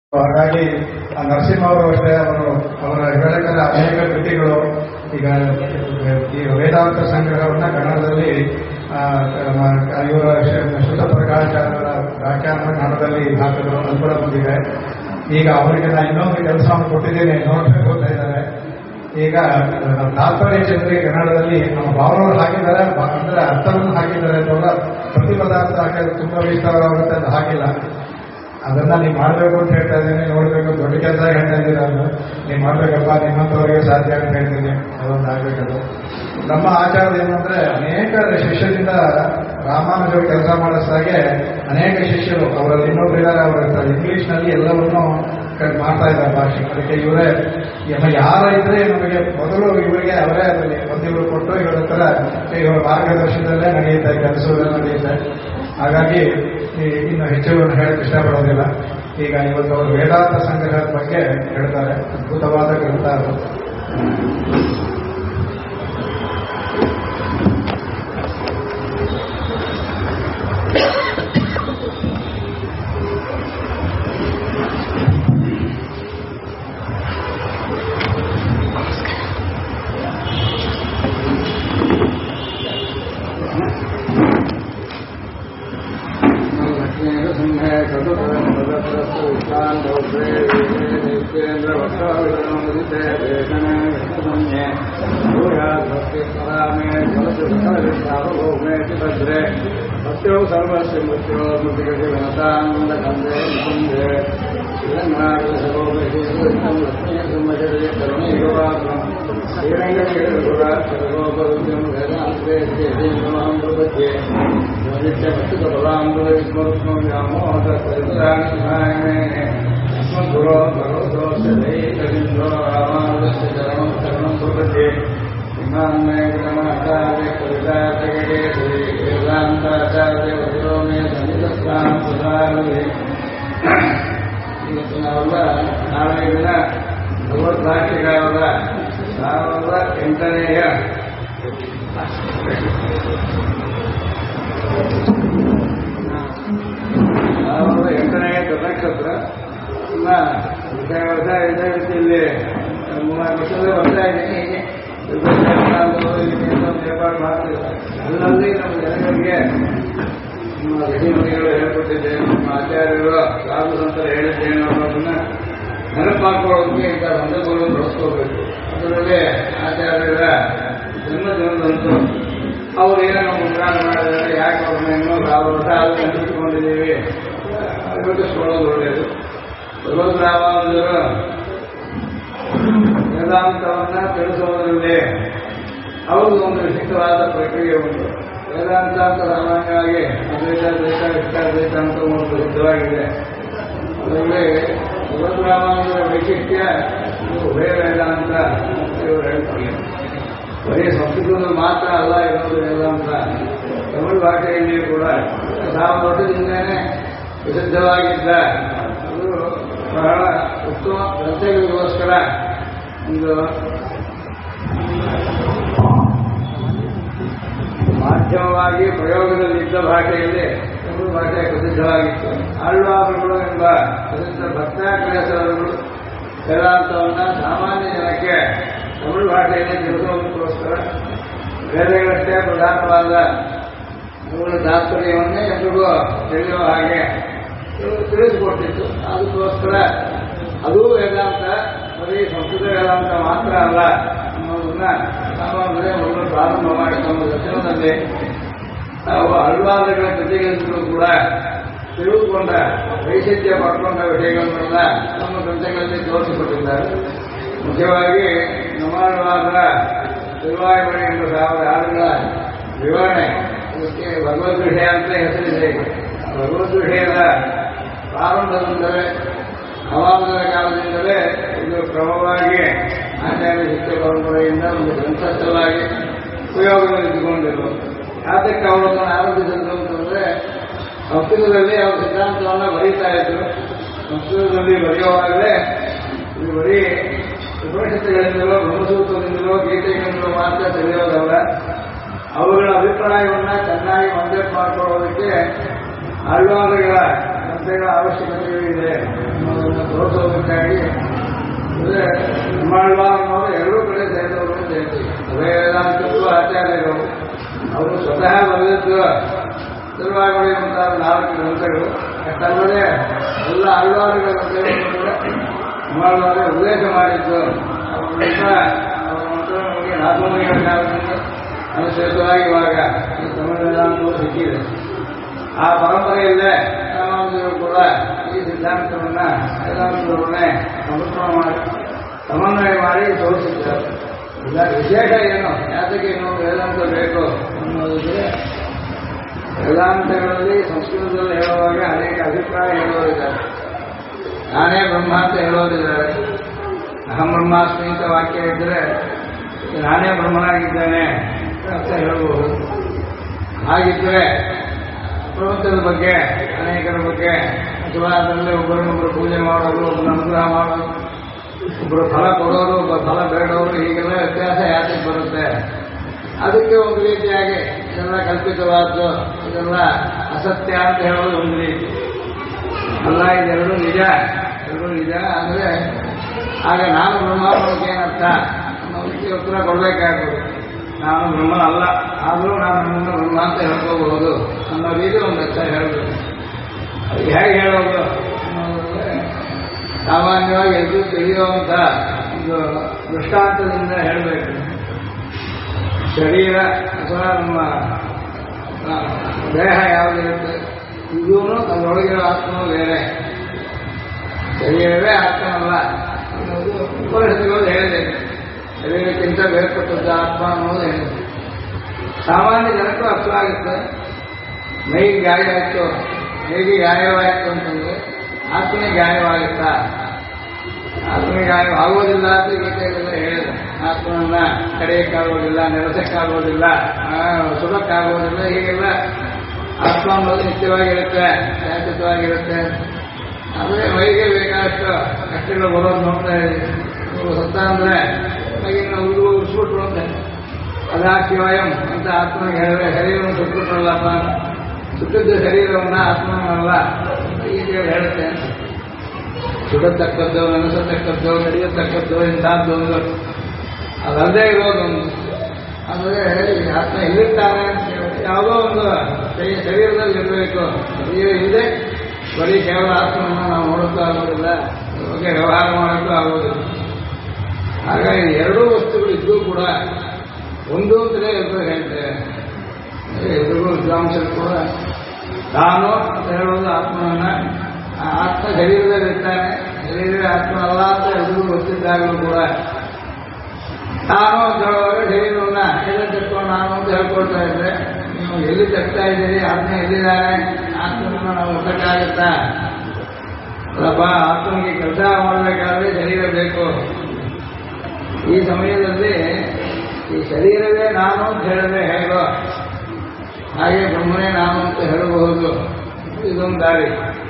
ಹಾಗಾಗಿ ನರಸಿಂಹ ಅವರು ಅಷ್ಟೇ ಅವರ ಹೇಳಕರ ಅನೇಕ ಕೃತಿಗಳು ಈಗ ವೇದಾಂತ ಸಂಗ್ರಹವನ್ನು ಕನ್ನಡದಲ್ಲಿ ಇವರ ಶುದ್ಧ ಪ್ರಕಾಶನದ ವ್ಯಾಖ್ಯಾನ ಕನ್ನಡದಲ್ಲಿ ಹಾಕಿದ್ರು, ಅದು ಕೂಡ ಬಂದಿದೆ. ಈಗ ಅವರಿಗೆ ನಾನು ಇನ್ನೊಂದು ಕೆಲಸವನ್ನು ಕೊಟ್ಟಿದ್ದೇನೆ, ನೋಡ್ಬೇಕು ಅಂತ ಇದ್ದಾರೆ. ಈಗ ತಾತ್ಪರ್ಯ ಚಂದ್ರಿಗೆ ಕನ್ನಡದಲ್ಲಿ ನಮ್ಮ ಭಾವನವರು ಹಾಕಿದ್ದಾರೆ, ಅಂದ್ರೆ ಅರ್ಥವನ್ನು ಹಾಕಿದ್ದಾರೆ ಅಂತಲ್ಲ, ಪ್ರತಿ ಪದಾರ್ಥ ಹಾಕಿದ್ರೆ ತುಂಬಾ ವಿಸ್ತಾರವಾಗುತ್ತೆ ಅಂತ ಹಾಕಿಲ್ಲ. ಅದನ್ನ ನೀವು ಮಾಡಬೇಕು ಅಂತ ಹೇಳ್ತಾ ಇದ್ದೀನಿ, ನೋಡ್ಬೇಕು, ದೊಡ್ಡ ಕೆಲಸ ಹೇಳ್ತಾ ಇದ್ದೀರಾ, ಅದು ನೀವು ಮಾಡ್ಬೇಕಪ್ಪ, ನಿಮ್ಮಂತವರಿಗೆ ಸಾಧ್ಯ ಅಂತ ಹೇಳ್ತೀನಿ, ಅದೊಂದು ಆಗ್ಬೇಕದು. ನಮ್ಮ ಆಚಾರದ ಏನಂದ್ರೆ ಅನೇಕ ಶಿಷ್ಯರಿಂದ ರಾಮಾನುಜರು ಕೆಲಸ ಮಾಡಿಸಿದಾಗೆ ಅನೇಕ ಶಿಷ್ಯರು ಅವರಲ್ಲಿ ಇನ್ನೊಬ್ಬರಿದ್ದಾರೆ, ಅವರು ಇಂಗ್ಲಿಷ್ನಲ್ಲಿ ಎಲ್ಲವನ್ನೂ ಮಾಡ್ತಾ ಇದ್ದಾರೆ ಭಾಷೆ. ಅದಕ್ಕೆ ಇವರೇ ಯಾರ ಇದ್ರೆ ನಮಗೆ ಮೊದಲು ಇವರಿಗೆ ಅವರೇ ಅದರಲ್ಲಿ ಒಂದಿವರು ಕೊಟ್ಟು ಇವರ ಹತ್ರ ಇವರ ಮಾರ್ಗದರ್ಶನದಲ್ಲೇ ನಡೆಯುತ್ತೆ, ಕೆಲಸದಲ್ಲೇ ನಡೆಯುತ್ತೆ. ಹಾಗಾಗಿ ಇನ್ನು ಹೆಚ್ಚು ಹೇಳಕ್ಕೆ ಇಷ್ಟಪಡೋದಿಲ್ಲ. ಈಗ ಇವತ್ತು ಅವರು ವೇದಾಂತ ಸಂಗ್ರಹದ ಬಗ್ಗೆ ಹೇಳ್ತಾರೆ, ಅದ್ಭುತವಾದ ಗ್ರಂಥ ಅದು. ನಾಳೆ ದಿನ ಭಗವದ್ಭಾಷೆಗಾರರ 1008ನೇ ನಕ್ಷತ್ರ ವರ್ಷ ಇದೇ ರೀತಿಯಲ್ಲಿ 3 ವರ್ಷದ ಬರ್ತಾ ಇದ್ದೀನಿ. ಏರ್ಪಾಡು ಮಾಡ್ತಿದ್ದಾರೆ. ಅಲ್ಲಲ್ಲಿ ನಮ್ಮ ಜನಗಳಿಗೆ ನಮ್ಮ ಋಷಿಮುನಿಗಳು ಹೇಳ್ಕೊಟ್ಟಿದ್ದೆ, ನಮ್ಮ ಆಚಾರ್ಯರು ಸಾಧು ಸಂತರ ಹೇಳಿದ್ದೇನು ಅನ್ನೋದನ್ನ ನೆನಪು ಮಾಡ್ಕೊಳ್ಳೋದಕ್ಕೆ ಇಂಥ ಸಂದರ್ಭಗಳು ಬಳಸ್ಕೋಬೇಕು. ಅದರಲ್ಲಿ ಆಚಾರ್ಯರ ಜನ್ಮದಿನದಂತೂ ಅವ್ರು ಏನೋ ಉದ್ಧಾರ ಮಾಡಿದರೆ ಯಾಕೆ ಅವ್ರನ್ನ ಇನ್ನೂ 1000 ವರ್ಷ ಆದರೂ ನೆನಪಿಸಿಕೊಂಡಿದ್ದೀವಿ ಯೋಚಿಸ್ಕೊಳ್ಳೋದು ಒಳ್ಳೆಯದು. ಭಗವದ್ ರಾಮಾನುಜರು ವೇದಾಂತವನ್ನ ತಿಳಿಸುವುದರಲ್ಲಿ ಅವ್ರದ್ದು ಒಂದು ವಿಶಿಷ್ಟವಾದ ಪ್ರಕ್ರಿಯೆ ಉಂಟು. ವೇದಾಂತ ಅಂತ ಸಾಮಾನ್ಯವಾಗಿ ಅದ್ವೈತ, ದ್ವೈತ, ಇಷ್ಟಾದ್ವೈತ ಅಂತ ಒಂದು ಪ್ರಸಿದ್ಧವಾಗಿದೆ. ಅದರಲ್ಲಿ ಭಗವದ್ ರಾಮಾನುಜರ ವೈಶಿಷ್ಟ್ಯ ಉಭಯ ವೇದಾಂತ ಅಂತ ಇವರು ಹೇಳ್ತಾರೆ. ಬರೀ ಸಂಸ್ಕೃತದಲ್ಲಿ ಮಾತ್ರ ಅಲ್ಲ ಇರೋದು ವೇದಾಂತ, ತಮಿಳು ಭಾಷೆಯಲ್ಲಿಯೂ ಕೂಡ 1000 ವರ್ಷದಿಂದಲೇ ಪ್ರಸಿದ್ಧವಾಗಿದ್ದ ಅದು ಬಹಳ ಉತ್ತಮ ಗ್ರಂಥಗಳಿಗೋಸ್ಕರ ಒಂದು ಮಾಧ್ಯಮವಾಗಿ ಪ್ರಯೋಗದಲ್ಲಿದ್ದ ಭಾಷೆಯಲ್ಲಿ ತಮಿಳು ಭಾಷೆ ಪ್ರಸಿದ್ಧವಾಗಿತ್ತು. ಆಳ್ವಾರುಗಳು ಎಂಬ ಪ್ರಸಿದ್ಧ ಭಕ್ತಾಗ್ರೇಸರಗಳು ವೇದಾಂತವನ್ನು ಸಾಮಾನ್ಯ ಜನಕ್ಕೆ ತಮಿಳು ಭಾಷೆಯಲ್ಲಿ ತಿಳಿಸೋದಕ್ಕೋಸ್ಕರ ವೇದಗಳಷ್ಟೇ ಪ್ರಧಾನವಾದ ಅವುಗಳ ತಾತ್ಪರ್ಯವನ್ನೇ ಎಲ್ರಿಗೂ ತಿಳಿಯುವ ಹಾಗೆ ತಿಳಿಸಿಕೊಟ್ಟಿತ್ತು. ಅದಕ್ಕೋಸ್ಕರ ಅದು ವೇದಾಂತ ಬರೀ ಸಂಸ್ಕೃತ ವೇದಾಂತ ಮಾತ್ರ ಅಲ್ಲ ಅನ್ನೋದನ್ನ ಸಾಮಾನ್ಯ ಮೊದಲು ಪ್ರಾರಂಭ ಮಾಡಿ ನಮ್ಮ ದರ್ಶನದಲ್ಲಿ ನಾವು ಹಲವಾರುಗಳ ಕೃತಿಗಳಿಂದಲೂ ಕೂಡ ತಿಳಿದುಕೊಂಡ ವೈಶಿಷ್ಟ್ಯ ಪಡ್ಕೊಂಡ ವಿಷಯಗಳನ್ನೆಲ್ಲ ನಮ್ಮ ಗ್ರಂಥಗಳಲ್ಲಿ ತೋರಿಸಿಕೊಟ್ಟಿದ್ದಾರೆ. ಮುಖ್ಯವಾಗಿ ನಮಾಳ್ವಾದರ ತಿರುವಾಯುಮಣಿ ಎಂಬ 1000 ಹಾಡುಗಳ ವಿವರಣೆ, ಅದಕ್ಕೆ ಭಗವದ್ ವಿಷಯ ಅಂತ ಹೆಸರಿದೆ. ಭಗವದ್ ವಿಷಯದ ಪ್ರಾರಂಭದಿಂದಲೇ ಹವಾಮಾನದ ಕಾಲದಿಂದಲೇ ಇದು ಕ್ರಮವಾಗಿ ಆಚಾರ್ಯ ಶಿಕ್ಷೆ ಪರಂಪರೆಯಿಂದ ಒಂದು ಗ್ರಂಥಸ್ಥವಾಗಿ ಉಪಯೋಗದಲ್ಲಿದ್ದುಕೊಂಡಿರುವುದು. ಯಾತಕ್ಕೆ ಅವರನ್ನು ಆರಂಭಿಸಿದ್ರು ಅಂತಂದ್ರೆ ಸಂಸ್ಕೃತದಲ್ಲಿ ಅವರ ಸಿದ್ಧಾಂತವನ್ನು ಬರೀತಾ ಇದ್ರು. ಸಂಸ್ಕೃತದಲ್ಲಿ ಬರೆಯುವಾಗಲೇ ಇದು ಬರೀ ಉಪನಿಷತ್ತುಗಳಿಂದಲೋ ಬ್ರಹ್ಮಸೂತ್ರದಿಂದಲೋ ಗೀತೆಗಳಿಂದಲೋ ಮಾತ್ರ ತಿಳಿಯೋದಲ್ಲ, ಅವುಗಳ ಅಭಿಪ್ರಾಯವನ್ನು ಚೆನ್ನಾಗಿ ಮಂಜೂರು ಮಾಡಿಕೊಳ್ಳೋದಕ್ಕೆ ಆಳ್ವಾರುಗಳ ಗ್ರಂಥಗಳ ಅವಶ್ಯಕತೆ ಇದೆ ಅನ್ನೋದನ್ನು 4 ಗ್ರಂಥಗಳು. ಅಷ್ಟಲ್ಲದೆ ಎಲ್ಲ ಆಳ್ವಾರುಗಳ ಗ್ರಂಥಗಳನ್ನು ಕೂಡ ಸುಮಾರು ಉಲ್ಲೇಖ ಮಾಡಿದ್ದು. ಅವರ ನಂತರ ನಮಗೆ ನಾಗಮಣಿಗಳ ಕಾಲದಿಂದ ಅನುಸರಿತವಾಗಿ ಇವಾಗ ತಮಿಳುನಾಡು ಸಿಕ್ಕಿದೆ. ಆ ಪರಂಪರೆಯಲ್ಲೇ ರಾಮಾನುಜರು ಕೂಡ ಈ ಸಿದ್ಧಾಂತವನ್ನ ವೇದಾಂತವನ್ನೇ ಸಮನ್ವಯ ಮಾಡಿ ತೋರಿಸಿದ್ದಾರೆ. ಇಲ್ಲ ವಿಶೇಷ ಏನು, ಯಾತಕ್ಕೆ ಇನ್ನೊಂದು ವೇದಾಂತ ಬೇಕು ಅನ್ನೋದಿದ್ರೆ, ವೇದಾಂತಗಳಲ್ಲಿ ಸಂಸ್ಕೃತದಲ್ಲಿ ಹೇಳುವಾಗ ಅನೇಕ ಅಭಿಪ್ರಾಯ ಹೇಳುವರಿದ್ದಾರೆ. ನಾನೇ ಬ್ರಹ್ಮ ಅಂತ ಹೇಳೋರಿದ್ದಾರೆ. ಅಹಂ ಬ್ರಹ್ಮಾಸ್ಮಿ ಅಂತ ವಾಕ್ಯ ಇದ್ದರೆ ನಾನೇ ಬ್ರಹ್ಮನಾಗಿದ್ದೇನೆ ಅಂತ ಹೇಳ್ಬೋದು. ಹಾಗಿದ್ದರೆ ಪ್ರಪಂಚದ ಬಗ್ಗೆ, ಅನೇಕರ ಬಗ್ಗೆ, ಅಥವಾ ಅದರಲ್ಲಿ ಒಬ್ಬರನ್ನೊಬ್ಬರು ಪೂಜೆ ಮಾಡೋರು, ಒಬ್ಬನ ಅನುಗ್ರಹ ಮಾಡೋರು, ಒಬ್ಬರು ಫಲ ಕೊಡೋರು, ಒಬ್ಬ ಫಲ ಬೇಡೋರು, ಹೀಗೆಲ್ಲ ವ್ಯತ್ಯಾಸ ಯಾತಕ್ಕೆ ಬರುತ್ತೆ? ಅದಕ್ಕೆ ಒಂದು ರೀತಿಯಾಗಿ ಇದೆಲ್ಲ ಕಲ್ಪಿತವಾದ್ದು, ಇದೆಲ್ಲ ಅಸತ್ಯ ಅಂತ ಹೇಳೋದು ಒಂದು ರೀತಿ ಅಲ್ಲ. ಇದೆರಡು ನಿಜ, ಎರಡೂ ನಿಜ. ಅಂದರೆ ಆಗ ನಾನು ಬ್ರಹ್ಮ ಅನ್ನೋದಕ್ಕೆ ಏನರ್ಥ ಅನ್ನೋದಕ್ಕೆ ಉತ್ತರ ಕೊಡಬೇಕಾಗ್ಬೋದು. ನಾನು ಬ್ರಹ್ಮನಲ್ಲ, ಆದರೂ ನಾನು ನನ್ನನ್ನು ಬ್ರಹ್ಮ ಅಂತ ಹೇಳ್ಕೋಬಹುದು ಅನ್ನೋ ರೀತಿ ಒಂದು ಅರ್ಥ ಹೇಳಬೇಕು. ಅದು ಹೇಗೆ ಹೇಳೋದು ಅನ್ನೋದ್ರೆ ಸಾಮಾನ್ಯವಾಗಿ ಎದ್ದು ತಿಳಿಯುವಂಥ ಒಂದು ದೃಷ್ಟಾಂತದಿಂದ ಹೇಳಬೇಕು. ಶರೀರ ಅಥವಾ ನಮ್ಮ ದೇಹ ಯಾವುದಿರುತ್ತೆ, ಇದೂ ಅದರೊಳಗಿರೋ ಆತ್ಮನೂ ಬೇರೆ, ಶರೀರವೇ ಆತ್ಮನಲ್ಲ ಅನ್ನೋದು ಉಪನಿಷತ್ತುಗಳು ಹೇಳಿದೆ. ಶರೀರಕ್ಕಿಂತ ಬೇರ್ಪಟ್ಟದ್ದ ಆತ್ಮ ಅನ್ನೋದು ಹೇಳಿದೆ. ಸಾಮಾನ್ಯ ಜನಕ್ಕೂ ಅರ್ಥವಾಗುತ್ತೆ. ಮೈಗೆ ಗಾಯ ಆಯಿತು, ಹೇಗೆ ಗಾಯವಾಯಿತು ಅಂತಂದ್ರೆ ಆತ್ಮನಿಗೆ ಗಾಯವಾಗುತ್ತಾ? ಆತ್ಮನಿಗೆ ಗಾಯವಾಗುವುದಿಲ್ಲ ಅಂತ ಗೀತೆಗಳೆಲ್ಲ ಹೇಳಿದೆ. ಆತ್ಮನನ್ನ ಕಡೆಯಕ್ಕಾಗುವುದಿಲ್ಲ, ನೆಲೆಸಕ್ಕಾಗುವುದಿಲ್ಲ, ಸುಖಕ್ಕಾಗುವುದಿಲ್ಲ, ಹೀಗೆಲ್ಲ ಆತ್ಮ ಅನ್ನೋದು ನಿತ್ಯವಾಗಿರುತ್ತೆ, ಶಾಶ್ವತವಾಗಿರುತ್ತೆ. ಆದರೆ ಮೈಗೆ ಬೇಕಾದಷ್ಟು ಕಷ್ಟಗಳು ಬರೋದು ನೋಡ್ತಾ ಇದ್ದೀವಿ. ಸತ್ತ ಅಂದರೆ ಮೈಗಿನ ಉರಿಸ್ಬಿಟ್ರು ಅಂತ ಅದಾಕ್ಯವಯಂ ಅಂತ ಆತ್ಮನಿಗೆ ಹೇಳಿದ್ರೆ ಶರೀರವನ್ನು ಸುಟ್ಬಿಟ್ರಲ್ಲಪ್ಪ, ಸುಟ್ಟಿದ್ದ ಶರೀರವನ್ನ ಆತ್ಮನಲ್ಲ ಹೀಗೆ ಹೇಳುತ್ತೆ. ಸುಡತಕ್ಕದ್ದು, ನೆನೆಸತಕ್ಕದ್ದು, ನಡೆಯತಕ್ಕದ್ದು ಇಂಥದ್ದು ಒಂದು ಅದಲ್ಲದೆ ಇರೋದೊಂದು. ಅಂದರೆ ಆತ್ಮ ಎಲ್ಲಿರ್ತಾನೆ ಅಂತ ಯಾವುದೋ ಒಂದು ಶರೀರದಲ್ಲಿ ಇರಬೇಕು. ಶರೀರ ಇಲ್ಲದೆ ಬರೀ ಕೇವಲ ಆತ್ಮವನ್ನು ನಾವು ನೋಡೋಕ್ಕೂ ಆಗೋದಿಲ್ಲ, ಬಗ್ಗೆ ವ್ಯವಹಾರ ಮಾಡೋಕ್ಕೂ ಆಗೋದಿಲ್ಲ. ಹಾಗಾಗಿ ಎರಡೂ ವಸ್ತುಗಳು ಇದ್ದೂ ಕೂಡ ಒಂದು ಅಂತಲೇ ಎಲ್ಲರೂ ಹೇಳ್ತೇವೆ. ಎಲ್ರಿಗೂ ವಿದ್ವಾಂಸರು ಕೂಡ ತಾನು ಅಂತ ಹೇಳೋದು ಆತ್ಮನನ್ನ, ಆತ್ಮ ಶರೀರದಲ್ಲಿ ಇರ್ತಾನೆ, ಶರೀರ ಆತ್ಮ ಅಲ್ಲ ಅಂತ ಎಲ್ರಿಗೂ ಗೊತ್ತಿದ್ದಾಗಲೂ ಕೂಡ ನಾನು ಅಂತ ಹೇಳುವಾಗ ಶರೀರವನ್ನ ಎಲ್ಲಿ ತಕ್ಕೊಂಡು ನಾನು ಅಂತ ಹೇಳ್ಕೊಳ್ತಾ ಇದ್ರೆ, ನೀವು ಎಲ್ಲಿ ತಗ್ತಾ ಇದ್ದೀರಿ, ಆತ್ಮ ಎಲ್ಲಿದ್ದಾನೆ, ಆತ್ಮನನ್ನ ನಾವು ಹೊಸಕ್ಕಾಗುತ್ತಾ? ಅಲ್ಲಪ್ಪ, ಆತ್ಮನಿಗೆ ಕೆಲಸ ಮಾಡಬೇಕಾದ್ರೆ ಶರೀರ ಬೇಕು. ಈ ಸಮಯದಲ್ಲಿ ಈ ಶರೀರವೇ ನಾನು ಅಂತ ಹೇಳಿದ್ರೆ ಹೇಗೋ ಹಾಗೆ ಬ್ರಹ್ಮನೇ ನಾನು ಅಂತ ಹೇಳಬಹುದು. ಇದೊಂದು ದಾರಿ.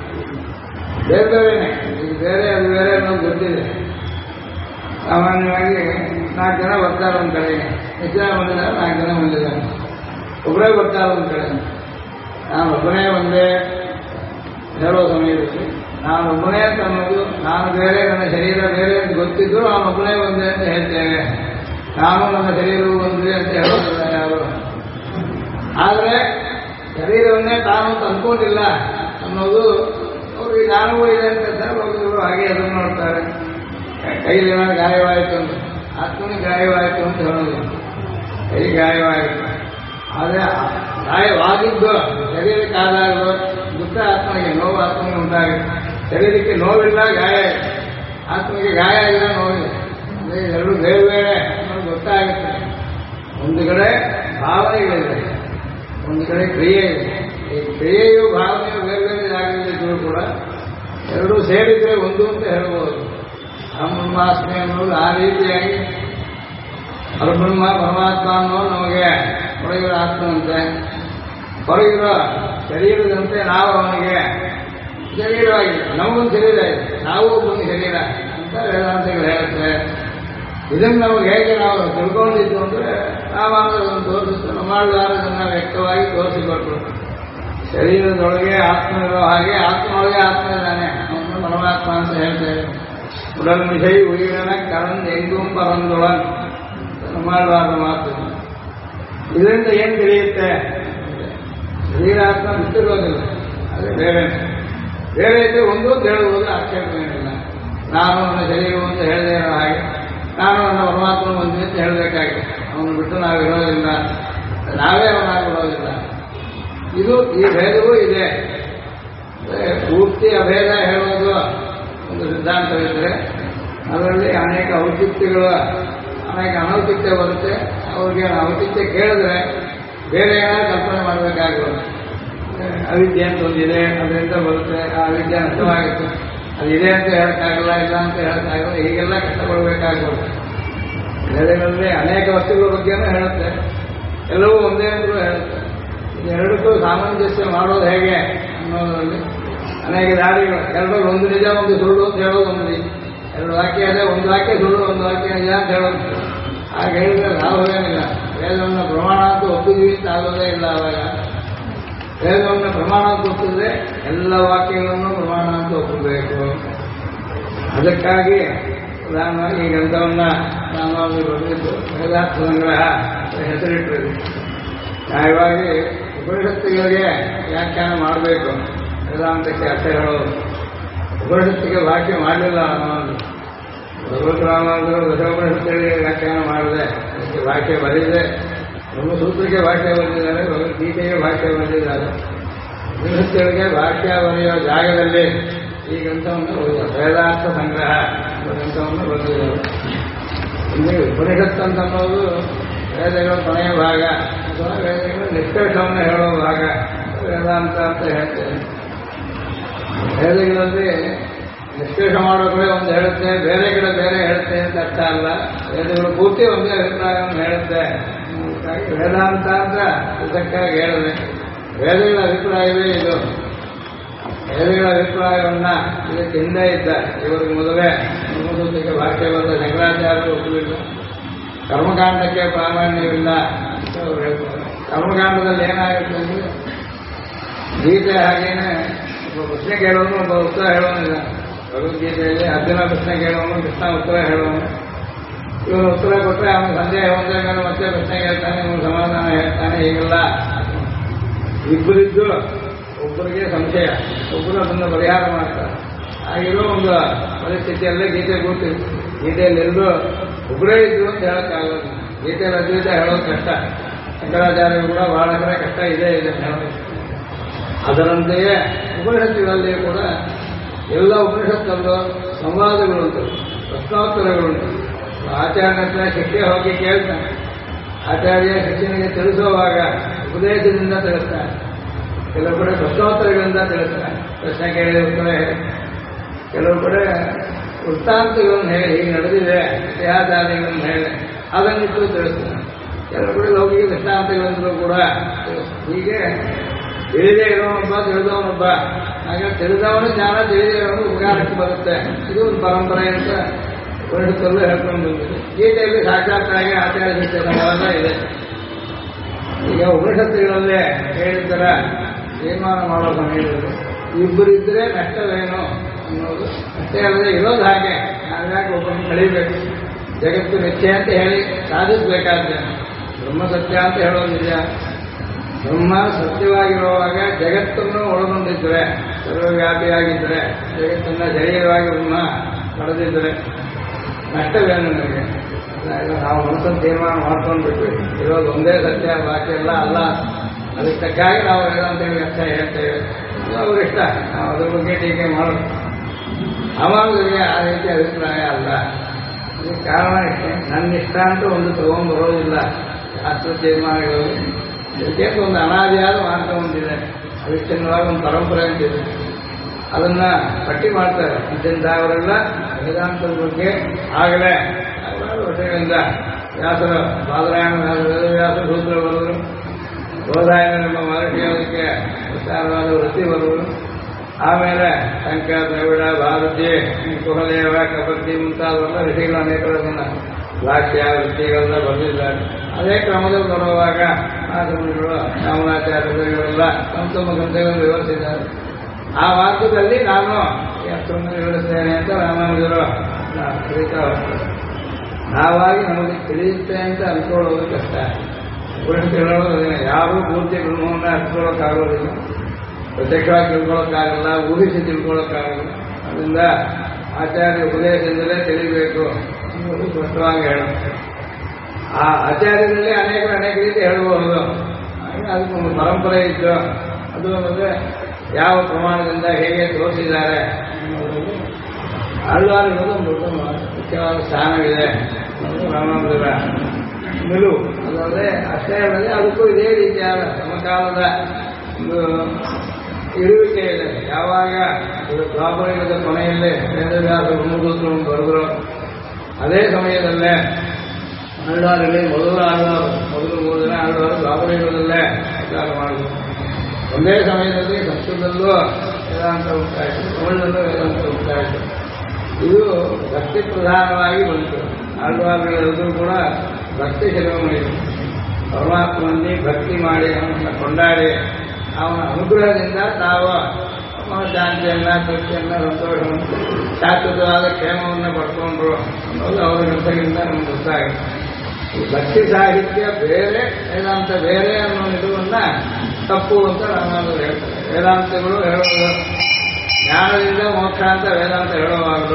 ಬೇರೆ ಬೇರೆನೆ, ಇದು ಬೇರೆ ಅದು ಬೇರೆ ಅನ್ನೋದು ಗೊತ್ತಿದೆ. ಸಾಮಾನ್ಯವಾಗಿ 4 ಜನ ಬರ್ತಾರೆ ಒಂದು ಕಡೆ, ಎಷ್ಟು ಜನ ಬಂದಿದ್ದಾರೆ? 4 ಜನ ಬಂದಿದ್ದಾರೆ. ಒಬ್ಬರೇ ಬರ್ತಾರೆ ಒಂದು ಕಡೆ. ನಾನು ಒಬ್ಬನೇ ಒಂದೇ ಹೇಳೋ ಸಮಯದಲ್ಲಿ ನಾನು ಒಬ್ಬನೇ ಅಂತ ಅನ್ನೋದು, ನಾನು ಬೇರೆ, ನನ್ನ ಶರೀರ ಬೇರೆ ಅಂತ ಗೊತ್ತಿದ್ದು ನಾನು ಒಬ್ಬನೇ ಒಂದೇ ಅಂತ ಹೇಳ್ತೇವೆ. ನಾನು ನನ್ನ ಶರೀರವು ಒಂದೇ ಅಂತ ಹೇಳೋದಿಲ್ಲ ಯಾರು. ಆದರೆ ಶರೀರವನ್ನೇ ತಾನು ಅಂತ ಅನ್ಕೊಂಡಿಲ್ಲ ಅನ್ನೋದು ಅವ್ರಿಗೆ ಜ್ಞಾನವೂ ಇದೆ ಅಂತ ಅವರು ಹಾಗೆ ಅದನ್ನು ನೋಡ್ತಾರೆ. ಕೈಲಿ ಏನಾದ್ರು ಗಾಯವಾಯಿತು ಅಂತ, ಆತ್ಮನಿಗೆ ಗಾಯವಾಯಿತು ಅಂತ ಹೇಳೋದು, ಕೈ ಗಾಯವಾಯಿತು. ಆದರೆ ಗಾಯವಾಗಿದ್ದು ಶರೀರಕ್ಕಾದಾಗ ದುಃಖ ಆತ್ಮನಿಗೆ, ನೋವು ಆತ್ಮನಿಗೆ ಉಂಟಾಗುತ್ತೆ. ಶರೀರಕ್ಕೆ ನೋವಿಲ್ಲ, ಗಾಯ ಇದೆ. ಆತ್ಮನಿಗೆ ಗಾಯ ಆಗಿಲ್ಲ, ನೋವಿಲ್ಲ. ಅಂದರೆ ಎರಡು ಬೇರೆ ಬೇರೆ ಅನ್ನೋದು ಗೊತ್ತಾಗುತ್ತೆ. ಒಂದು ಕಡೆ ಭಾವನೆಗಳಿದೆ, ಒಂದು ಕಡೆ ಕ್ರಿಯೆ ಇದೆ. ಈ ಕ್ರಿಯೆಯು ಭಾವನೆಯು ಬೇರೆ ಬೇರೆ ಜಾಗದಲ್ಲಿದ್ದರೂ ಕೂಡ ಎರಡೂ ಸೇರಿದ್ರೆ ಒಂದು ಅಂತ ಹೇಳ್ಬೋದು. ಬ್ರಹ್ಮಾಸ್ಮಿ ಅನ್ನೋದು ಆ ರೀತಿಯಾಗಿ ಪರಬ್ರಹ್ಮ ಪರಮಾತ್ಮ ಅನ್ನೋದು ನಮಗೆ ಒಳಗಿರೋ ಆತ್ಮನಂತೆ, ಹೊರಗಿರೋ ಶರೀರದಂತೆ ನಾವು ಅವನಿಗೆ ಶರೀರವಾಗಿದೆ. ನಮಗೊಂದು ಶರೀರ ಇದೆ, ನಾವು ಒಂದು ಶರೀರ ಅಂತ ವೇದಾಂತಗಳು ಹೇಳುತ್ತೆ. ಇದನ್ನು ನಮಗೆ ಹೇಗೆ ನಾವು ತಿಳ್ಕೊಂಡಿದ್ದು ಅಂದರೆ ರಾಮಾನುಜರನ್ನು ತೋರಿಸುತ್ತೆ, ನಮ್ಮಾಳ್ವಾರದನ್ನು ವ್ಯಕ್ತವಾಗಿ ತೋರಿಸಿಕೊಟ್ರು. ಶರೀರದೊಳಗೆ ಆತ್ಮ ಇರೋ ಹಾಗೆ ಆತ್ಮನೊಳಗೆ ಆತ್ಮ ಇದ್ದಾನೆ, ಅವನು ಪರಮಾತ್ಮ ಅಂತ ಹೇಳ್ತೇವೆ. ಉಡಲ್ ಮಿಷೈ ಉಯಿರನ ಕರಂದ್ ಎಂಗೂಂ ಪರಂದೊಳನ್ ನಮ್ಮಾಳ್ವಾರದ ಮಾತು. ಇದರಿಂದ ಏನು ತಿಳಿಯುತ್ತೆ? ಶರೀರಾತ್ಮ ಬಿಟ್ಟಿರೋದಿಲ್ಲ, ಅದೇ ಬೇರೆ ಬೇರೆ ಇದ್ರೆ ಒಂದು ಅಂತ ಹೇಳುವುದು ಆಕ್ಷೇಪವೇನಿಲ್ಲ. ನಾನು ನನ್ನ ಶರೀರವು ಅಂತ ಹೇಳದೇ ಇರೋ ಹಾಗೆ, ನಾನು ನನ್ನ ಪರಮಾತ್ಮ ಬಂದಿದೆ ಅಂತ ಹೇಳಬೇಕಾಗಿದೆ. ಅವನು ಬಿಟ್ಟು ನಾವು ಇರೋದಿಲ್ಲ, ನಾವೇ ಅವನಾಗಿರೋದಿಲ್ಲ. ಇದು ಈ ಭೇದವೂ ಇದೆ. ಪೂರ್ತಿ ಅಭೇದ ಹೇಳೋದು ಒಂದು ಸಿದ್ಧಾಂತವಿದ್ದರೆ ಅದರಲ್ಲಿ ಅನೇಕ ಔಚಿತ್ಯಗಳು, ಅನೇಕ ಅನೌಚಿತ್ಯ ಬರುತ್ತೆ. ಅವ್ರಿಗೆ ಔಚಿತ್ಯ ಕೇಳಿದ್ರೆ ಬೇರೆ ಏನಾದ್ರು ಕಲ್ಪನೆ ಮಾಡಬೇಕಾಗೋದು. ಅವಿದ್ಯೆ ಅಂತ ಒಂದಿದೆ, ಅದರಿಂದ ಬರುತ್ತೆ, ಆ ಅವಿದ್ಯೆ ನಷ್ಟವಾಗುತ್ತೆ. ಅದಿದೆ ಅಂತ ಹೇಳಕ್ಕಾಗಲ್ಲ, ಇಲ್ಲ ಅಂತ ಹೇಳಕ್ಕಾಗಲ್ಲ, ಹೀಗೆಲ್ಲ ಕಷ್ಟಪಡಬೇಕಾಗೋದು. ವೇದಗಳಲ್ಲಿ ಅನೇಕ ವಸ್ತುಗಳ ಬಗ್ಗೆನೂ ಹೇಳುತ್ತೆ, ಎಲ್ಲವೂ ಒಂದೇ ಅಂದ್ರೂ ಹೇಳುತ್ತೆ. ಎರಡಕ್ಕೂ ಸಾಮಂಜಸ್ಯ ಮಾಡೋದು ಹೇಗೆ ಅನ್ನೋದರಲ್ಲಿ ಅನೇಕ ದಾರಿಗಳು. ಎರಡರಲ್ಲಿ ಒಂದು ನಿಜ ಒಂದು ಸುಳ್ಳು ಅಂತ ಹೇಳೋದು ಒಂದು ರೀತಿ. ಎರಡು ವಾಕ್ಯ ಇದೆ, ಒಂದು ವಾಕ್ಯ ಸುಳ್ಳು, ಒಂದು ವಾಕ್ಯ ನಿಜ ಅಂತ ಹೇಳೋದು. ಹಾಗೆ ಹೇಳಿದ್ರೆ ಲಾಭವೇನಿಲ್ಲ. ವೇದವನ್ನು ಪ್ರಮಾಣ ಅಂತ ಒಪ್ಪಿದ್ವಿ ಅಂತ ಆಗೋದೇ ಇಲ್ಲ. ಆವಾಗ ವೇದವನ್ನು ಪ್ರಮಾಣ ಅಂತ ಒಪ್ಪಿದ್ರೆ ಎಲ್ಲ ವಾಕ್ಯಗಳನ್ನು ಪ್ರಮಾಣ ಅಂತ ಒಪ್ಪಬೇಕು. ಅದಕ್ಕಾಗಿ ಉದಾಹರಣವಾಗಿ ಈ ಗ್ರಂಥವನ್ನು ನಾನು ಬರೆದಿದ್ದು ವೇದಾರ್ಥ ಸಂಗ್ರಹ ಹೆಸರಿಟ್ಟಿದೆ. ನ್ಯಾಯವಾಗಿ ಉಪನಿಷತ್ತುಗಳಿಗೆ ವ್ಯಾಖ್ಯಾನ ಮಾಡಬೇಕು. ವೇದಾಂತಕ್ಕೆ ಅರ್ಥ ಹೇಳೋದು. ಉಪನಿಷತ್ತಿಗೆ ವಾಕ್ಯ ಮಾಡಲಿಲ್ಲ ಅನ್ನೋದು. ಭಗವತ್ ರಾಮಾನುಜರು ದಶೋಪನಿಷತ್ತುಗಳಿಗೆ ವ್ಯಾಖ್ಯಾನ ಮಾಡಿದೆ, ಅದಕ್ಕೆ ವಾಕ್ಯ ಬರೆದಿದೆ. ಬ್ರಹ್ಮಸೂತ್ರಕ್ಕೆ ಭಾಷ್ಯ ಬರೆದಿದ್ದಾರೆ, ಭಗವದ್ಗೀತೆಗೆ ಭಾಷ್ಯ ಬರೆದಿದ್ದಾರೆ. ಉಪನಿಷತ್ತುಗಳಿಗೆ ಭಾಷ್ಯ ಬರೆಯುವ ಜಾಗದಲ್ಲಿ ಈ ಗ್ರಂಥವನ್ನು ವೇದಾರ್ಥ ಸಂಗ್ರಹ ಗ್ರಂಥವನ್ನು ಬರೆದಿದ್ದಾರೆ. ಇಲ್ಲಿ ಉಪನಿಷತ್ತು ಅಂತ ಅನ್ನೋದು ವೇದಗಳ ಕೊನೆಯ ಭಾಗ ಅಥವಾ ವೇದಗಳ ನಿಷ್ಕರ್ಷವನ್ನು ಹೇಳುವ ಭಾಗ ವೇದಾಂತ ಅಂತ ಹೇಳ್ತೇವೆ. ವೇದಗಳಲ್ಲಿ ನಿಷ್ಕರ್ಷ ಮಾಡೋದ್ರೆ ಒಂದು ಹೇಳುತ್ತೆ, ಬೇರೆ ಕಡೆ ಬೇರೆ ಹೇಳುತ್ತೆ ಅಂತ ಅರ್ಥ ಅಲ್ಲ. ವೇದಗಳು ಪೂರ್ತಿ ಒಂದೇ ಅಭಿಪ್ರಾಯವನ್ನು ಹೇಳುತ್ತೆ. ವೇದಾಂತ ಅಂತ ಇದಕ್ಕಾಗಿ ಹೇಳಿದೆ. ವೇದಗಳ ಅಭಿಪ್ರಾಯವೇ ಇದು. ವೇದಗಳ ಅಭಿಪ್ರಾಯವನ್ನ ಇದಕ್ಕೆ ಹಿಂದೆ ಇದ್ದ ಇವರಿಗೆ ಮೊದಲೇ ಬ್ರಹ್ಮಸೂತ್ರಕ್ಕೆ ಭಾಷ್ಯ ಬಂದ ಶಂಕರಾಚಾರ್ಯರು ಒಪ್ಪಲಿಲ್ಲ. ಕರ್ಮಕಾಂಡಕ್ಕೆ ಪ್ರಾಮಾಣ್ಯವಿಲ್ಲ ಅಂತ ಅವರು ಹೇಳ್ತಾರೆ. ಕರ್ಮಕಾಂಡದಲ್ಲಿ ಏನಾಗುತ್ತೆ ಅಂದರೆ ಗೀತೆ ಹಾಗೇನೆ ಒಬ್ಬ ಪ್ರಶ್ನೆ ಕೇಳೋನು, ಒಬ್ಬ ಉತ್ತರ ಹೇಳೋನಿಲ್ಲ. ಭಗವದ್ಗೀತೆಯಲ್ಲಿ ಅರ್ಜುನ ಪ್ರಶ್ನೆ ಕೇಳೋನು, ಕೃಷ್ಣ ಉತ್ತರ ಹೇಳೋನು. ಇವನು ಉತ್ತರ ಕೊಟ್ಟರೆ ಅವನು ಸಂದೇಹ ಒಂದೇ ಮೇಲೆ ಮತ್ತೆ ಪ್ರಶ್ನೆ ಕೇಳ್ತಾನೆ, ಇವನು ಸಮಾಧಾನ ಹೇಳ್ತಾನೆ. ಹೀಗೆಲ್ಲ ಇಬ್ಬರಿದ್ದು ಒಬ್ಬರಿಗೆ ಸಂಶಯ, ಒಬ್ಬರು ಅದನ್ನು ಪರಿಹಾರ ಮಾಡ್ತಾರೆ. ಆಗಿರೋ ಒಂದು ಪರಿಸ್ಥಿತಿಯಲ್ಲೇ ಗೀತೆ ಕೂತಿತ್ತು. ಗೀತೆಯಲ್ಲಿ ಎಲ್ಲರೂ ಒಬ್ಬರೇ ಇದ್ರು ಅಂತ ಹೇಳೋಕ್ಕಾಗೋದು. ಗೀತೆಯಲ್ಲಿ ಅದ್ವೈತ ಹೇಳೋದು ಕಷ್ಟ. ಶಂಕರಾಚಾರ್ಯರು ಕೂಡ ಬಹಳ ಕಡೆ ಕಷ್ಟ ಇದೆ ಹೇಳೋದು. ಅದರಂತೆಯೇ ಉಪನಿಷತ್ತುಗಳಲ್ಲಿ ಕೂಡ ಎಲ್ಲ ಉಪನಿಷತ್ತಲ್ಲೂ ಸಂವಾದಗಳುಂಟು, ಪ್ರಶ್ನೋತ್ತರಗಳುಂಟು. ಆಚಾರ್ಯನ ಹತ್ರ ಶಿಷ್ಯ ಹೋಗಿ ಕೇಳ್ತಾನೆ. ಆಚಾರ್ಯ ಶಿಷ್ಯನಿಗೆ ತಿಳಿಸುವಾಗ ಉಪದೇಶದಿಂದ ತಿಳಿಸ್ತಾನೆ. ಕೆಲವು ಕಡೆ ಪ್ರಶ್ನೋತ್ತರಗಳಿಂದ ತಿಳಿಸ್ತಾನೆ. ಪ್ರಶ್ನೆ ಕೇಳಿದ ಉತ್ತರ ಹೇಳಿ, ಕೆಲವು ಕಡೆ ವೃತ್ತಾಂತಗಳನ್ನು ಹೇಳಿ ಹೀಗೆ ನಡೆದಿದೆ, ಇತಿಹಾಸಾದಿಗಳನ್ನು ಹೇಳಿ ಅದನ್ನಿಟ್ಟು ತಿಳಿಸ್ತಾನೆ. ಕೆಲವು ಕಡೆ ಲೌಕಿಕ ದೃಷ್ಟಾಂತಗಳಂತಲೂ ಕೂಡ ಹೀಗೆ ತಿಳಿದೇ ಇರೋನೊಬ್ಬ, ತಿಳಿದವನೊಬ್ಬ. ಹಾಗೆ ತಿಳಿದವನು ಜ್ಞಾನ, ತಿಳಿದೇ ಇರೋನು ಉಪಕಾರಕ್ಕೆ ಬರುತ್ತೆ. ಇದು ಒಂದು ಪರಂಪರೆ ಅಂತ ಉಪನಿಷತ್ತಲ್ಲೂ ಹೇಳ್ಕೊಂಡು ಬಂದಿದೆ. ಗೀತೆಯಲ್ಲಿ ಸಾಕ್ಷಾತ್ತಾಗಿ ಆಚಾರ್ಯ ಶಿಷ್ಯ ಸಂವಾದ ಇದೆ. ಈಗ ಉಪನಿಷತ್ತುಗಳಲ್ಲೇ ಹೇಳಿದ್ದರ ತೀರ್ಮಾನ ಮಾಡೋ ಸಮಯದಲ್ಲಿ ಇಬ್ಬರಿದ್ದರೆ ನಷ್ಟವೇನು ಅನ್ನೋದು ಅಷ್ಟೇ ಅಲ್ಲದೆ ಇರೋದು ಹಾಗೆ. ಹಾಗಾಗಿ ಒಬ್ಬರನ್ನು ಕಳೀಬೇಕು. ಜಗತ್ತು ನಿತ್ಯ ಅಂತ ಹೇಳಿ ಸಾಧಿಸಬೇಕಾದ್ರೆ ಬ್ರಹ್ಮ ಸತ್ಯ ಅಂತ ಹೇಳೋದು ನಿಜ. ಬ್ರಹ್ಮ ಸತ್ಯವಾಗಿರುವಾಗ ಜಗತ್ತನ್ನು ಒಳಗೊಂಡಿದ್ದರೆ, ಸರ್ವವ್ಯಾಪಿಯಾಗಿದ್ದರೆ, ಜಗತ್ತನ್ನು ಶರೀರವಾಗಿ ಬ್ರಹ್ಮ ಪಡೆದಿದ್ದರೆ ನಷ್ಟವೇನು ನನಗೆ? ನಾವು ಮನಸ್ಸನ್ನು ತೀರ್ಮಾನ ಮಾಡ್ಕೊಂಡ್ಬಿಟ್ವಿ, ಇರೋದು ಒಂದೇ ಸತ್ಯ, ಬಾಕಿ ಎಲ್ಲ ಅಲ್ಲ. ಅದಕ್ಕೆ ತಕ್ಕಾಗಿ ನಾವು ವೇದಾಂತಗಳಿಗೆ ಅರ್ಥ ಹೇಳ್ತೇವೆ. ಅವ್ರಿಷ್ಟ, ನಾವು ಅದ್ರ ಬಗ್ಗೆ ಟೀಕೆ ಮಾಡೋದು. ಅವಾಗರಿಗೆ ಆ ರೀತಿ ಅಭಿಪ್ರಾಯ ಅಲ್ಲ. ಇದಕ್ಕೆ ಕಾರಣ ಇಷ್ಟೇ, ನನ್ನ ಇಷ್ಟ ಅಂತ ಒಂದು ತಗೊಂಡ್ಬರೋದಿಲ್ಲ. ಶಾಸ್ತ್ರ ತೀರ್ಮಾನಗಳು ಇದಕ್ಕೆ ಒಂದು ಅನಾದಿಯಾದ ಮಾರ್ಗ ಒಂದಿದೆ, ಅವಿಚ್ಛಿನ್ನವಾಗಿ ಒಂದು ಪರಂಪರೆ ಅಂತಿದೆ. ಅದನ್ನ ಪಟ್ಟಿ ಮಾಡ್ತಾರೆ. ಇಂಥವರೆಲ್ಲ ವೇದಾಂತದ ಬಗ್ಗೆ ಆಗಲೇ ಹಲವಾರು ವರ್ಷಗಳಿಂದ ವ್ಯಾಸರ ಬಾದರಾಯಣ ವೇದವ್ಯಾಸ ಸೂತ್ರ ಬರೆದರು, ಬೋಧಾಯನ ಎಂಬ ಮಹರ್ಷಿ ಅದಕ್ಕೆ ವಿಸ್ತಾರವಾದ ವೃತ್ತಿ ಬರುವುದು. ಆಮೇಲೆ ಶಂಕ, ದ್ರವಿಡ, ಭಾರತಿ, ಕುಹದೇವ, ಕಬಡ್ಡಿ ಮುಂತಾದವೆಲ್ಲ ಋಷಿಗಳು ಅನೇಕರು ಅದನ್ನು ಭಾಷ್ಯ ವೃತ್ತಿಗಳೆಲ್ಲ ಬರೆದಿದ್ದಾರೆ. ಅದೇ ಕ್ರಮದಲ್ಲಿ ಬರುವಾಗ ಆಶ್ರಮಗಳು, ರಾಮನಾಚಾರ್ಯರು ಇವರೆಲ್ಲ ತಮ್ಮ ಗ್ರಂಥಗಳನ್ನು ವಿವರಿಸಿದ್ದಾರೆ. ಆ ಮಾರ್ಗದಲ್ಲಿ ನಾನು ಅಷ್ಟನ್ನು ವಿವರಿಸ್ತೇನೆ ಅಂತ ರಾಮಾನುಜರು ತಿಳಿತಾ ಹೋಗ್ತಾರೆ. ನಾವಾಗಿ ನಮಗೆ ತಿಳಿಯುತ್ತೆ ಅಂತ ಅನ್ಕೊಳ್ಳೋದು ಕಷ್ಟ. ಉಪನಿಷತ್ತು ಹೇಳೋದು ಯಾರೂ ಪೂರ್ತಿ ಬ್ರಹ್ಮವನ್ನು ಅರ್ತ್ಕೊಳ್ಳೋಕ್ಕಾಗೋದಿಲ್ಲ. ಪ್ರತ್ಯಕ್ಷವಾಗಿ ತಿಳ್ಕೊಳ್ಳೋಕ್ಕಾಗಲ್ಲ, ಊಹಿಸಿ ತಿಳ್ಕೊಳ್ಳೋಕ್ಕಾಗಲ್ಲ. ಅದರಿಂದ ಆಚಾರ್ಯ ಉಪದೇಶದಿಂದಲೇ ತಿಳಿಬೇಕು ಅನ್ನೋದು ಸ್ಪಷ್ಟವಾಗಿ ಹೇಳುತ್ತೆ. ಆ ಆಚಾರ್ಯರಲ್ಲಿ ಅನೇಕ ರೀತಿ ಹೇಳಬಹುದು. ಹಾಗೆ ಅದಕ್ಕೊಂದು ಪರಂಪರೆ ಇದ್ದು ಅದು ಅಂದರೆ ಯಾವ ಪ್ರಮಾಣದಿಂದ ಹೇಗೆ ತೋರಿಸಿದ್ದಾರೆ ಅನ್ನೋದ್ರಲ್ಲಿ ಆಳ್ವಾರಿಗಳು ಒಂದು ಮುಖ್ಯವಾದ ಸ್ಥಾನವಿದೆ. ರಾಮಾನುಜರ ನಿಲುವು ಅದಲ್ಲದೆ ಅಷ್ಟೇ ಅಲ್ಲದೆ ಅದಕ್ಕೂ ಇದೇ ರೀತಿಯಾದ ಸಮಕಾಲದ ಒಂದು ಇರುವಿಕೆ ಇದೆ. ಯಾವಾಗ ದ್ವಾಪರಯುಗದ ಕೊನೆಯಲ್ಲೇ ವೇದವ್ಯಾಸ ಬ್ರಹ್ಮಸೂತ್ರವನ್ನು ಬರೆದರು, ಅದೇ ಸಮಯದಲ್ಲೇ ಆಳ್ವಾರಲ್ಲಿ ಮೊದಲು 3 ಜನ ಆಳ್ವಾರು ದ್ವಾಪರಯುಗದಲ್ಲೇ ವಿಚಾರ ಮಾಡಿದ್ರು. ಒಂದೇ ಸಮಯದಲ್ಲಿ ಸಂಸ್ಕೃತದಲ್ಲೂ ವೇದಾಂತ ಉಂಟಾಯಿತು, ತಮಿಳಿನಲ್ಲೂ ವೇದಾಂತ ಉಂಟಾಯಿತು. ಇದು ಭಕ್ತಿ ಪ್ರಧಾನವಾಗಿ ಬಂತು. ಆಳ್ವಾರುಗಳೆಲ್ಲರೂ ಕೂಡ ಭಕ್ತಿ ಶಿರೋಮಣಿ, ಪರಮಾತ್ಮನಲ್ಲಿ ಭಕ್ತಿ ಮಾಡಿ ಅವನನ್ನು ಕೊಂಡಾಡಿ ಅವನ ಅನುಗ್ರಹದಿಂದ ತಾವು ಶಾಂತಿಯನ್ನ, ತೃಪ್ತಿಯನ್ನ, ಸಂತೋಷವನ್ನು, ಶಾಶ್ವತವಾದ ಕ್ಷೇಮವನ್ನು ಪಡ್ಕೊಂಡ್ರು ಅನ್ನೋದು ಅವರ ಗ್ರಂಥಗಳಿಂದ ನಮ್ಗೆ ಗೊತ್ತಾಗಿದೆ. ಈ ಭಕ್ತಿ ಸಾಹಿತ್ಯ ಬೇರೆ, ವೇದಾಂತ ಬೇರೆ ಅನ್ನೋ ನಿಲುವನ್ನ ತಪ್ಪು ಅಂತ ರಾಮಾನುಜರು ಹೇಳ್ತಾರೆ. ವೇದಾಂತಗಳು ಹೇಳೋದು ಜ್ಞಾನದಿಂದ ಮೋಕ್ಷ ಅಂತ ವೇದಾಂತ ಹೇಳೋವಾಗಲು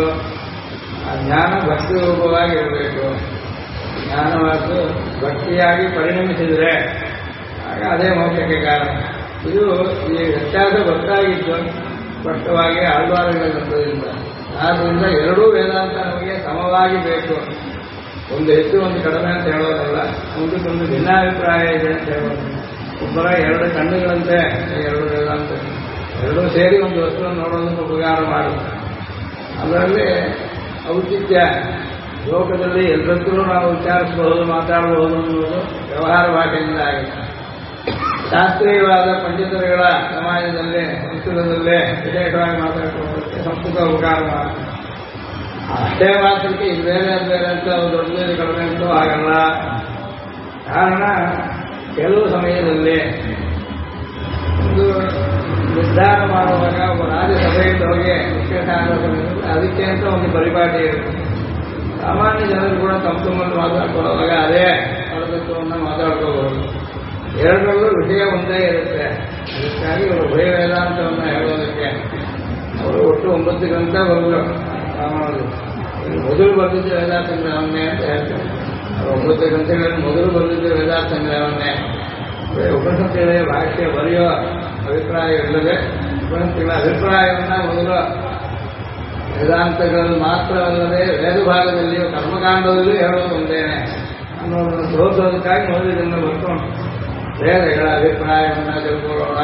ಆ ಜ್ಞಾನ ಭಕ್ತಿ ರೂಪವಾಗಿ ಇರಬೇಕು. ಜ್ಞಾನವಾದ್ದು ಭಕ್ತಿಯಾಗಿ ಪರಿಣಮಿಸಿದರೆ ಆಗ ಅದೇ ಮೋಕ್ಷಕ್ಕೆ ಕಾರಣ. ಇದು ಈ ವ್ಯತ್ಯಾಸ ಗೊತ್ತಾಗಿದ್ದು ಸ್ಪಷ್ಟವಾಗಿ ಆಳ್ವಾರುಗಳ ಗ್ರಂಥದಿಂದ. ಆದ್ದರಿಂದ ಎರಡೂ ವೇದಾಂತ ನಮಗೆ ಸಮವಾಗಿ ಬೇಕು. ಒಂದು ಹೆಚ್ಚು ಒಂದು ಕಡಿಮೆ ಅಂತ ಹೇಳೋದಲ್ಲ, ಒಂದಕ್ಕೊಂದು ಭಿನ್ನಾಭಿಪ್ರಾಯ ಇದೆ ಅಂತ ಹೇಳೋದು. ಒಬ್ಬರ 2 ಕಣ್ಣುಗಳಂತೆ 2 ವೇದಾಂತ, ಎರಡೂ ಸೇರಿ ಒಂದು ವಸ್ತುವನ್ನು ನೋಡೋದಕ್ಕೆ ಉಪಕಾರ ಮಾಡುತ್ತೆ. ಅದರಲ್ಲಿ ಔಚಿತ್ಯ ಲೋಕದಲ್ಲಿ ಎಲ್ಲರಲ್ಲೂ ನಾವು ವಿಚಾರಿಸಬಹುದು, ಮಾತಾಡಬಹುದು ಅನ್ನೋದು ವ್ಯವಹಾರ ಭಾಷೆಯಿಂದ ಆಗಿದೆ. ಶಾಸ್ತ್ರೀಯವಾದ ಪಂಡಿತರುಗಳ ಸಮಾಜದಲ್ಲಿ, ಸಂಸ್ಕೃತದಲ್ಲೇ ವಿಶೇಷವಾಗಿ ಮಾತಾಡ್ಕೊಳ್ಳೋದಕ್ಕೆ ಸಂಸ್ಕೃತ ಉಪಕಾರ ಮಾಡುತ್ತೆ. ಅಷ್ಟೇ ಮಾತ್ರಕ್ಕೆ ಇದು ಬೇರೆ ಅದು ಬೇರೆ ಅಂತ ದೊಡ್ಡದು ಕಡಿಮೆ ಅಂತೂ ಆಗಲ್ಲ. ಕಾರಣ ಕೆಲವು ಸಮಯದಲ್ಲಿ ಒಂದು ನಿರ್ಧಾರ ಮಾಡುವಾಗ ಒಬ್ಬ ರಾಜ್ಯಸಭೆಯಿಂದ ಹೋಗಿ ವಿಶೇಷ ಅದಕ್ಕೆ ಅಂತ ಒಂದು ಪರಿಪಾಟಿ ಇರುತ್ತೆ. ಸಾಮಾನ್ಯ ಜನರು ಕೂಡ ತಮ್ಮಲ್ಲಿ ಮಾತಾಡ್ಕೊಳ್ಳುವಾಗ ಅದೇ ಪರತತ್ವವನ್ನು ಮಾತಾಡ್ಕೋಬಹುದು. ಎರಡರಲ್ಲೂ ವಿಷಯ ಒಂದೇ ಇರುತ್ತೆ. ಅದಕ್ಕಾಗಿ ಅವರು ಉಭಯ ವೇದಾಂತವನ್ನು ಹೇಳೋದಕ್ಕೆ ಅವರು ಒಟ್ಟು 9 ಗ್ರಂಥ ಬರೆದರು ರಾಮಾನುಜರು. ಮೊದಲು ಬರೆದಿದ್ದು ವೇದಾಂತ ಸಂಗ್ರಹವನ್ನೇ ಅಂತ ಹೇಳ್ತಾರೆ. 9 ಗ್ರಂಥಗಳಲ್ಲಿ ಮೊದಲು ಬರೆದಿದ್ದು ವೇದಾಂತ ಸಂಗ್ರಹವನ್ನೇ. ಉಪನಿಷತ್ತುಗಳ ಭಾಷೆ ಬರೆಯೋ ಅಭಿಪ್ರಾಯ ಇಲ್ಲದೆ ಉಪನಿಷತ್ತುಗಳ ಅಭಿಪ್ರಾಯವನ್ನು ಮೊದಲು ವೇದಾಂತಗಳಲ್ಲಿ ಮಾತ್ರವಲ್ಲದೆ ವೇದ ಭಾಗದಲ್ಲಿಯೂ ಕರ್ಮಕಾಂಡದಲ್ಲಿಯೂ ಹೇಳೋದು ಒಂದೇನೆ ಅನ್ನೋದನ್ನು ತೋರಿಸೋದಕ್ಕಾಗಿ ಮೊದಲು ಇದನ್ನು ಬರ್ಕೊಂಡು ವೇದಗಳ ಅಭಿಪ್ರಾಯವನ್ನು ತಿಳ್ಕೊಳ್ಳೋಣ.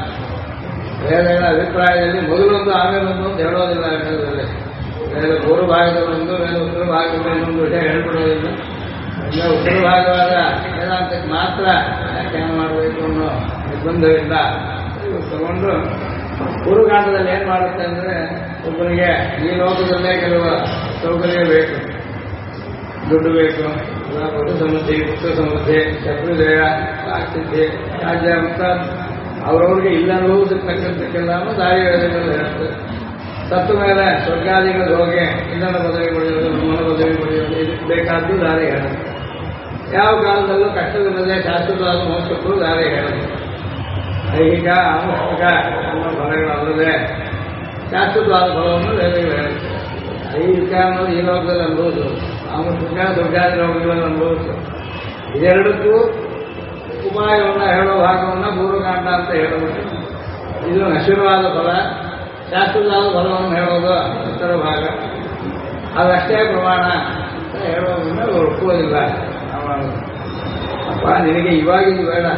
ವೇದಗಳ ಅಭಿಪ್ರಾಯದಲ್ಲಿ ಮೊದಲೊಂದು ಆಮೇಲೊಂದು ಅಂತ ಹೇಳೋದಿಲ್ಲ. ವೇದದಲ್ಲಿ ವೇದ ಪೂರ್ವ ಭಾಗದಲ್ಲೊಂದು, ವೇದ ಉತ್ತರ ಭಾಗದಲ್ಲಿ ಇನ್ನೊಂದು ವಿಷಯ ಹೇಳ್ಬಿಡೋದಿಲ್ಲ. ಎಲ್ಲ ಉತ್ತರ ಭಾಗವಾದ ವೇದಾಂತಕ್ಕೆ ಮಾತ್ರ ವ್ಯಾಖ್ಯಾನ ಮಾಡಬೇಕು ಅನ್ನೋ ನಿರ್ಬಂಧವಿಲ್ಲ. ಇವು ತಗೊಂಡು ಪೂರ್ವಕಾಂಡದಲ್ಲಿ ಏನು ಮಾಡುತ್ತೆ ಅಂದರೆ, ಒಬ್ಬನಿಗೆ ಈ ಲೋಕದಲ್ಲೇ ಕೆಲವು ಸೌಕರ್ಯ ಬೇಕು, ದುಡ್ಡು ಬೇಕು, ಪಶು ಸಮೃದ್ಧಿ, ಪುತ್ರ ಸಮೃದ್ಧಿ, ಶತ್ರುಜಯ, ಸಾಕ್ಷಿದ್ಧಿ, ರಾಜ್ಯ ಅಂತ ಅವ್ರವ್ರಿಗೆ ಇಲ್ಲ ಅನ್ನುವುದಕ್ಕಂತಕ್ಕೆಲ್ಲನೂ ದಾರಿ ವೇದಗಳು ಹೇಳುತ್ತೆ. ಸತ್ತ ಮೇಲೆ ಸ್ವರ್ಗಾದಿಗಳಿಗೆ ಹೋಗಿ ಇಂಧನ ಪದವಿ ಪಡೆಯೋದು, ಮನ ಪದವಿ ಪಡೆಯೋದು, ಇದಕ್ಕೆ ಬೇಕಾದ್ದು ದಾರಿ ಹೇಳುತ್ತೆ. ಯಾವ ಕಾಲದಲ್ಲೂ ಕಷ್ಟವಿಲ್ಲದೆ ಶಾಶ್ವತವಾದ ಮೋಕ್ಷಕ್ಕೂ ದಾರಿ ಹೇಳುತ್ತೆ. ಐಹಿಕ ಆಮುಖಿಕ ಅನ್ನೋ ಫಲಗಳಲ್ಲದೆ ಶಾಶ್ವತವಾದ ಫಲವನ್ನು ವೇದಗಳು ಹೇಳುತ್ತೆ. ಐಹಿಕ ಅನ್ನೋದು ಈ ಲೋಕದಲ್ಲಿ ಅನ್ಬೋದು, ಆಮುಖಿಕ ಸ್ವರ್ಗಾದಿ ಲೋಕಗಳಲ್ಲಿ ಅನ್ಬೋದು. ಇದೆರಡಕ್ಕೂ ಉಪಾಯವನ್ನು ಹೇಳೋ ಭಾಗವನ್ನು ಪೂರ್ವಕಾಂಡ ಅಂತ ಹೇಳಬಹುದು. ಇದು ನಶ್ವರವಾದ ಫಲ, ಶಾಶ್ವತವಾದ ಫಲವನ್ನು ಹೇಳೋದು ಉತ್ತರ ಭಾಗ. ಅದಷ್ಟೇ ಪ್ರಮಾಣ ಅಂತ ಹೇಳೋದನ್ನ ಅವರು ಒಪ್ಪುವುದಿಲ್ಲ. ಅಪ್ಪ ನಿನಗೆ ಇವಾಗಿದ್ದು ಬೇಡ,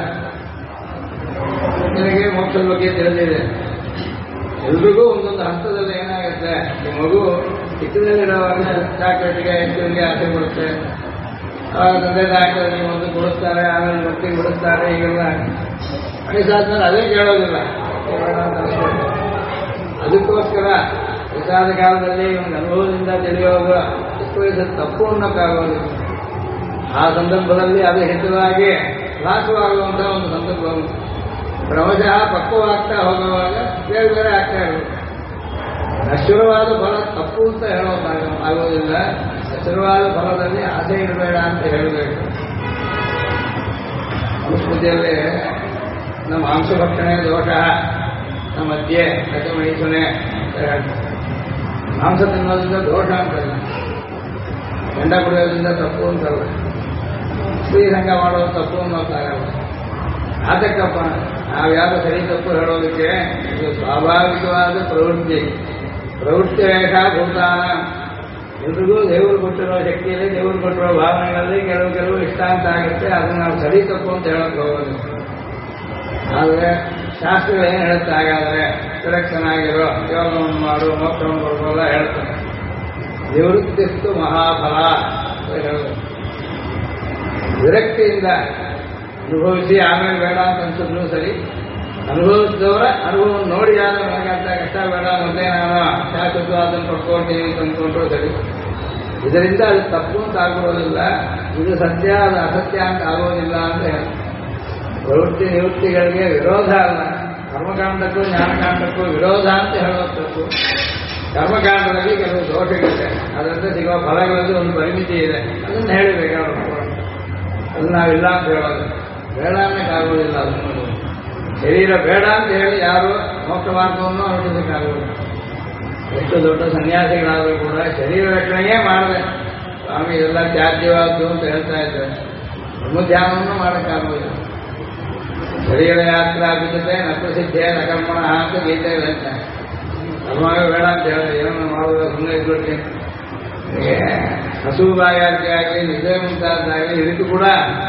ನಿನಗೆ ಮೋಕ್ಷದ ಬಗ್ಗೆ ತಿಳಿದಿದೆ. ಎಲ್ರಿಗೂ ಒಂದೊಂದು ಹಂತದಲ್ಲಿ ಏನಾಗುತ್ತೆ, ಈ ಮಗು ಚಿಕ್ಕದಲ್ಲಿರುವಾಗ ಚಾಕ್ಲೇಟ್ಗೆ ಹೆಚ್ಚಿಗೆ ಆಸೆ ಕೊಡುತ್ತೆ. ಆವಾಗ ತಂದೆ ತಾಯಿ ನೀವು ಒಂದು ಕೊಡಿಸ್ತಾರೆ, ಆಮೇಲೆ ಮಕ್ಕಳಿಗೆ ಬಿಡಿಸ್ತಾರೆ. ಈಗೆಲ್ಲ ವಯಸ್ಸಾದ್ಮೇಲೆ ಅದೇ ಕೇಳೋದಿಲ್ಲ. ಅದಕ್ಕೋಸ್ಕರ ವಯಸ್ಸಾದ ಕಾಲದಲ್ಲಿ ಒಂದು ಅನುಭವದಿಂದ ತಿಳಿಯೋದು ಚಿಕ್ಕ ವಯಸ್ಸಲ್ಲಿ ತಪ್ಪು ಅನ್ನೋಕ್ಕಾಗೋದಿಲ್ಲ. ಆ ಸಂದರ್ಭದಲ್ಲಿ ಅದು ಹಿತವಾಗಿ ನಾಶವಾಗುವಂತಹ ಒಂದು ಸಂದರ್ಭ ಉಂಟು. ಕ್ರಮಶಃ ಪಕ್ವವಾಗ್ತಾ ಹೋಗುವಾಗ ಬೇರೆ ಬೇರೆ ಆಗ್ತಾ ಇರೋದು. ನಶ್ವರವಾದ ಫಲ ತಪ್ಪು ಅಂತ ಆಗೋದಿಲ್ಲ. ನಶ್ವರವಾದ ಫಲದಲ್ಲಿ ಆಸೆ ಇರಬೇಡ ಅಂತ ಹೇಳಬೇಕು. ಮನುಸ್ಮೃತಿಯಲ್ಲಿ ನಮ್ಮ ಮಾಂಸಭಕ್ಷಣೆ ದೋಷ ಮಧ್ಯೆ ಕಚಮಹಿಸುನೆ ಅಂತ ಹೇಳ್ತಾರೆ. ಮಾಂಸ ತಿನ್ನೋದ್ರಿಂದ ದೋಷ ಅಂತಲ್ಲ, ಗಂಡ ಕುಡಿಯೋದ್ರಿಂದ ತಪ್ಪು ಅಂತಲ್ಲ, ಶ್ರೀರಂಗ ಮಾಡೋದು ತಪ್ಪು ಅನ್ನೋಕ್ಕಾಗಲ್ಲ. ಆತಕ್ಕಪ್ಪ ನಾವ್ಯಾರು ಸರಿ ತಪ್ಪು ಹೇಳೋದಕ್ಕೆ ಇದು ಸ್ವಾಭಾವಿಕವಾದ ಪ್ರವೃತ್ತಿ ವೇಷ ಭೂತಾನ. ಎಲ್ರಿಗೂ ದೇವರು ಕೊಟ್ಟಿರೋ ಶಕ್ತಿಯಲ್ಲಿ, ದೇವರು ಕೊಟ್ಟಿರೋ ಭಾವನೆಗಳಲ್ಲಿ ಕೆಲವು ಇಷ್ಟ ಅಂತ ಆಗುತ್ತೆ. ಅದನ್ನು ನಾವು ಸರಿ ತಪ್ಪು ಅಂತ ಹೇಳೋಕೆ ಹೋಗೋದು. ಆದರೆ ಶಾಸ್ತ್ರಗಳು ಏನು ಹೇಳುತ್ತೆ, ಹಾಗಾದರೆ ಸುರಕ್ಷನಾಗಿರೋ ಯೋಗವನ್ನು ಮಾಡು, ಮೋಕ್ಷವನ್ನು ಕೊಡ್ಬೋದ ಹೇಳ್ತಾರೆ. ನಿವೃತ್ತಿಸ್ತು ಮಹಾಫಲ ಅಂತ ಹೇಳೋದು. ವಿರಕ್ತಿಯಿಂದ ಅನುಭವಿಸಿ ಆಮೇಲೆ ಬೇಡ ಅಂತ ಅನ್ಸಿದ್ರು ಸರಿ, ಅನುಭವಿಸಿದವರ ಅನುಭವವನ್ನು ನೋಡಿ ಯಾರು ನನಗಂತ ಕಷ್ಟ ಬೇಡ, ಮೊದಲೇ ನಾನು ಶಾಶ್ವತವಾದನ್ನು ಪಡ್ಕೊಳ್ತೀನಿ ಅಂತ ಅಂದ್ಕೊಂಡ್ರು ಸರಿ. ಇದರಿಂದ ಅದು ತಪ್ಪು ಅಂತ ಆಗೋದಿಲ್ಲ, ಇದು ಸತ್ಯ ಅದು ಅಸತ್ಯ ಅಂತ ಆಗೋದಿಲ್ಲ ಅಂತ ಹೇಳ್ತಾರೆ. ಪ್ರವೃತ್ತಿ ನಿವೃತ್ತಿಗಳಿಗೆ ವಿರೋಧ ಅಲ್ಲ, ಕರ್ಮಕಾಂಡಕ್ಕೂ ಜ್ಞಾನಕಾಂಡಕ್ಕೂ ವಿರೋಧ ಅಂತ ಹೇಳೋದು ತಪ್ಪು. ಕರ್ಮಕಾಂಡದಲ್ಲಿ ಕೆಲವು ದೋಷಗಳಿದೆ, ಅದರಿಂದ ಸಿಗುವ ಫಲಗಳಲ್ಲಿ ಒಂದು ಪರಿಮಿತಿ ಇದೆ, ಅದನ್ನು ಹೇಳಿಬೇಕಾದ್ರೆ ಅದನ್ನು ನಾವಿಲ್ಲ ಅಂತ ಹೇಳೋದು ಬೇಡ ಅನ್ನೋಕ್ಕಾಗೋದಿಲ್ಲ. ಅದನ್ನು ಶರೀರ ಬೇಡ ಅಂತ ಹೇಳಿ ಯಾರು ಮೋಕ್ಷ ಮಾರ್ಗವನ್ನು ಹೊರಡಿಸೋಕ್ಕಾಗೋದಿಲ್ಲ. ಎಷ್ಟು ದೊಡ್ಡ ಸನ್ಯಾಸಿಗಳಾದರೂ ಕೂಡ ಶರೀರ ರಕ್ಷಣೆಯೇ ಮಾಡಿದೆ, ಸ್ವಾಮಿ ಇದೆಲ್ಲ ತ್ಯಾಜ್ಯವಾದ್ದು ಅಂತ ಹೇಳ್ತಾ ಇದ್ದಾರೆ. ಬ್ರಹ್ಮಧ್ಯಾನವನ್ನು ಮಾಡೋಕ್ಕಾಗೋದಿಲ್ಲ. ಶರೀರ ಯಾತ್ರಾ ಬಿದ್ದತೆ ನಪ್ರಸಿದ್ಧೇ ನಕರ್ಮಣ ಅಂತ ಗೀತೆ ಹೇಳ್ತಾರೆ. ಕರ್ಮವೇ ಬೇಡ ಅಂತ ಹೇಳಿದ್ರೆ ಏನನ್ನು ಮಾಡೋದು, ಸುಮ್ಮನೆ ಇದ್ಬಿಡ್ತೀನಿ. ಹಸು ಬಾಯಾರಿಕೆ ಆಗಲಿ, ನಿದ್ದೆ ಮುಂತಾದಾಗಲಿ ಇದಕ್ಕೂ ಕೂಡ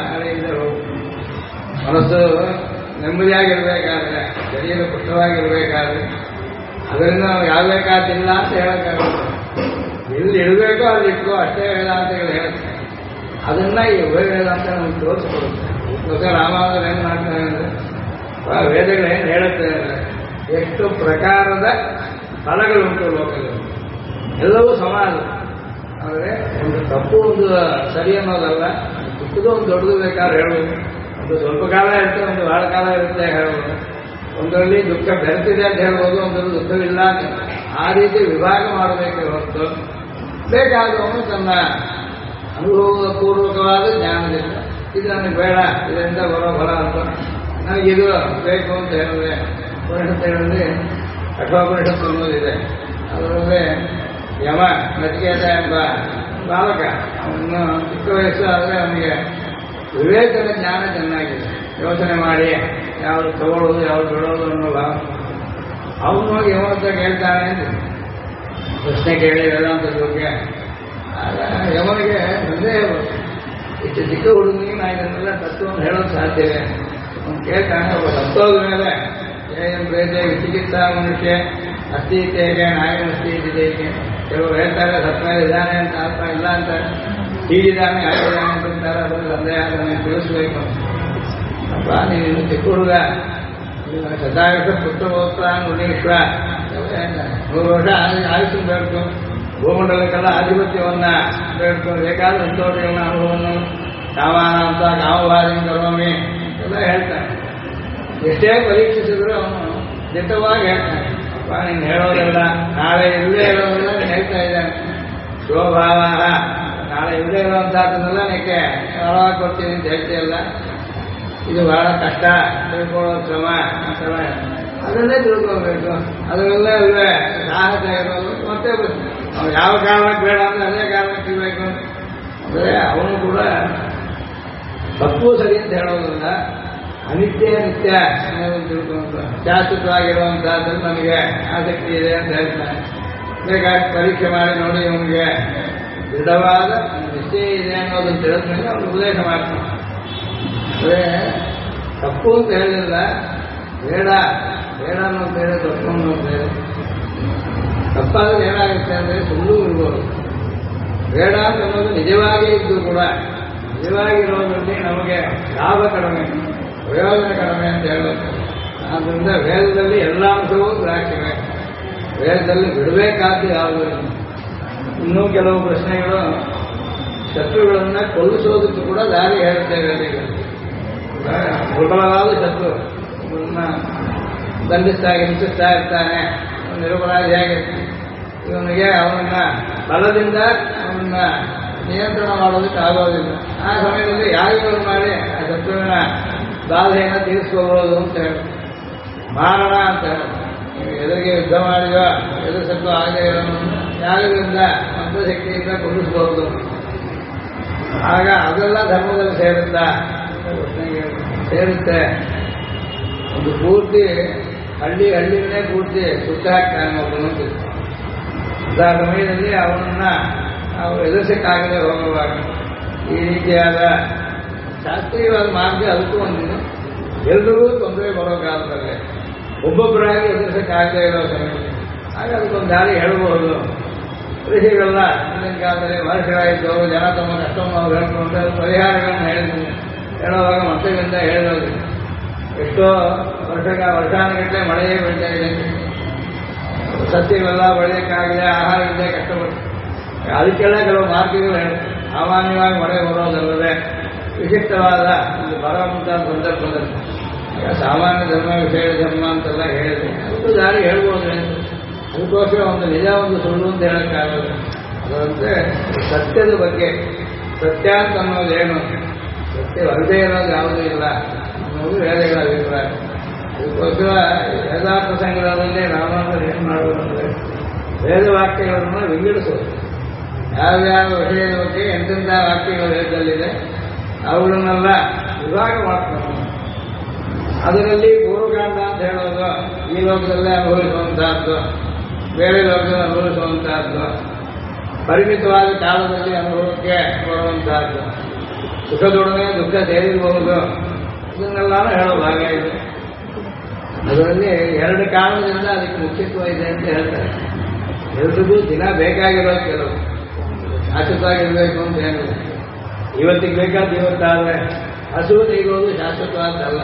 ಮನಸ್ಸು ನೆಮ್ಮದಿಯಾಗಿರ್ಬೇಕಾದ್ರೆ, ಶರೀರ ಪುಷ್ಟವಾಗಿರ್ಬೇಕಾದ್ರೆ ಅದರಿಂದ ನಾವು ಯಾವ ಬೇಕಾದಿಲ್ಲ ಅಂತ ಹೇಳೋಕ್ಕಾಗುತ್ತೆ. ಎಲ್ಲಿ ಇಡಬೇಕೋ ಅಲ್ಲಿ ಇಟ್ಕೋ ಅಷ್ಟೇ ವೇದಾಂತಗಳು ಹೇಳುತ್ತೆ. ಅದನ್ನ ಈ ಉಭಯ ವೇದಾಂತ ನಮ್ಗೆ ತೋರಿಸ್ಕೊಡುತ್ತೆ. ಅದಕ್ಕೋಸ್ಕರ ರಾಮಾನುಜರು ಏನು ಮಾಡ್ತಾರೆ ಅಂದರೆ, ವೇದಗಳು ಏನು ಹೇಳುತ್ತೆ ಅಂದರೆ ಎಷ್ಟು ಪ್ರಕಾರದ ಫಲಗಳುಂಟು ಲೋಕದಲ್ಲಿ, ಎಲ್ಲವೂ ಸಮಾನ. ಆದರೆ ಒಂದು ತಪ್ಪು ಒಂದು ಸರಿ ಅನ್ನೋದಲ್ಲ, ಚಿಕ್ಕದು ಒಂದು ದೊಡ್ಡದು ಬೇಕಾದ್ರೆ ಹೇಳ್ಬೋದು. ಒಂದು ಸ್ವಲ್ಪ ಕಾಲ ಇರುತ್ತೆ, ಒಂದು ಬಹಳ ಕಾಲ ಇರುತ್ತೆ ಹೇಳ್ಬೋದು. ಒಂದರಲ್ಲಿ ದುಃಖ ಬೆರೆತಿದೆ ಅಂತ ಹೇಳ್ಬೋದು, ಒಂದರಲ್ಲಿ ದುಃಖವಿಲ್ಲ ಅಂತ. ಆ ರೀತಿ ವಿಭಾಗ ಮಾಡಬೇಕೆ ಹೊರತು ಬೇಕಾದವನು ತನ್ನ ಅನುಭವ ಪೂರ್ವಕವಾದ ಜ್ಞಾನದಿಂದ ಇದು ನನಗೆ ಬೇಡ, ಇದರಿಂದ ಬರೋ ಫಲ ಅಂತ ನನಗಿದು ಬೇಕು ಅಂತ ಹೇಳಿದ್ರೆ, ಉಪನಿಷತ್ತು ಹೇಳಿದ್ರೆ ಕಠೋಪನಿಷತ್ತು ಅನ್ನೋದಿದೆ. ಅದರಲ್ಲೇ ಯಮ ನಚಿಕೇತ ಎಂಬ ಬಾಲಕ, ಅವನು ಚಿಕ್ಕ ವಯಸ್ಸು ಆದರೆ ಅವನಿಗೆ ವಿವೇಕದ ಜ್ಞಾನ ಚೆನ್ನಾಗಿದೆ. ಯೋಚನೆ ಮಾಡಿ ಯಾವುದು ತಗೊಳ್ಳೋದು ಯಾವುದು ಬಿಡೋದು ಅನ್ನೋಲ್ಲ. ಅವನು ಹೋಗಿ ಯಮಂತ ಕೇಳ್ತಾನೆ ಅಂತ ಪ್ರಶ್ನೆ ಕೇಳಿ ವೇದಾಂತದ ಬಗ್ಗೆ. ಆಗ ಯಮನಿಗೆ ಒಂದೇ ಇಷ್ಟು ಚಿಕ್ಕ ಹುಡುಗನಿಗೆ ನಾ ಇದನ್ನೆಲ್ಲ ತತ್ವವನ್ನು ಹೇಳೋದು ಸಾಧ್ಯವೇ? ಅವನು ಕೇಳ್ತಾನೆ. ಒಬ್ಬ ಸತ್ತೋದ ಮೇಲೆ ಏನ್ ಪ್ರೇತೆ ಚಿಕಿತ್ಸಾ ಮನುಷ್ಯ ಅಸ್ತಿತ್ಯಗೆ ನಾಯನಸ್ತಿ ಇದೆಯೇ? ಕೆಲವರು ಹೇಳ್ತಾರೆ ಸತ್ತ ಮೇಲೆ ಇದ್ದಾನೆ ಅಂತ, ಆತ್ಮ ಇಲ್ಲ ಅಂತ, ಹೀಗಿದ್ದಾನೆ ಆಗಿದ್ದಾನೆ ಅಂತಾರೆ. ಅದರಲ್ಲಿ ಸಂದೇಹ ಅದನ್ನು ತಿಳಿಸ್ಬೇಕು. ಅಪ್ಪ ನೀನು ಚಿಕ್ಕ ಹುಡುಗ, ಶತಾಯುಷ ಪುತ್ರಗೋತ್ರ ಮುನೀಶ್ವ 100 ವರ್ಷ ಆಯುಷ್ಯ ಬೇಡ್ತು, ಭೂಮಂಡಲಕ್ಕೆಲ್ಲ ಆಧಿಪತ್ಯವನ್ನ ಬೇಡ್ತು, ಬೇಕಾದ್ರೆ ಸಂತೋಷಗಳನ್ನ ಅನುಭವವನ್ನು ಕಾಮಾನ ಅಂತ ಕಾಮಭಾರಿನ ಕರೋಮಿ ಎಲ್ಲ ಹೇಳ್ತಾನೆ. ಎಷ್ಟೇ ಪರೀಕ್ಷಿಸಿದ್ರು ಅವನು ದಿಟ್ಟವಾಗಿ ಹೇಳ್ತಾನೆ. ಅಪ್ಪ ನೀನು ಹೇಳೋದಲ್ಲ, ನಾಳೆ ಇಲ್ಲದೆ ಹೇಳೋದಲ್ಲ ನೀನು ಹೇಳ್ತಾ ಇದ್ದಾನೆ. ಶೋಭಾವ ನಾಳೆ ಇಲ್ಲದೆ ಇರುವಂತಹದ್ದನ್ನೆಲ್ಲ ನಿಕ್ಕೆ ಹೊರವಾಗಿ ಕೊಡ್ತೀನಿ ಅಂತ ಹೇಳ್ತೀಯಲ್ಲ, ಇದು ಬಹಳ ಕಷ್ಟ, ತಿಳ್ಕೊಳ್ಳೋ ಶ್ರಮ ಅಂತೆಲ್ಲ ಅದನ್ನೇ ತಿಳ್ಕೊಳ್ಬೇಕು. ಅದರಲ್ಲೇ ಅಲ್ಲೇ ಸಾಹಸ ಇರೋದು. ಮತ್ತೆ ಅವ್ನು ಯಾವ ಕಾರಣಕ್ಕೆ ಬೇಡ ಅಂದ್ರೆ ಅದೇ ಕಾರಣಕ್ಕೆ ಇರಬೇಕು. ಅಂದರೆ ಅವನು ಕೂಡ ತಪ್ಪು ಸರಿ ಅಂತ ಹೇಳೋದಿಲ್ಲ, ಅನಿತ್ಯ ನಿತ್ಯ ಅನ್ನೋದನ್ನು ತಿಳ್ಕೊಂತ ಶಾಶ್ವತವಾಗಿರುವಂತಹದ್ರಲ್ಲಿ ನಮಗೆ ಆಸಕ್ತಿ ಇದೆ ಅಂತ ಹೇಳ್ತಾನೆ. ಬೇಕಾಗಿ ಪರೀಕ್ಷೆ ಮಾಡಿ ನೋಡಿ ಅವನಿಗೆ ದೃಢವಾದ ನಿಶ್ಚಯ ಇದೆ ಅನ್ನೋದನ್ನು ತಿಳಿದ್ಮೇಲೆ ಅವನು ಉಪದೇಶ ಮಾಡ್ತಾನೆ. ಅಂದರೆ ತಪ್ಪು ಅಂತ ಹೇಳಿಲ್ಲ, ಬೇಡ ಬೇಡ ಅನ್ನೋದು ಬೇರೆ, ತಪ್ಪು ಅನ್ನೋದು ಬೇರೆ. ತಪ್ಪಾದ್ರೆ ಏನಾಗುತ್ತೆ ಅಂದರೆ ಸುಳ್ಳು ಇರ್ಬೋದು. ಬೇಡ ಅಂತ ಅನ್ನೋದು ನಿಜವಾಗಿ ಇದ್ದು ಕೂಡ ನಿಜವಾಗಿರೋದ್ರಲ್ಲಿ ನಮಗೆ ಲಾಭ ಕಡಿಮೆ, ಪ್ರಯೋಜನ ಕಡಿಮೆ ಅಂತ ಹೇಳಬೇಕು. ಆದ್ದರಿಂದ ವೇದದಲ್ಲಿ ಎಲ್ಲ ಅಂಶವೂ ಗ್ರಾಹ್ಯವೇ. ವೇದದಲ್ಲಿ ಬಿಡಬೇಕಾದ್ದು ಯಾವುದೂ ಇಲ್ಲ. ಇನ್ನೂ ಕೆಲವು ಪ್ರಶ್ನೆಗಳು ಶತ್ರುಗಳನ್ನು ಕೊಲ್ಲಿಸೋದಕ್ಕೂ ಕೂಡ ದಾರಿ ಹೇಳುತ್ತೇವೆ. ದುರ್ಬಲವಾದ ಶತ್ರು ಇವನ್ನ ದಂಡಿಸ್ತಾ ಹಿಂಸಿಸ್ತಾ ಇರ್ತಾನೆ, ನಿರಪರಾಧಿಯಾಗಿರ್ತಾನೆ. ಇವನಿಗೆ ಅವನನ್ನ ಬಲದಿಂದ ಅವನ್ನ ನಿಯಂತ್ರಣ ಮಾಡೋದಕ್ಕೆ ಆಗೋದಿಲ್ಲ. ಆ ಸಮಯದಲ್ಲಿ ಯಾರಿಗೂ ಮಾಡಿ ಆ ಶತ್ರುವಿನ ಬಾಧೆಯನ್ನು ತೀರಿಸ್ಕೋಬಹುದು ಅಂತ ಹೇಳಿ ಮಾರಣ ಅಂತ ಹೇಳಿ ನೀವು ಎದುರಿಗೆ ಯುದ್ಧ ಮಾಡಿದ ಎದುರಿಸಕ್ಕೂ ಆಗದೆ ಇರೋನು ಯಾಗದಿಂದ ಮಂತ್ರಶಕ್ತಿಯಿಂದ ಕೊಲ್ಲಿಸಬಹುದು. ಆಗ ಅದೆಲ್ಲ ಧರ್ಮದಲ್ಲಿ ಸೇರುತ್ತಾ ಸೇರುತ್ತೆ. ಒಂದು ಪೂರ್ತಿ ಹಳ್ಳಿಗಳನ್ನೇ ಪೂರ್ತಿ ಸುತ್ತಾಗ್ತಾನೆ ಒಬ್ಬನು. ಆ ಸಮಯದಲ್ಲಿ ಅವನನ್ನ ನಾವು ಎದುರಿಸಕ್ಕಾಗದೆ ಹೋಗುವಾಗ ಈ ರೀತಿಯಾದ ಶಾಸ್ತ್ರೀಯವಾದ ಮಾರ್ಗ ಅದಕ್ಕೂ ಒಂದಿದೆ. ಎಲ್ರಿಗೂ ತೊಂದರೆ ಬರೋ ಕಾಲದಲ್ಲಿ ಒಬ್ಬೊಬ್ಬರಾಗಿ ಎದುರಿಸಕ್ಕಾಗದೇ ಇರೋ ಸಮಯದಲ್ಲಿ ಆಗ ಅದಕ್ಕೊಂದು ದಾರಿ ಹೇಳ್ಬೋದು. ಋಷಿಗಳೆಲ್ಲ ಹಿಂದಿನ ಕಾಲದಲ್ಲಿ ಮಹರ್ಷಿಗಳಾಯಿತು, ಜನ ತಮ್ಮ ಕಷ್ಟವನ್ನು ಅವ್ರು ಹೇಳ್ಕೊಂಡು ಅದು ಪರಿಹಾರಗಳನ್ನು ಹೇಳುವಾಗ ಮತ್ತದಿಂದ ಹೇಳೋದು. ಎಷ್ಟೋ ವರ್ಷಾನುಗಟ್ಟಲೆ ಮಳೆಯೇ ಬೀಳ್ತಾ ಇದೆ, ಸಸ್ಯವೆಲ್ಲ ಬೆಳೆಯೋಕ್ಕಾಗದೆ, ಆಹಾರ ಇಲ್ಲದೆ ಕಷ್ಟಪಟ್ಟು ಅದಕ್ಕೆಲ್ಲ ಕೆಲವು ಮಾರ್ಗಗಳು ಹೇಳ್ತಾರೆ. ಸಾಮಾನ್ಯವಾಗಿ ಮಳೆ ಬರೋದಲ್ಲದೆ ವಿಶಿಷ್ಟವಾದ ಒಂದು ಬರುವಂತಹ ಸಂದರ್ಭದಲ್ಲಿ ಸಾಮಾನ್ಯ ಧರ್ಮ ವಿಷಯ ಧರ್ಮ ಅಂತೆಲ್ಲ ಹೇಳಿದೆ. ಅದಕ್ಕೂ ದಾರಿ ಹೇಳ್ಬೋದು. ಅದಕ್ಕೋಸ್ಕರ ಒಂದು ನಿಜ ಒಂದು ಸುಳ್ಳು ಅಂತ ಹೇಳೋಕ್ಕಾಗಲ್ಲ. ಅದರಂತೆ ಸತ್ಯದ ಬಗ್ಗೆ ಸತ್ಯ ಅಂತ ಅನ್ನೋದೇನು, ಸತ್ಯ ಹೊರದೇ ಇರೋದು ಯಾವುದೂ ಇಲ್ಲ ಅನ್ನೋದು ವೇದಗಳ ಅಭಿಪ್ರಾಯ. ಅದಕ್ಕೋಸ್ಕರ ವೇದಾರ್ಥ ಸಂಗ್ರಹದಲ್ಲಿ ರಾಮಾನುಜರು ಏನು ಮಾಡೋದು ಅಂದರೆ ವೇದವಾಕ್ಯಗಳನ್ನು ವಿಂಗಡಿಸೋದು. ಯಾವ್ಯಾವ ವಿಷಯದ ಬಗ್ಗೆ ಎಂತೆಂಥ ವಾಕ್ಯಗಳು ವೇದದಲ್ಲಿದೆ ಅವುಗಳನ್ನೆಲ್ಲ ವಿಭಾಗ ಮಾಡ್ತಾರೆ. ಅದರಲ್ಲಿ ಪೂರ್ವಕಾಂಡ ಅಂತ ಹೇಳೋದು ಈ ಲೋಕದಲ್ಲೇ ಅನುಭವಿಸುವಂತಹದ್ದು, ಬೇರೆ ಲೋಕದಲ್ಲಿ ಅನುಭವಿಸುವಂತಹದ್ದು, ಪರಿಮಿತವಾದ ಕಾಲದಲ್ಲಿ ಅನುಭವಕ್ಕೆ ಬರುವಂತಹದ್ದು, ಸುಖದೊಡನೆ ದುಃಖ ಸೇರಿರಬಹುದು, ಇದನ್ನೆಲ್ಲಾನು ಹೇಳೋದು ಹಾಗಾಗಿದೆ. ಅದರಲ್ಲಿ ಎರಡು ಕಾರಣದಿಂದ ಅದಕ್ಕೆ ಮುಖ್ಯತ್ವ ಇದೆ ಅಂತ ಹೇಳ್ತಾರೆ. ಎಲ್ರಿಗೂ ದಿನ ಬೇಕಾಗಿರೋದು ಕೆಲವು ಶಾಶ್ವತವಾಗಿರಬೇಕು ಅಂತ ಏನಿಲ್ಲ. ಇವತ್ತಿಗೆ ಬೇಕಾದ ಇವತ್ತಾದರೆ ಹಸುವು ನೀಗೋದು ಶಾಶ್ವತವಾದಲ್ಲ.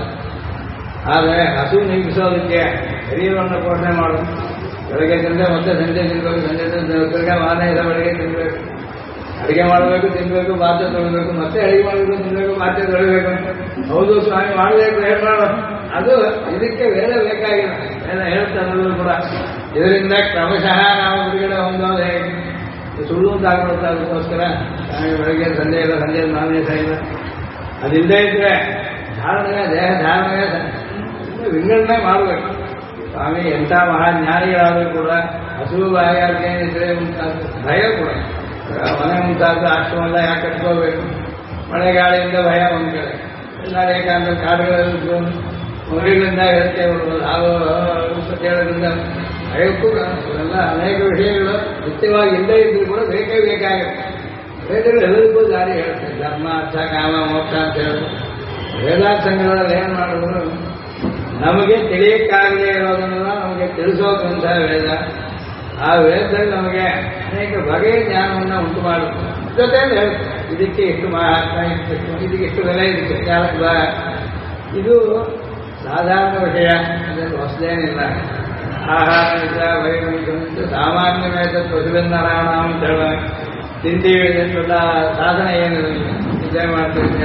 ಆದರೆ ಹಸು ನೀಗಿಸೋದಕ್ಕೆ ಶರೀರವನ್ನು ಪೋಷಣೆ ಮಾಡೋದು, ಬೆಳಗ್ಗೆ ತಿಂದರೆ ಮತ್ತೆ ಸಂಜೆ ತಿನ್ಬೇಕು, ಸಂಜೆ ತಿರ್ಗಾ ಮಾರನೇ ಇಲ್ಲ ಬೆಳಗ್ಗೆ ತಿನ್ನಬೇಕು, ಅಡುಗೆ ಮಾಡಬೇಕು ತಿನ್ನಬೇಕು, ಪಾತ್ರೆ ತೊಳಿಬೇಕು, ಮತ್ತೆ ಅಡುಗೆ ಮಾಡಬೇಕು ತಿನ್ನಬೇಕು, ಪಾತ್ರೆ ತೊಳಿಬೇಕು ಅಂತ. ಹೌದು ಸ್ವಾಮಿ ಮಾಡಬೇಕು ಹೇಳೋಣ, ಅದು ಇದಕ್ಕೆ ವೇಳೆ ಬೇಕಾಗಿಲ್ಲ. ವೇಳೆ ಹೇಳುತ್ತೆ ಅನ್ನೋದು ಕೂಡ. ಇದರಿಂದ ಕ್ರಮಶಃ ನಾವು ಬಿಡುಗಡೆ ಹೊಂದೋದು ಹೇಗೆ ಸುಳ್ಳು ಅಂತ ಆಗ್ಬಿಡುತ್ತೆ. ಅದಕ್ಕೋಸ್ಕರ ಬೆಳಗ್ಗೆ ಸಂಜೆ ಇಲ್ಲ, ಸಂಜೆ ನಾನ್ವೇಷ ಇಲ್ಲ, ಅದಿಲ್ಲದೆ ಇದ್ರೆ ಧಾರಣೆ ದೇಹ ಧಾರಣೆ ವಿಂಗಡಣೆ ಮಾಡಬೇಕು. ಸ್ವಾಮಿ ಎಂಥ ಮಹಾಜ್ಞಾನಿಗಳಾದರೂ ಕೂಡ ಹಸುವು ಬಾಯಾರಿಕೆ ಏನಿದ್ರೆ ಮುಂತಾದ ಭಯ ಕೂಡ, ಮನೆ ಮುಂತಾದ ಆಶ್ರಮೆಲ್ಲ ಯಾಕೆ ಕಟ್ಕೋಬೇಕು, ಮಳೆಗಾಳಿಯಿಂದ ಭಯ ಒಂದು ಕಡೆ, ಎಲ್ಲ ಏಕಾಂತ ಕಾಡುಗಳಲ್ಲಿ ಮಗಳಿಂದ ಹೇಳ್ತೇ ಬರ್ಬೋದು, ಹಾವು ಕೇಳೋದ್ರಿಂದ ಭಯಕ್ಕೂ ಇವೆಲ್ಲ ಅನೇಕ ವಿಷಯಗಳು ನಿತ್ಯವಾಗಿ ಇಲ್ಲದೇ ಇದ್ರೂ ಕೂಡ ಬೇಕೇ ಬೇಕಾಗುತ್ತೆ. ವೇದಗಳು ಎಲ್ಲರಿಗೂ ದಾರಿ ಹೇಳ್ತಾರೆ. ಧರ್ಮ ಅರ್ಥ ಕಾಮ ಮೋಕ್ಷ ಅಂತ ಹೇಳೋದು ವೇದಾಂತ ಸಂಘಗಳಲ್ಲಿ ಏನು ಮಾಡಿದ್ರು ನಮಗೆ ತಿಳಿಯಕ್ಕಾಗದೇ ಇರೋದನ್ನೆಲ್ಲ ನಮಗೆ ತಿಳಿಸೋದಂತಹ ವೇದ. ಆ ವೇದದಲ್ಲಿ ನಮಗೆ ಅನೇಕ ಬಗೆಯ ಜ್ಞಾನವನ್ನು ಉಂಟು ಮಾಡುತ್ತೆ. ಜೊತೆಯಲ್ಲಿ ಹೇಳ್ತಾರೆ ಇದಕ್ಕೆ ಎಷ್ಟು ಮಹಾತ್ಮ, ಇದಕ್ಕೆ ಎಷ್ಟು ಬೆಲೆ, ಇದಕ್ಕೆ ಜ್ಞಾನಕ್ಕೆ ಬಾ. ಇದು ಸಾಧಾರಣ ವಿಷಯ, ಅದನ್ನು ಹೊಸದೇನಿಲ್ಲ. ಆಹಾರ ನಿದ್ರೆ ವೈದ್ಯ ಸಾಮಾನ್ಯ ವೇದ ಪ್ರತಿಬಂಧನಾರಾಯಣ ಅಂತ ಹೇಳುವ ತಿಂತೀವಿ ದೊಡ್ಡ ಸಾಧನೆ ಏನಿಲ್ಲ, ನಿದ್ದೆ ಮಾಡ್ತೀವಿ,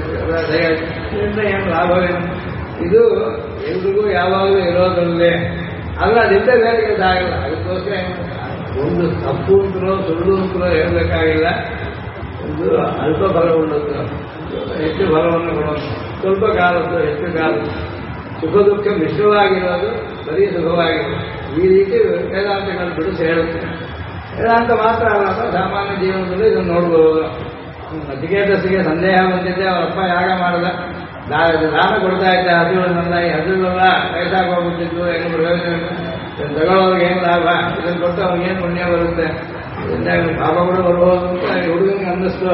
ಅದಕ್ಕೋಸ್ಕರ ಏನು ಲಾಭವೇನು. ಇದು ಎಲ್ರಿಗೂ ಯಾವಾಗಲೂ ಇರೋದ್ರಲ್ಲೇ ಅಲ್ಲ, ಅದಿದ್ದ ಬೇರೆ ಆಗಲ್ಲ. ಅದಕ್ಕೋಸ್ಕರ ಒಂದು ತಪ್ಪು ಅಂತಲೋ ಸುಳ್ಳು ಅಂತಲೋ ಹೇಳಬೇಕಾಗಿಲ್ಲ. ಒಂದು ಅಲ್ಪ ಫಲ ಉಳ್ಳದ್ದು, ಹೆಚ್ಚು ಫಲವನ್ನು ಕೊಡೋದು, ಸ್ವಲ್ಪ ಕಾಲದ್ದು ಹೆಚ್ಚು ಕಾಲದ್ದು, ಸುಖ ದುಃಖ ಮಿಶ್ರವಾಗಿರೋದು, ಬರೀ ಸುಖವಾಗಿರೋದು. ಈ ರೀತಿ ವೇದಾಂತಗಳು ಬಿಡಿಸಿ ಹೇಳುತ್ತೆ. ವೇದಾಂತ ಮಾತ್ರ ಅಲ್ಲ, ಸಾಮಾನ್ಯ ಜೀವನದಲ್ಲಿ ಇದನ್ನು ನೋಡ್ಬೋದು. ನಚಿಕೇತಸಿಗೆ ಸಂದೇಹ ಬಂದಿದ್ದೆ, ಅವರಪ್ಪ ಯಾಗ ಮಾಡದ, ದಾನ ಕೊಡ್ತಾ ಇದ್ದ ಹಸುಗಳನ್ನೆಲ್ಲ, ಈ ಹಸುಗಳೆಲ್ಲ ವಯಸ್ಸಾಗಿ ಹೋಗ್ಬಿಟ್ಟಿದ್ದು, ಏನು ಪ್ರಯೋಜನ ತಗೊಳ್ಳೋರಿಗೆ ಏನು ಲಾಭ, ಇದನ್ನು ಕೊಟ್ಟು ಅವ್ರಿಗೇನು ಪುಣ್ಯ ಬರುತ್ತೆ, ಇದರಿಂದ ಪಾಪ ಕೂಡ ಬರ್ಬೋದು ಅಂತ ಹುಡುಗನಿಗೆ ಅನ್ನಿಸ್ತು.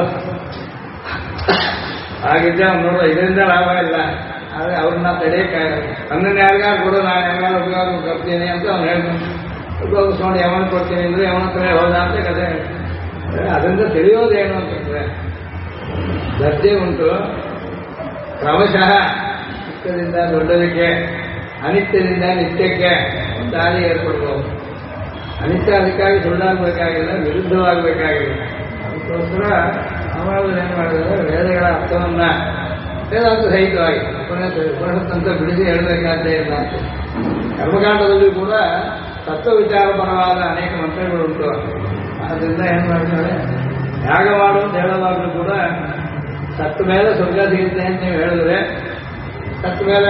ಹಾಗಿದ್ದೆ ಅವ್ನು ನೋಡೋ ಇದರಿಂದ ಲಾಭ ಇಲ್ಲ, ಆದರೆ ಅವ್ರನ್ನ ತಡೆಯಕ್ಕಾಗಲ್ಲ. ನನ್ನನ್ನು ಯಾರಿಗಾರು ಕೊಡು, ನಾನು ಯಾರು ಉಪಯೋಗ ಕೊಡ್ತೀನಿ ಅಂತ ಅವ್ನು ಹೇಳ್ತಾನೆ. ಉಪಯೋಗಿಸ್ಕೊಂಡು ಯಾವನ ಕೊಡ್ತೀನಿ ಅಂದರೆ ಯಾವನ ಹತ್ರ ಹೋದ ಅಂತ ಕತೆ. ಅದರಿಂದ ತಿಳಿಯೋದೇನು ಅಂತಂದರೆ ದರ್ಜೆ ಉಂಟು. ಕ್ರಮಶಃ ಚಿಕ್ಕದಿಂದ ದೊಡ್ಡದಕ್ಕೆ, ಅನಿತ್ಯದಿಂದ ನಿತ್ಯಕ್ಕೆ ಒಂದು ದಾರಿ ಏರ್ಪಡ್ಬೋದು. ಅನಿತ್ಯ ಅದಕ್ಕಾಗಿ ಸುಳ್ಳಾಗಬೇಕಾಗಿಲ್ಲ, ವಿರುದ್ಧವಾಗಬೇಕಾಗಿಲ್ಲ. ಅದಕ್ಕೋಸ್ಕರ ರಾಮಾನುಜರು ಏನು ಮಾಡಿದರೆ ವೇದಗಳ ಅರ್ಥವನ್ನು ವೇದಾಂತ ಸಹಿತವಾಗಿ ಉಪನಿಷತ್ತಂತ ಬಿಡಿಸಿ ಹೇಳಬೇಕಾದ್ದೇ ಇಲ್ಲ. ಕರ್ಮಕಾಂಡದಲ್ಲಿ ಕೂಡ ತತ್ವ ವಿಚಾರಪರವಾದ ಅನೇಕ ಮಂತ್ರಗಳುಂಟು. ಆದ್ದರಿಂದ ಏನು ಮಾಡ್ತಾರೆ, ಯಾಗ ಮಾಡು ಅಂತ ಹೇಳುವಾಗಲೂ ಕೂಡ ಸತ್ತ ಮೇಲೆ ಸ್ವರ್ಗ ಸಿಗುತ್ತೆ ಅಂತ ನೀವು ಹೇಳಿದ್ರೆ, ಸತ್ತ ಮೇಲೆ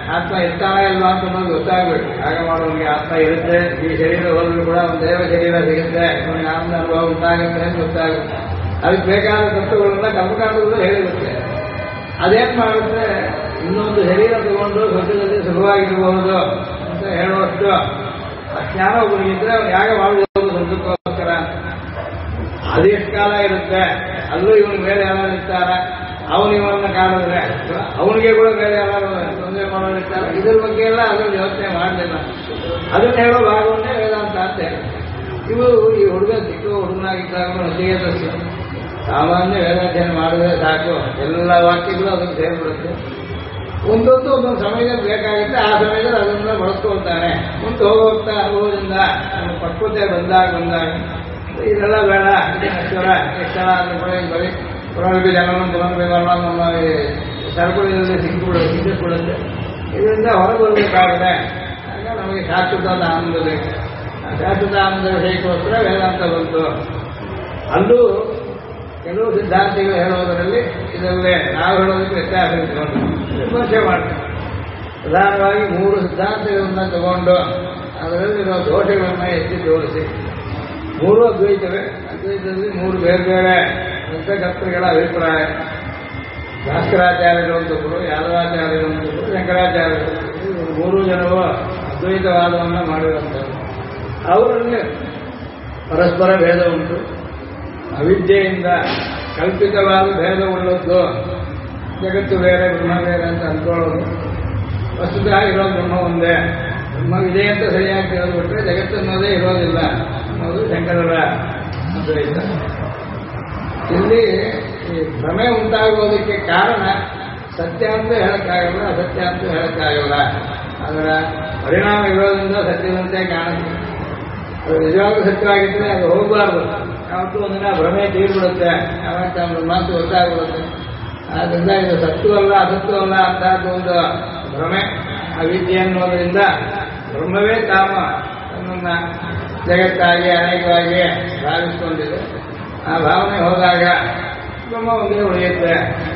ಆತ್ಮ ಇರ್ತಾನ ಇಲ್ವಾ ಅಂತ ನಮ್ಗೆ ಗೊತ್ತಾಗ್ಬೇಕು. ಆಗ ಮಾಡೋನಿಗೆ ಆತ್ಮ ಇರುತ್ತೆ, ಈ ಶರೀರ ಹೋದ್ರು ಕೂಡ ಒಂದು ದೇವ ಶರೀರ ಸಿಗುತ್ತೆ, ಅವನಿಗೆ ಆನಂದ ಅನುಭವ ಉಂಟಾಗುತ್ತೆ ಅಂತ ಗೊತ್ತಾಗುತ್ತೆ. ಅದಕ್ಕೆ ಬೇಕಾದ ತತ್ವಗಳನ್ನ ಕರ್ಮಕಾಂಡದಲ್ಲೂ ಹೇಳಿರುತ್ತೆ. ಅದೇನ್ ಮಾಡುತ್ತೆ, ಇನ್ನೊಂದು ಶರೀರ ತಗೊಂಡು ಸ್ವರ್ಗದಲ್ಲಿ ಸುಖವಾಗಿರಬಹುದು ಅಂತ ಹೇಳುವಷ್ಟು ಜ್ಞಾನ ಒಬ್ಬನಿಗಿದ್ರೆ ಅವನು ಯಾಗ ಮಾಡಬಹುದು ಸ್ವರ್ಗಕ್ಕೋಸ್ಕರ. ಅದೆಷ್ಟು ಕಾಲ ಇರುತ್ತೆ, ಅಲ್ಲೂ ಇವನಿಗೆ ಬೇರೆ ಯಾರು ಇರ್ತಾರ, ಅವನು ಇವನನ್ನ ಕಾಣಿದ್ರೆ ಅವನಿಗೆ ಕೂಡ ಬೇರೆ ಯಾರು ತೊಂದರೆ ಮಾಡೋರಿರ್ತಾರೆ. ಇದ್ರ ಬಗ್ಗೆ ಎಲ್ಲ ಅದನ್ನು ಯೋಚನೆ ಮಾಡಲಿಲ್ಲ. ಅದನ್ನ ಹೇಳೋ ಭಾಗವನ್ನೇ ವೇದಾಂತ ಅಂತ ಹೇಳಿ. ಇವು ಈ ಹುಡುಗ ಚಿಕ್ಕ ಹುಡುಗನಾಗಿದ್ದಾಗ ನಚಿಕೇತಸ್ಸು ಸಾಮಾನ್ಯ ವೇದಾಧ್ಯಯನ ಮಾಡಿದ್ರೆ ಸಾಕು, ಎಲ್ಲ ವಾಕ್ಯಗಳು ಅದನ್ನು ಸೇರ್ಬಿಡುತ್ತೆ. ಒಂದೊಂದು ಸಮಯದಲ್ಲಿ ಬೇಕಾಗುತ್ತೆ, ಆ ಸಮಯದಲ್ಲಿ ಅದನ್ನ ಬಳಸ್ಕೊಳ್ತಾನೆ. ಮುಂದೆ ಹೋಗ್ತಾ ಅನುಭವದಿಂದ ಪಕ್ವತೆ ಬಂದಾಗ ಇದೆಲ್ಲ ಬೇಡ, ಅಕ್ಷರ ಎಷ್ಟರ ಆದ್ರೂ ಕೂಡ ಈಗ ಬರೀ ಪುನರ್ಭಿ ಜನನ ಪುನರ್ಭಿ ಮರಣ ನಮ್ಮ ಸರಕುಳಿನಲ್ಲಿ ಸಿಕ್ಕಿಬಿಡುತ್ತೆ. ಇದರಿಂದ ಹೊರಬರಬೇಕಾಗಿದೆ. ಆಗ ನಮಗೆ ಶಾಶ್ವತವಾದ ಆನಂದ ಬೇಕು. ಆ ಶಾಶ್ವತ ಆನಂದ ವಿಷಯಕ್ಕೋಸ್ಕರ ವೇದಾಂತ ಬಂತು. ಅಲ್ಲೂ ಕೆಲವು ಸಿದ್ಧಾಂತಿಗಳು ಹೇಳೋದರಲ್ಲಿ ಇದರಲ್ಲೇ ನಾವು ಹೇಳೋದಕ್ಕೆ ವ್ಯತ್ಯಾಸ ಇಟ್ಕೊಂಡು ವಿಮರ್ಶೆ ಮಾಡ್ತೀವಿ. ಪ್ರಧಾನವಾಗಿ 3 ಸಿದ್ಧಾಂತಗಳನ್ನ ತಗೊಂಡು ಅದರಲ್ಲಿರೋ ದೋಷಗಳನ್ನ ಎತ್ತಿ ತೋರಿಸಿ, 3 ಅದ್ವೈತವೇ. ಅದ್ವೈತದಲ್ಲಿ 3 ಬೇರೆ ಬೇರೆ ಗ್ರಂಥಕರ್ತೃಗಳ ಅಭಿಪ್ರಾಯ. ಭಾಸ್ಕರಾಚಾರ್ಯರು ಅಂತೊಬ್ಬರು, ಯಾದವಾಚಾರ್ಯರು ಅಂತೊಬ್ಬರು, ಶಂಕರಾಚಾರ್ಯರು, 3 ಜನರು ಅದ್ವೈತವಾದವನ್ನು ಮಾಡಿರುವಂಥದ್ದು. ಅವರಲ್ಲಿ ಪರಸ್ಪರ ಭೇದ ಉಂಟು. ಅವಿದ್ಯೆಯಿಂದ ಕಲ್ಪಿತವಾದ ಭೇದವುಳ್ಳದ್ದು, ಜಗತ್ತು ಬೇರೆ ಬ್ರಹ್ಮ ಬೇರೆ ಅಂತ ಅಂದ್ಕೊಳ್ಳೋದು. ವಸ್ತುತಃ ಇರೋದು ಬ್ರಹ್ಮ ಒಂದೇ, ಬ್ರಹ್ಮವಿದೆ ಅಂತ ಸರಿಯಾಗಿ ತಿಳಿದ್ಬಿಟ್ರೆ ಜಗತ್ತನ್ನೋದೇ ಇರೋದಿಲ್ಲ ಅನ್ನೋದು ಶಂಕರರ ಅದ್ವೈತ. ಇಲ್ಲಿ ಈ ಭ್ರಮೆ ಉಂಟಾಗುವುದಕ್ಕೆ ಕಾರಣ ಸತ್ಯ ಅಂತ ಹೇಳಕ್ಕಾಗಲ್ಲ, ಅಸತ್ಯ ಅಂತ ಹೇಳಕ್ಕಾಗಲ್ಲ. ಅದರ ಪರಿಣಾಮ ಇರೋದ್ರಿಂದ ಸತ್ಯದಂತೆ ಕಾಣುತ್ತೆ. ಅದು ನಿಜವಾಗ್ಲೂ ಸತ್ಯವಾಗಿದ್ದರೆ ಅದು ಹೋಗಬಾರ್ದು. ಯಾವತ್ತೂ ಒಂದಿನ ಭ್ರಮೆ ತೀರ್ಬಿಡುತ್ತೆ, ಯಾವತ್ತ ಮಾತು ಗೊತ್ತಾಗ್ಬಿಡುತ್ತೆ. ಆದ್ದರಿಂದ ಇದು ಸತ್ಯವಲ್ಲ ಅಸತ್ಯವಲ್ಲ ಅಂತ ಒಂದು ಭ್ರಮೆ ಅವಿದ್ಯೆ ಅನ್ನೋದರಿಂದ ಬ್ರಹ್ಮವೇ ತಾಮ ತನ್ನನ್ನ ಜಗತ್ತಾಗಿ ಅನೇಕವಾಗಿ ಭಾವಿಸಿಕೊಂಡಿದೆ. ಆ ಭಾವನೆ ಹೋದಾಗ ಬ್ರಹ್ಮ ಒಂದೇ ಉಳಿಯುತ್ತೆ.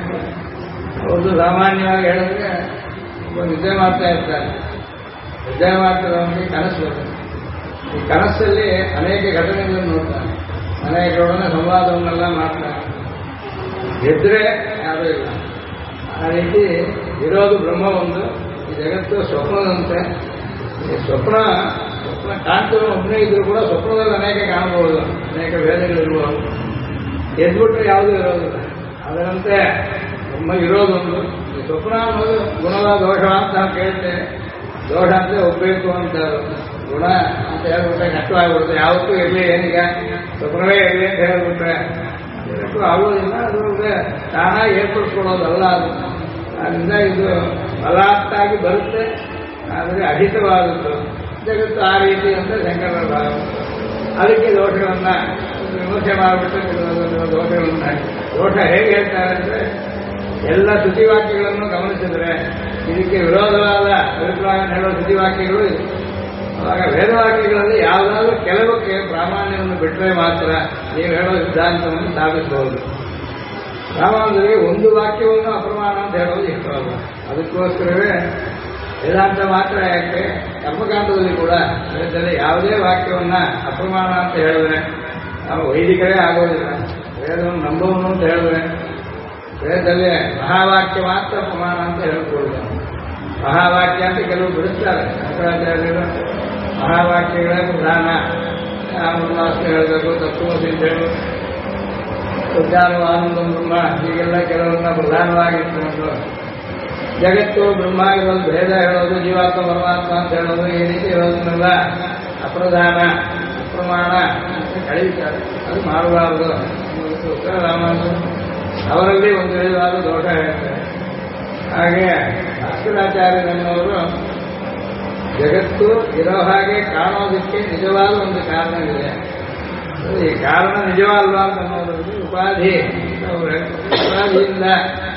ಒಂದು ಸಾಮಾನ್ಯವಾಗಿ ಹೇಳಿದ್ರೆ ಒಬ್ಬ ನಿದ್ದೆ ಮಾಡ್ತಾ ಇರ್ತಾರೆ. ನಿದ್ದೆ ಮಾಡ್ತಿರೋನಿಗೆ ಕನಸು ಬರುತ್ತೆ. ಈ ಕನಸಲ್ಲಿ ಅನೇಕ ಘಟನೆಗಳನ್ನು ನೋಡ್ತಾನೆ, ಅನೇಕರೊಡನೆ ಸಂವಾದವನ್ನೆಲ್ಲ ಮಾಡ್ತಾನೆ. ಗೆದ್ರೆ ಯಾವುದೂ ಇಲ್ಲ. ಆ ರೀತಿ ಇರೋದು ಬ್ರಹ್ಮ ಒಂದು, ಈ ಜಗತ್ತು ಸ್ವಪ್ನದಂತೆ. ಈ ಸ್ವಪ್ನ ಕಾಣ್ತಿರೋ ಒಬ್ಬನೇ ಇದ್ರೂ ಕೂಡ ಸ್ವಪ್ನದಲ್ಲಿ ಅನೇಕ ಕಾಣಬಹುದು, ಅನೇಕ ಭೇದಗಳಿರ್ಬೋದು. ಎದ್ಬಿಟ್ರೆ ಯಾವುದೂ ಇರೋದಿಲ್ಲ. ಅದರಂತೆ ಬ್ರಹ್ಮ ಇರೋದೊಂದು. ಈ ಸ್ವಪ್ನ ಅನ್ನೋದು ಗುಣದ ದೋಷ ಅಂತ ನಾವು ಕೇಳ್ತೇವೆ. ದೋಷ ಅಂತ ಒಪ್ಪಬೇಕು ಅಂತ, ಗುಣ ಅಂತ ಹೇಳ್ಬಿಟ್ರೆ ಕಷ್ಟವಾಗಿಬಿಡುತ್ತೆ. ಯಾವತ್ತೂ ಇರಲಿ, ಏನೀಗ ಸ್ವಪ್ನವೇ ಇರಲಿ ಅಂತ ಹೇಳ್ಬಿಟ್ರೆ ಇದಕ್ಕೂ ಆಗೋದಿಲ್ಲ. ಅದ್ರೊಳಗೆ ತಾನಾಗಿ ಏರ್ಪಡಿಸ್ಕೊಳ್ಳೋದಲ್ಲ ಅದು. ಅದರಿಂದ ಇದು ಬಲಾತ್ತಾಗಿ ಬರುತ್ತೆ, ಆದರೆ ಅಹಿತವಾದದ್ದು ಜಗತ್ತು ಆ ರೀತಿ ಅಂತ ಶಂಕರರ ಭಾವ. ಅದಕ್ಕೆ ದೋಷಗಳನ್ನ ವಿಮರ್ಶೆ ಮಾಡಿಬಿಟ್ಟು ದೋಷಗಳನ್ನ ದೋಷ ಹೇಗೆ ಹೇಳ್ತಾರೆ ಅಂದರೆ, ಎಲ್ಲ ಶ್ರುತಿವಾಕ್ಯಗಳನ್ನು ಗಮನಿಸಿದ್ರೆ ಇದಕ್ಕೆ ವಿರೋಧವಾದ ಅಭಿಪ್ರಾಯ ಹೇಳುವ ಶ್ರುತಿವಾಕ್ಯಗಳು ಇದೆ. ಆವಾಗ ವೇದವಾಕ್ಯಗಳಲ್ಲಿ ಯಾವುದಾದ್ರೂ ಕೆಲವಕ್ಕೆ ಪ್ರಾಮಾಣ್ಯವನ್ನು ಬಿಟ್ಟರೆ ಮಾತ್ರ ನೀವು ಹೇಳೋ ಸಿದ್ಧಾಂತವನ್ನು ಸ್ಥಾಪಿಸಬಹುದು. ರಾಮಾಯಣದಲ್ಲಿ ಒಂದು ವಾಕ್ಯವನ್ನು ಅಪ್ರಮಾಣ ಅಂತ ಹೇಳೋದು ಇಷ್ಟವಲ್ಲ. ಅದಕ್ಕೋಸ್ಕರವೇ ವೇದಾಂತ ಮಾತ್ರ ಯಾಕೆ, ಕರ್ಮಕಾಂಡದಲ್ಲಿ ಕೂಡ ವೇದದಲ್ಲಿ ಯಾವುದೇ ವಾಕ್ಯವನ್ನ ಅಪ್ರಮಾಣ ಅಂತ ಹೇಳಿದ್ರೆ ನಾವು ವೈದಿಕರೇ ಆಗೋದಿಲ್ಲ. ವೇದವನ್ನು ನಂಬೋನು ಅಂತ ಹೇಳಿದ್ರೆ ವೇದದಲ್ಲಿ ಮಹಾವಾಕ್ಯ ಮಾತ್ರ ಪ್ರಮಾಣ ಅಂತ ಹೇಳ್ಕೊಡುದು. ಮಹಾವಾಕ್ಯ ಅಂತ ಕೆಲವು ಬಿಡುತ್ತಾರೆ ಶಂಕರಾಚಾರ್ಯರು. ಮಹಾವಾಕ್ಯಗಳೇ ಪ್ರಧಾನ, ಬ್ರಹ್ಮಾಸ್ತ್ರ ಹೇಳಬೇಕು, ತತ್ವಮಸಿ ಅಂತ ಹೇಳು, ಉದ್ಯಾನ ಆನಂದ ಬ್ರಹ್ಮ, ಹೀಗೆಲ್ಲ ಕೆಲವನ್ನ ಪ್ರಧಾನವಾಗಿ ಇಟ್ಕೊಂಡು ಜಗತ್ತು ಬ್ರಹ್ಮ ಇರೋದು, ಭೇದ ಹೇಳೋದು, ಜೀವಾತ್ಮ ಪರಮಾತ್ಮ ಅಂತ ಹೇಳೋದು, ಈ ರೀತಿ ಹೇಳೋದನ್ನೆಲ್ಲ ಅಪ್ರಧಾನ ಅಪ್ರಮಾಣ ಅಂತ ಕಳೀತಾರೆ. ಅದು ಮಾಡಬಾರದು ಅನ್ನೋದಕ್ಕೋಸ್ಕರ ರಾಮಾನುಜರು ಅವರಲ್ಲಿ ಒಂದು ವಿಧವಾದ ದೋಷ ಹೇಳ್ತಾರೆ. ಹಾಗೆ ಭಾಸ್ಕರಾಚಾರ್ಯರನ್ನವರು ಜಗತ್ತು ಇರೋ ಹಾಗೆ ಕಾಣೋದಕ್ಕೆ ನಿಜವಾದ ಒಂದು ಕಾರಣವಿದೆ. ಈ ಕಾರಣ ನಿಜವಲ್ವಾ ಅಂತ ಅನ್ನೋದ್ರಲ್ಲಿ ಉಪಾಧಿ ಉಪಾಧಿಯಿಂದ,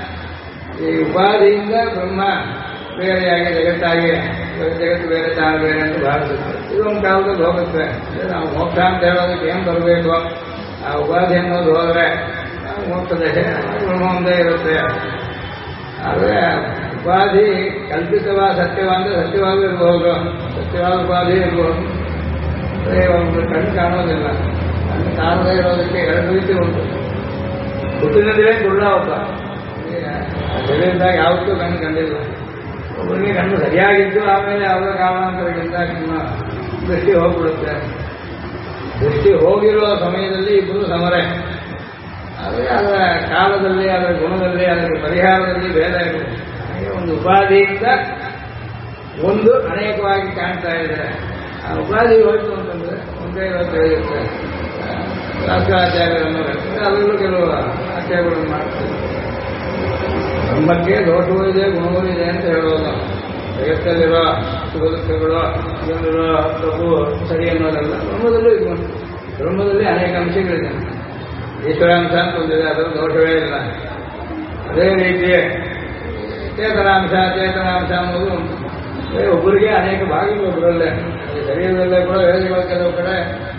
ಈ ಉಪಾಧಿಯಿಂದ ಬ್ರಹ್ಮ ಬೇರೆಯಾಗಿ ಜಗತ್ತಾಗಿ ಜಗತ್ತು ಬೇರೆ ತಾನು ಬೇರೆ ಅಂತ ಭಾವಿಸುತ್ತೆ. ಇದೊಂದು ಕಾಲದಲ್ಲಿ ಹೋಗುತ್ತೆ. ನಾವು ಮೋಕ್ಷ ಅಂತ ಹೇಳೋದಕ್ಕೆ ಏನು ಬರಬೇಕು, ಆ ಉಪಾಧಿ ಅನ್ನೋದು ಹೋದರೆ ಮೋಕ್ಷ ದಶೆ ಬ್ರಹ್ಮ ಒಂದೇ ಇರುತ್ತೆ. ಆದರೆ ಉಪಾಧಿ ಕಲ್ಪಿತವಾದ ಸತ್ಯವಾದ ಸತ್ಯವಾಗೂ ಇರಬಹುದು, ಸತ್ಯವಾದ ಉಪಾಧಿ ಇರಬಹುದು. ಒಂದು ಕಣ್ಣು ಕಾಣೋದಿಲ್ಲ, ಕಣ್ಣು ಕಾಣದೇ ಇರೋದಕ್ಕೆ ಎರಡು ರೀತಿ ಉಂಟು. ಹುಟ್ಟಿನದೇ ಕುರುಡ ಒಬ್ಬ, ಶರೀರದಾಗ ಯಾವತ್ತೂ ಕಣ್ಣು ಕಂಡಿಲ್ಲ. ಒಬ್ಬರಿಗೆ ಕಣ್ಣು ಸರಿಯಾಗಿದ್ದು ಆಮೇಲೆ ಅವರ ಕಾರಣಾಂತರಗಳಿಂದ ಕಣ್ಣು ದೃಷ್ಟಿ ಹೋಗ್ಬಿಡುತ್ತೆ. ದೃಷ್ಟಿ ಹೋಗಿರುವ ಸಮಯದಲ್ಲಿ ಇಬ್ಬರು ಸಮರೆ, ಆದರೆ ಅದರ ಕಾಲದಲ್ಲಿ, ಅದರ ಗುಣದಲ್ಲಿ, ಅದರ ಪರಿಹಾರದಲ್ಲಿ ಭೇದ ಇರುತ್ತೆ. ಹಾಗೆ ಒಂದು ಉಪಾಧಿಯಿಂದ ಒಂದು ಅನೇಕವಾಗಿ ಕಾಣ್ತಾ ಇದೆ. ಆ ಉಪಾಧಿ ಹೋಯ್ತು ಅಂತಂದ್ರೆ ಒಂದೇ ತಿಳಿಯುತ್ತೆ. ಶಾಸ್ತ್ರಾಚಾರ್ಯರನ್ನು ಹೇಳ್ತಾರೆ, ಅದರಲ್ಲೂ ಕೆಲವು ಆಚಾರ್ಯಗಳನ್ನು ಮಾಡ್ತಾರೆ. ಬ್ರಹ್ಮಕ್ಕೆ ದೋಷವೂ ಇದೆ, ಗುಣವೂ ಇದೆ ಅಂತ ಹೇಳೋದು. ಜಗತ್ತಲ್ಲಿರೋ ಸುಖದುಃಖಗಳು, ಇದರಲ್ಲಿರೋ ತಪ್ಪು ಸರಿ ಅನ್ನೋದಲ್ಲ. ಬ್ರಹ್ಮದಲ್ಲೂ ಇದು ಉಂಟು. ಬ್ರಹ್ಮದಲ್ಲಿ ಅನೇಕ ಅಂಶಗಳಿದೆ. ಈಶ್ವರಾಂಶ ಅಂತ ಒಂದಿದೆ, ಅದರ ದೋಷವೇ ಇಲ್ಲ. ಅದೇ ರೀತಿ ಚೇತನಾಂಶ ಅನ್ನೋದು ಉಂಟು. ಒಬ್ಬರಿಗೆ ಅನೇಕ ಭಾಗಗಳು ಒಬ್ಬರಲ್ಲೇ. ಶರೀರದಲ್ಲೇ ಕೂಡ ವೇದಗಳ ಕೆಲವು ಕಡೆ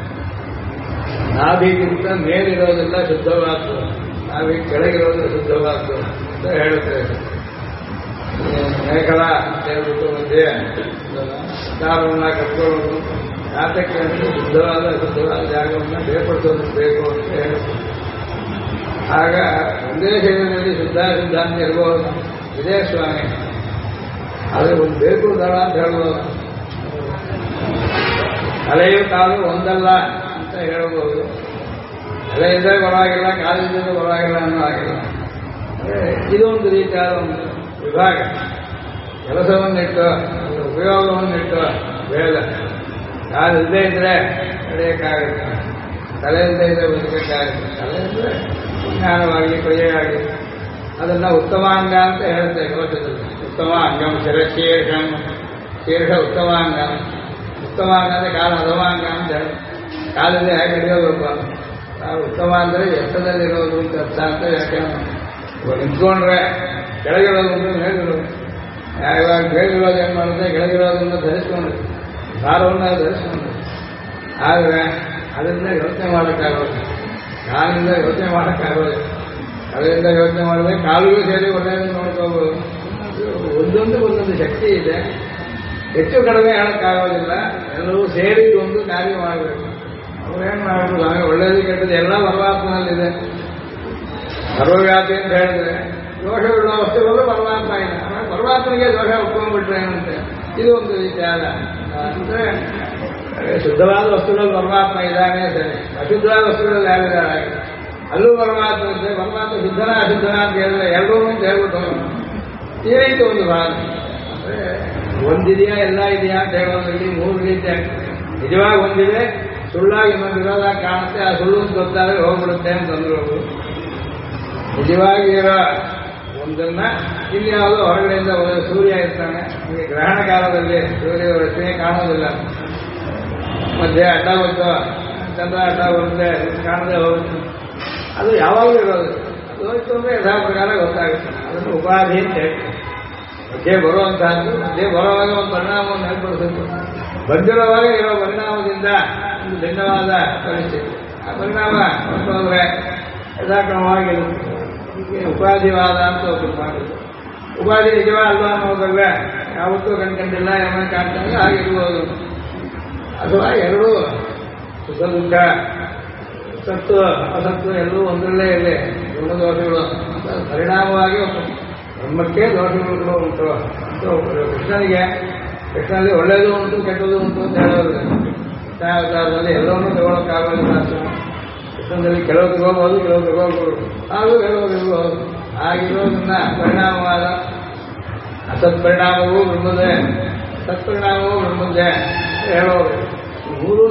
ನಾಭಿಗಿಂತ ಮೇಲಿರೋದೆಲ್ಲ ಶುದ್ಧವಾದ್ದು, ನಾಭಿ ಕೆಳಗಿರೋದು ಶುದ್ಧವಾದ್ದು ಅಂತ ಹೇಳುತ್ತೇವೆ. ಮೇಘಲ ಅಂತ ಹೇಳ್ಬಿಟ್ಟು ಮಧ್ಯೆ ದಾರವನ್ನ ಕಟ್ಕೊಳ್ಳೋದು, ಜಾತಕ್ಕೆ ಅಂದರೆ ಶುದ್ಧವಾದ ಅಶುದ್ಧವಾದ ಜಾಗವನ್ನು ಬೇರ್ಪಡಿಸೋದು ಬೇಕು ಅಂತ ಹೇಳುತ್ತೆ. ಆಗ ಒಂದೇ ಶರೀರದಲ್ಲಿ ಶುದ್ಧ ಅಂತ ಇರಬಹುದು. ಇದೇ ಸ್ವಾಮಿ ಆದರೆ ಒಂದು ಬೇಕು ದಳ ಅಂತ ಹೇಳ್ಬೋದು. ತಲೆಯು ಕಾಲು ಒಂದಲ್ಲ ಅಂತ ಹೇಳಬಹುದು. ತಲೆಯಿಂದ ಪರವಾಗಿಲ್ಲ, ಕಾಲಿಂದ ಪರವಾಗಿಲ್ಲ ಅನ್ನೋ ಆಗಿಲ್ಲ. ಇದೊಂದು ರೀತಿಯಾದ ಒಂದು ವಿಭಾಗ. ಕೆಲಸವನ್ನಿಟ್ಟು, ಉಪಯೋಗವನ್ನಿಟ್ಟು ಬೇಡ. ಕಾಲಿಲ್ಲದೆ ಇದ್ರೆ ನಡೆಯಕ್ಕಾಗುತ್ತೆ, ತಲೆಯಿಂದ ಇದ್ರೆ ಬದುಕಕ್ಕಾಗುತ್ತೆ. ತಲೆ ಇದ್ರೆ ಜ್ಞಾನವಾಗಿ ಕ್ರಿಯೆಯಾಗಿ ಅದನ್ನ ಉತ್ತಮಾಂಗ ಅಂತ ಹೇಳುತ್ತೆ ಕೋಶದಲ್ಲಿ. ಉತ್ತಮ ಅಂಗಂ ಶಿರಶೀರ್ಷಂ, ಶೀರ್ಷ ಉತ್ತಮಾಂಗ. ಉತ್ತಮಾಂಗ ಅಂದರೆ ಕಾಲ ಅಧಮಾಂಗ ಅಂತ ಹೇಳಿ. ಕಾಲಿಂದ ಹೇಗೆ ನಡೆಯೋದಪ್ಪ, ಉತ್ತಮ ಅಂದರೆ ಎತ್ತದಲ್ಲಿರೋದು ಅಂತ ಅರ್ಥ ಅಂತ ವ್ಯಾಖ್ಯಾನ. ಇವಾಗ ನಿಂತ್ಕೊಂಡ್ರೆ ಕೆಳಗಿರೋದು ಅಂತ ಹೇಳಿರೋದು. ಇವಾಗ ಬೇಗಿರೋದು ಏನು ಮಾಡುತ್ತೆ, ಕೆಳಗಿರೋದನ್ನು ಧರಿಸ್ಕೊಂಡು ಭಾರವನ್ನು ಧರಿಸ್ಕೊಂಡು. ಆದರೆ ಅದರಿಂದ ಯೋಚನೆ ಮಾಡೋಕ್ಕಾಗೋದು, ಕಾಲಿಂದ ಯೋಚನೆ ಮಾಡೋಕ್ಕಾಗೋದು. ಅದರಿಂದ ಯೋಚನೆ ಮಾಡಿದ್ರೆ ಕಾಲಿಗೂ ಸೇರಿ ಒಳ್ಳೆಯದನ್ನು ನೋಡ್ಕೋಬೋದು. ಒಂದೊಂದು ಶಕ್ತಿ ಇದೆ, ಹೆಚ್ಚು ಕಡಿಮೆ ಹೇಳೋಕ್ಕಾಗೋದಿಲ್ಲ. ಎಲ್ಲವೂ ಸೇರಿ ಒಂದು ಕಾರ್ಯ ಮಾಡಬೇಕು. ಅವ್ರೇನು ಮಾಡಬೇಕು, ಹಾಗೆ ಒಳ್ಳೆಯದು ಕೆಟ್ಟದ್ದು ಎಲ್ಲ ಪರಮಾತ್ಮನಲ್ಲಿದೆ. ಸರ್ವವ್ಯಾಪಿ ಅಂತ ಹೇಳಿದ್ರೆ ದೋಷವಿರುವ ವಸ್ತುಗಳು ಪರಮಾತ್ಮ ಇದೆ. ಆಮೇಲೆ ಪರಮಾತ್ಮನಿಗೆ ದೋಷ ಒಪ್ಕೊಂಡ್ಬಿಟ್ರೆ ಏನಂತೆ, ಇದು ಒಂದು ರೀತಿಯಾದ ಅಂದರೆ ಶುದ್ಧವಾದ ವಸ್ತುಗಳು ಪರಮಾತ್ಮ ಇದ್ದಾನೆ ಸರಿ, ಅಶುದ್ಧವಾದ ವಸ್ತುಗಳಲ್ಲಿ ಯಾರಿದ್ದಾರೆ ಅಲ್ಲೂ ಪರಮಾತ್ಮ ಇದ್ದರೆ ಪರಮಾತ್ಮ ಶುದ್ಧನ ಅಶುದ್ಧನ ಅಂತ ಹೇಳಿದ್ರೆ ಎಲ್ಲರೂ ಅಂತ ಹೇಳ್ಬಿಟ್ಟು ಈ ರೀತಿ ಒಂದು ಭಾಗ. ಅಂದರೆ ಒಂದಿದೆಯಾ ಎಲ್ಲ ಇದೆಯಾ ಅಂತ ಹೇಳೋದ್ರಲ್ಲಿ ಮೂರು ರೀತಿ ಆಗ್ತದೆ. ನಿಜವಾಗಿ ಒಂದಿದೆ, ಸುಳ್ಳಾಗಿ ಇನ್ನೊಂದು ವಿರೋಧ ಕಾಣುತ್ತೆ, ಆ ಸುಳ್ಳು ಅಂತ ಗೊತ್ತಾದರೆ ಹೋಗ್ಬಿಡುತ್ತೆ ಅಂತಂದ್ರು. ನಿಜವಾಗಿ ಇರೋ ಒಂದನ್ನ ಇಲ್ಲಿ ಯಾವುದೋ ಹೊರಗಡೆಯಿಂದ ಸೂರ್ಯ ಇರ್ತಾನೆ. ನಿಮಗೆ ಗ್ರಹಣ ಕಾಲದಲ್ಲಿ ಸೂರ್ಯ ರಚನೆ ಕಾಣೋದಿಲ್ಲ, ಮಧ್ಯೆ ಅಡ್ಡ ಬಂತು, ಚಂದ್ರ ಅಡ್ಡ ಬರುತ್ತೆ, ಕಾಣದೆ ಹೋಗುತ್ತೆ. ಅದು ಯಾವಾಗಲೂ ಇರೋದು. ಅದು ಹೋಯ್ತು ಅಂದರೆ ಯಥಾ ಪ್ರಕಾರ ಗೊತ್ತಾಗುತ್ತೆ. ಅದನ್ನು ಉಪಾಧಿ ಅಂತ ಹೇಳ್ತಾರೆ. ಮಧ್ಯೆ ಬರುವಂತಹದ್ದು, ಮಧ್ಯೆ ಬರುವಾಗ ಒಂದು ಪರಿಣಾಮವನ್ನು ಏರ್ಪಡಿಸುತ್ತೆ. ಬಂದಿರುವಾಗ ಇರೋ ಪರಿಣಾಮದಿಂದ ಒಂದು ಭಿನ್ನವಾದ ಪರಿಸ್ಥಿತಿ. ಆ ಪರಿಣಾಮ ಹೊರಟೋದ್ರೆ ಯಥಾಕ್ರಮವಾಗಿರುತ್ತೆ. ಹೀಗೆ ಉಪಾಧಿವಾದ ಅಂತ ಒಬ್ಬರು ಮಾಡಿದ್ರು. ಉಪಾಧಿ ನಿಜವಾ ಅಲ್ವಾ ಅನ್ನೋದಲ್ಲ, ಯಾವತ್ತೂ ಕಂಡಿಲ್ಲ, ಯಾವಾಗ ಕಾಣ್ತಾನೆ ಆಗಿರ್ಬೋದು. ಅಥವಾ ಎರಡೂ ಸುಖ ದುಃಖ, ಸತ್ತು ಅಸತ್ತು ಎಲ್ಲವೂ ಒಂದರಲ್ಲೇ ಇದೆ. ಗುಣದೋಷಗಳು ಪರಿಣಾಮವಾಗಿ ಬ್ರಹ್ಮಕ್ಕೆ ದೋಷಗಳು ಉಂಟು ಅಂತ ಕೃಷ್ಣನಿಗೆ, ಕೃಷ್ಣನಲ್ಲಿ ಒಳ್ಳೆಯದು ಉಂಟು ಕೆಟ್ಟದ್ದು ಉಂಟು ಅಂತ ಹೇಳೋದು. ಕೃಷ್ಣಾವತಾರದಲ್ಲಿ ಎಲ್ಲವನ್ನೂ ತಗೊಳ್ಳೋಕ್ಕಾಗೋದಿಲ್ಲ. ಕೃಷ್ಣದಲ್ಲಿ ಕೆಲವು ತಗೋಬಹುದು, ಕೆಲವು ತಗೋಬಹುದು, ಹಾಗೂ ಕೆಲವರು ಇರ್ಬೋದು. ಆಗಿರೋದನ್ನ ಪರಿಣಾಮವಾದ ಅಸತ್ಪರಿಣಾಮವೂ ಬ್ರಹ್ಮದೇ, ಸತ್ಪರಿಣಾಮವೂ ಬ್ರಹ್ಮದೇ ಹೇಳೋದು. ಮೂರೂ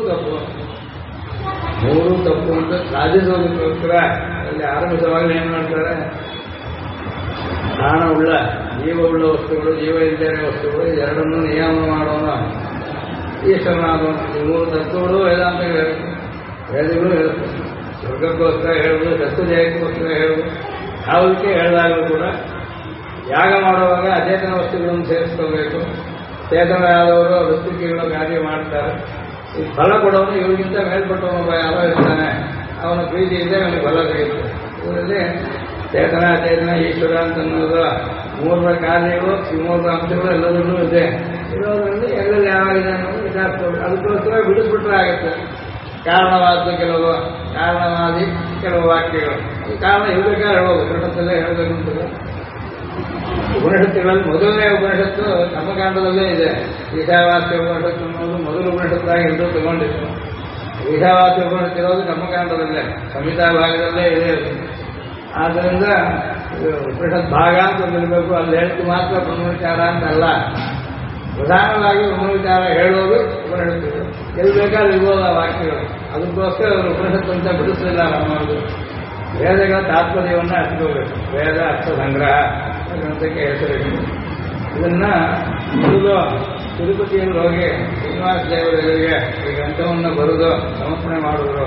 ತಪ್ಪು ಅಂತ ಸಾಧಿಸೋದಕ್ಕೋಸ್ಕರ ಅಲ್ಲಿ ಆರಂಭಿಸುವಾಗಲೇ ಏನು ಮಾಡ್ತಾರೆ, ಪ್ರಾಣವುಳ್ಳ ಜೀವವುಳ್ಳ ವಸ್ತುಗಳು, ಜೀವ ಇಲ್ಲದೇ ವಸ್ತುಗಳು, ಎರಡನ್ನೂ ನಿಯಮ ಮಾಡೋಣ ಈಶ್ವರನಾದವನು. ಈ ಮೂರು ತತ್ವಗಳು ವೇದಾಂತಗಳು ಹೇಳುತ್ತೆ, ವೇದಗಳು ಹೇಳುತ್ತೆ. ಸ್ವರ್ಗಕ್ಕೋಸ್ಕರ ಹೇಳುವುದು, ಸತ್ಯಜಯಕ್ಕೋಸ್ಕರ ಹೇಳುವುದು. ಯಾವುದಕ್ಕೆ ಹೇಳಿದಾಗಲೂ ಕೂಡ ಯಾಗ ಮಾಡುವಾಗ ಅಚೇತನ ವಸ್ತುಗಳನ್ನು ಸೇರಿಸ್ಕೋಬೇಕು. ಚೇತನರಾದವರು ವಸ್ತುಕಿಗಳ ಕಾರ್ಯ ಮಾಡ್ತಾರೆ. ಈ ಫಲ ಕೊಡೋನು ಇವ್ರಿಗಿಂತ ಮೇಲ್ಪಟ್ಟವನೊಬ್ಬ ಯಾರೋ ಇರ್ತಾನೆ, ಅವನ ಪ್ರೀತಿಯಿಂದ ಅವನಿಗೆ ಫಲ ಸಿಗುತ್ತೆ. ಇದರಲ್ಲಿ ಚೇತನ ಅಚೇತನ ಈಶ್ವರ ಅಂತ ಅನ್ನೋದು ಮೂರರ ಕಾರ್ಯಗಳು ಈ ಮೂರರ ಅಂಶಗಳು ಎಲ್ಲದರಲ್ಲೂ ಇದೆ. ಇರೋದ್ರಲ್ಲಿ ಎಲ್ಲೆಲ್ಲಿ ಯಾವಾಗಿದೆ ಅನ್ನೋದು ವಿಚಾರಿಸ್ಕೋಬೇಕು. ಅದಕ್ಕೋಸ್ಕರ ಬಿಡಿಸ್ಬಿಟ್ರೆ ಆಗುತ್ತೆ. ಕಾರಣವಾದ ಕಾರಣವಾದಿ ಕೆಲವು ವಾಕ್ಯಗಳು, ಅದು ಕಾರಣ ಇರಬೇಕಾದ್ರೆ ಹೇಳೋದು, ಉಪನಿಷತ್ತಲ್ಲೇ ಹೇಳಬೇಕು ಅಂತದೆ. ಉಪನಿಷತ್ತುಗಳಲ್ಲಿ ಮೊದಲನೇ ಉಪನಿಷತ್ತು ಕರ್ಮಕಾಂಡದಲ್ಲೇ ಇದೆ. ಈಶಾವಾಸ್ಯ ಉಪನಿಷತ್ತು ಅನ್ನೋದು ಮೊದಲು ಉಪನಿಷತ್ತಾಗಿ ಎಲ್ಲರೂ ತಗೊಂಡಿತ್ತು. ಈಶಾವಾಸ್ಯ ಉಪನಿಷತ್ತು ಇರೋದು ಕರ್ಮಕಾಂಡದಲ್ಲೇ, ಸಂಹಿತಾ ಭಾಗದಲ್ಲೇ ಇದೆ. ಆದ್ದರಿಂದ ಉಪನಿಷತ್ ಭಾಗ ಅಂತ ಒಂದಿರಬೇಕು. ಅಲ್ಲಿ ಹೇಳ್ತು ಮಾತ್ರ ಬ್ರಹ್ಮವಿಚಾರ ಅಂತಲ್ಲ, ಪ್ರಧಾನವಾಗಿ ಬ್ರಹ್ಮವಿಚಾರ ಹೇಳೋದು ಉಪನಿಷತ್ತು. ಎಲ್ಲಿ ಬೇಕಾದ್ರೆ ಇರ್ಬೋದು ಆ ವಾಕ್ಯಗಳು. ಅದಕ್ಕೋಸ್ಕರ ಅವರು ಉಪನಿಷತ್ತು ಅಂತ ಬಿಡಿಸಲಿಲ್ಲ. ನಮ್ಮದು ವೇದಗಳ ತಾತ್ಪರ್ಯವನ್ನು ಹಚ್ಕೋಬೇಕು. ವೇದ ಅರ್ಥ ಸಂಗ್ರಹ ಗ್ರಂಥಕ್ಕೆ ಹೆಸರಿದೆ. ಇದನ್ನ ಮೊದಲು ತಿರುಪತಿಯಲ್ಲಿ ಹೋಗಿ ಶ್ರೀನಿವಾಸ ದೇವರಿಗೆ ಈ ಗ್ರಂಥವನ್ನು ಬರೆದು ಸಮರ್ಪಣೆ ಮಾಡಿದ್ರು.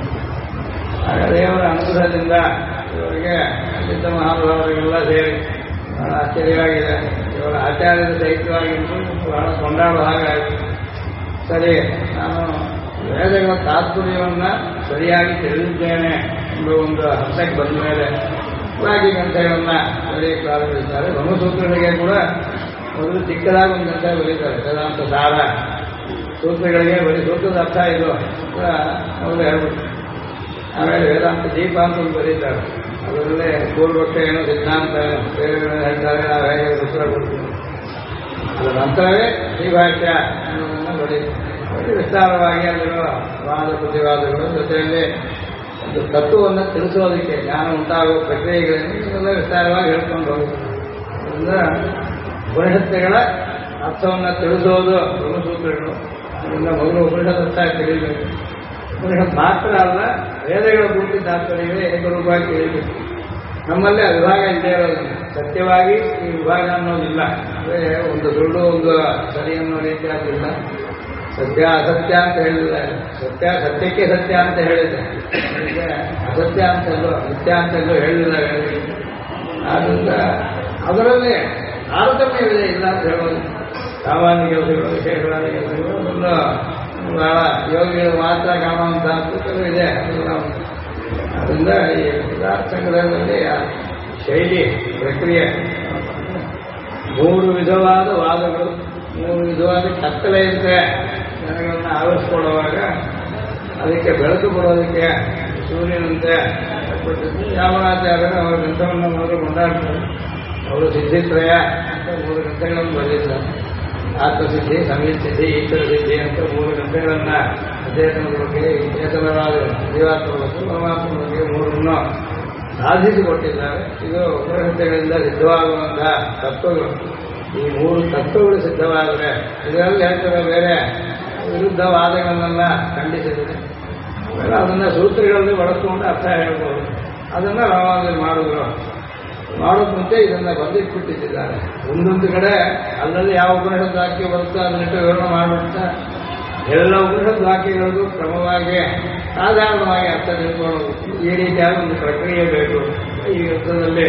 ಆಗ ದೇವರ ಅನುಗ್ರಹದಿಂದ ಇವರಿಗೆ ಅತ್ಯಂತ ಮಹಾನುಭಾವರಿಗೆಲ್ಲ ಸೇರಿ ಬಹಳ ಆಶ್ಚರ್ಯವಾಗಿದೆ. ಇವರ ಆಚಾರ್ಯದ ಸಹಿತವಾಗಿ ಬಹಳ ಕೊಂಡಾಡುವ ಹಾಗಾಗಿ, ಸರಿ ನಾನು ವೇದಗಳ ತಾತ್ಪರ್ಯವನ್ನು ಸರಿಯಾಗಿ ತಿಳಿದಿದ್ದೇನೆ ಎಂಬ ಒಂದು ಹಂತಕ್ಕೆ ಬಂದ ಮೇಲೆ ಬಾಕಿ ಗ್ರಂಥಗಳನ್ನು ಬರೆಯಕ್ಕೆ ಪ್ರಾರಂಭಿಸಿದ್ದಾರೆ. ಬ್ರಹ್ಮಸೂತ್ರಗಳಿಗೆ ಕೂಡ ಮೊದಲು ಚಿಕ್ಕದಾಗಿ ಒಂದು ಗ್ರಂಥ ಬರೀತಾರೆ, ವೇದಾಂತ ಸಾರ. ಸೂತ್ರಗಳಿಗೆ ಬರೀ ಸೂತ್ರದ ಅರ್ಥ ಇದು ಮೊದಲು ಹೇಳ್ಬಿಟ್ಟು, ಆಮೇಲೆ ವೇದಾಂತ ದೀಪ ಅಂತ ಒಂದು ಬರೀತಾರೆ. ಅದರಲ್ಲೇ ಪೂರ್ವಪಕ್ಷ ಏನೋ ಸಿದ್ಧಾಂತ ಏನೋ ಬೇರೆ ಹೇಳ್ತಾರೆ, ನಾವು ಹೇಗೆ ಉತ್ತರ ಕೊಡ್ತೀವಿ. ಅದರ ನಂತರವೇ ಶ್ರೀಭಾಷ್ಯ ಅನ್ನೋದನ್ನು ಬರೀತಾರೆ. ವಿಸ್ತಾರವಾಗಿ ಅಲ್ಲಿರುವ ವಾದ ಪ್ರತಿವಾದಗಳು ಜೊತೆಯಲ್ಲಿ ಒಂದು ತತ್ವವನ್ನು ತಿಳಿಸೋದಕ್ಕೆ, ಜ್ಞಾನ ಉಂಟಾಗುವ ಪ್ರಕ್ರಿಯೆಗಳನ್ನು ಇದೆಲ್ಲ ವಿಸ್ತಾರವಾಗಿ ಹೇಳ್ಕೊಂಡು ಹೋಗುತ್ತೆ. ಅದರಿಂದ ಉಪನಿಷತ್ತುಗಳ ಅರ್ಥವನ್ನು ತಿಳಿಸೋದು ಬ್ರಹ್ಮಸೂತ್ರಗಳು. ಅದರಿಂದ ಮೊದಲು ಉಪನಿಷತ್ ಅರ್ಥ ತಿಳಿಯಬೇಕು. ಉಪನಿಷತ್ ಮಾತ್ರ ಅಲ್ಲ, ವೇದಗಳ ಪೂರ್ತಿ ತಾತ್ಪರ್ಯವೇ ಏಕರೂಪವಾಗಿ ತಿಳಿಯಬೇಕು. ನಮ್ಮಲ್ಲಿ ಆ ವಿಭಾಗ ಇಲ್ಲದೆ ಇರೋದಿಲ್ಲ. ಸತ್ಯವಾಗಿ ಈ ವಿಭಾಗ ಅನ್ನೋದಿಲ್ಲ. ಅಂದರೆ ಒಂದು ಸುಳ್ಳು ಒಂದು ಸರಿ ಅನ್ನೋ ರೀತಿಯಾದಿಲ್ಲ. ಸತ್ಯ ಅಸತ್ಯ ಅಂತ ಹೇಳಿಲ್ಲ. ಸತ್ಯ ಸತ್ಯಕ್ಕೆ ಸತ್ಯ ಅಂತ ಹೇಳಿದೆ, ಅಸತ್ಯ ಅಂತಲ್ಲೋ ನಿತ್ಯ ಅಂತಲ್ಲೋ ಹೇಳಿಲ್ಲ. ಆದ್ದರಿಂದ ಅದರಲ್ಲಿ ತಾರತಮ್ಯವಿದೆ, ಇಲ್ಲ ಅಂತ ಹೇಳೋದು. ಸಾಮಾನ್ಯ ಕೆಲಸಗಳು, ವಿಶೇಷವಾದ ಕೆಲಸಗಳು, ಒಂದು ಬಹಳ ಯೋಗಿಗಳು ಮಾತ್ರ ಕಾಣುವಂಥ ಕೆಲವು ಇದೆ. ಅದರಿಂದ ಈ ಪದಾರ್ಥ ಸಂಗ್ರಹದಲ್ಲಿ ಶೈಲಿ ಪ್ರಕ್ರಿಯೆ, 3 ವಿಧವಾದ ವಾದಗಳು, 3 ವಿಧವಾದ ಕತ್ತಲೆಯಂತೆ ಜನಗಳನ್ನು ಆವರಿಸಿಕೊಳ್ಳುವಾಗ ಅದಕ್ಕೆ ಬೆಳಕು ಕೊಡೋದಕ್ಕೆ ಸೂರ್ಯನಂತೆ ಪಟ್ಟಿದ್ದು ಯಾವನಾಚಾರ್ಯರು ಅವರ ಗ್ರಂಥವನ್ನು ಮೊದಲು ಕೊಂಡಾಡ್ತಾರೆ. ಅವರು ಸಿದ್ಧಿತ್ರಯ ಅಂತ 3 ಗ್ರಂಥಗಳನ್ನು ಬರೆದಿದ್ದಾರೆ. ಆತ್ಮಸಿದ್ಧಿ, ಸಂಹಿಸಿದ್ಧಿ, ಈಶ್ವರ ಸಿದ್ಧಿ ಅಂತ 3 ಗ್ರಂಥಗಳನ್ನು ಅಧ್ಯಯನದ ಬಗ್ಗೆ, ಚೇತನವಾದ ಜೀವಾತ್ಮದ ಬಗ್ಗೆ, ಪರಮಾತ್ಮನ ಬಗ್ಗೆ 3 ಸಾಧಿಸಿಕೊಟ್ಟಿದ್ದಾರೆ. ಇದು ಉಪನಿಷತ್ತುಗಳಿಂದ ಸಿದ್ಧವಾಗುವಂತಹ ತತ್ವಗಳು. ಈ 3 ತತ್ವಗಳು ಸಿದ್ಧವಾದರೆ ಇದರಲ್ಲಿ ಹೇಳ್ತಾರೆ ಬೇರೆ ವಿರುದ್ಧ ವಾದಗಳನ್ನೆಲ್ಲ ಖಂಡಿಸಿದರೆ ಆಮೇಲೆ ಅದನ್ನು ಸೂತ್ರಗಳಲ್ಲಿ ಬಳಸ್ಕೊಂಡು ಅರ್ಥ ಹೇಳ್ಬೋದು. ಅದನ್ನು ರಾಮಾನುಜರು ಮಾಡಿದ್ರು. ಮಾಡೋದು ಮುಂಚೆ ಇದನ್ನು ಬಂದಿಟ್ಬಿಟ್ಟಿದ್ದಾರೆ. ಒಂದೊಂದು ಕಡೆ ಅಲ್ಲಲ್ಲಿ ಯಾವ ಉಪನಿಷತ್ ವಾಕ್ಯ ಬರುತ್ತೋ ಅದನ್ನಿಟ್ಟು ವಿವರಣೆ ಮಾಡಿಬಿಡ್ತಾ ಎಲ್ಲ ಉಪನಿಷತ್ ವಾಕ್ಯಗಳಿಗೂ ಕ್ರಮವಾಗಿ ಸಾಧಾರಣವಾಗಿ ಅರ್ಥ ತಿಳ್ಕೊಳ್ಳೋದು. ಈ ರೀತಿಯಾದ ಒಂದು ಪ್ರಕ್ರಿಯೆ ಬೇಕು ಈ ಯುದ್ಧದಲ್ಲಿ.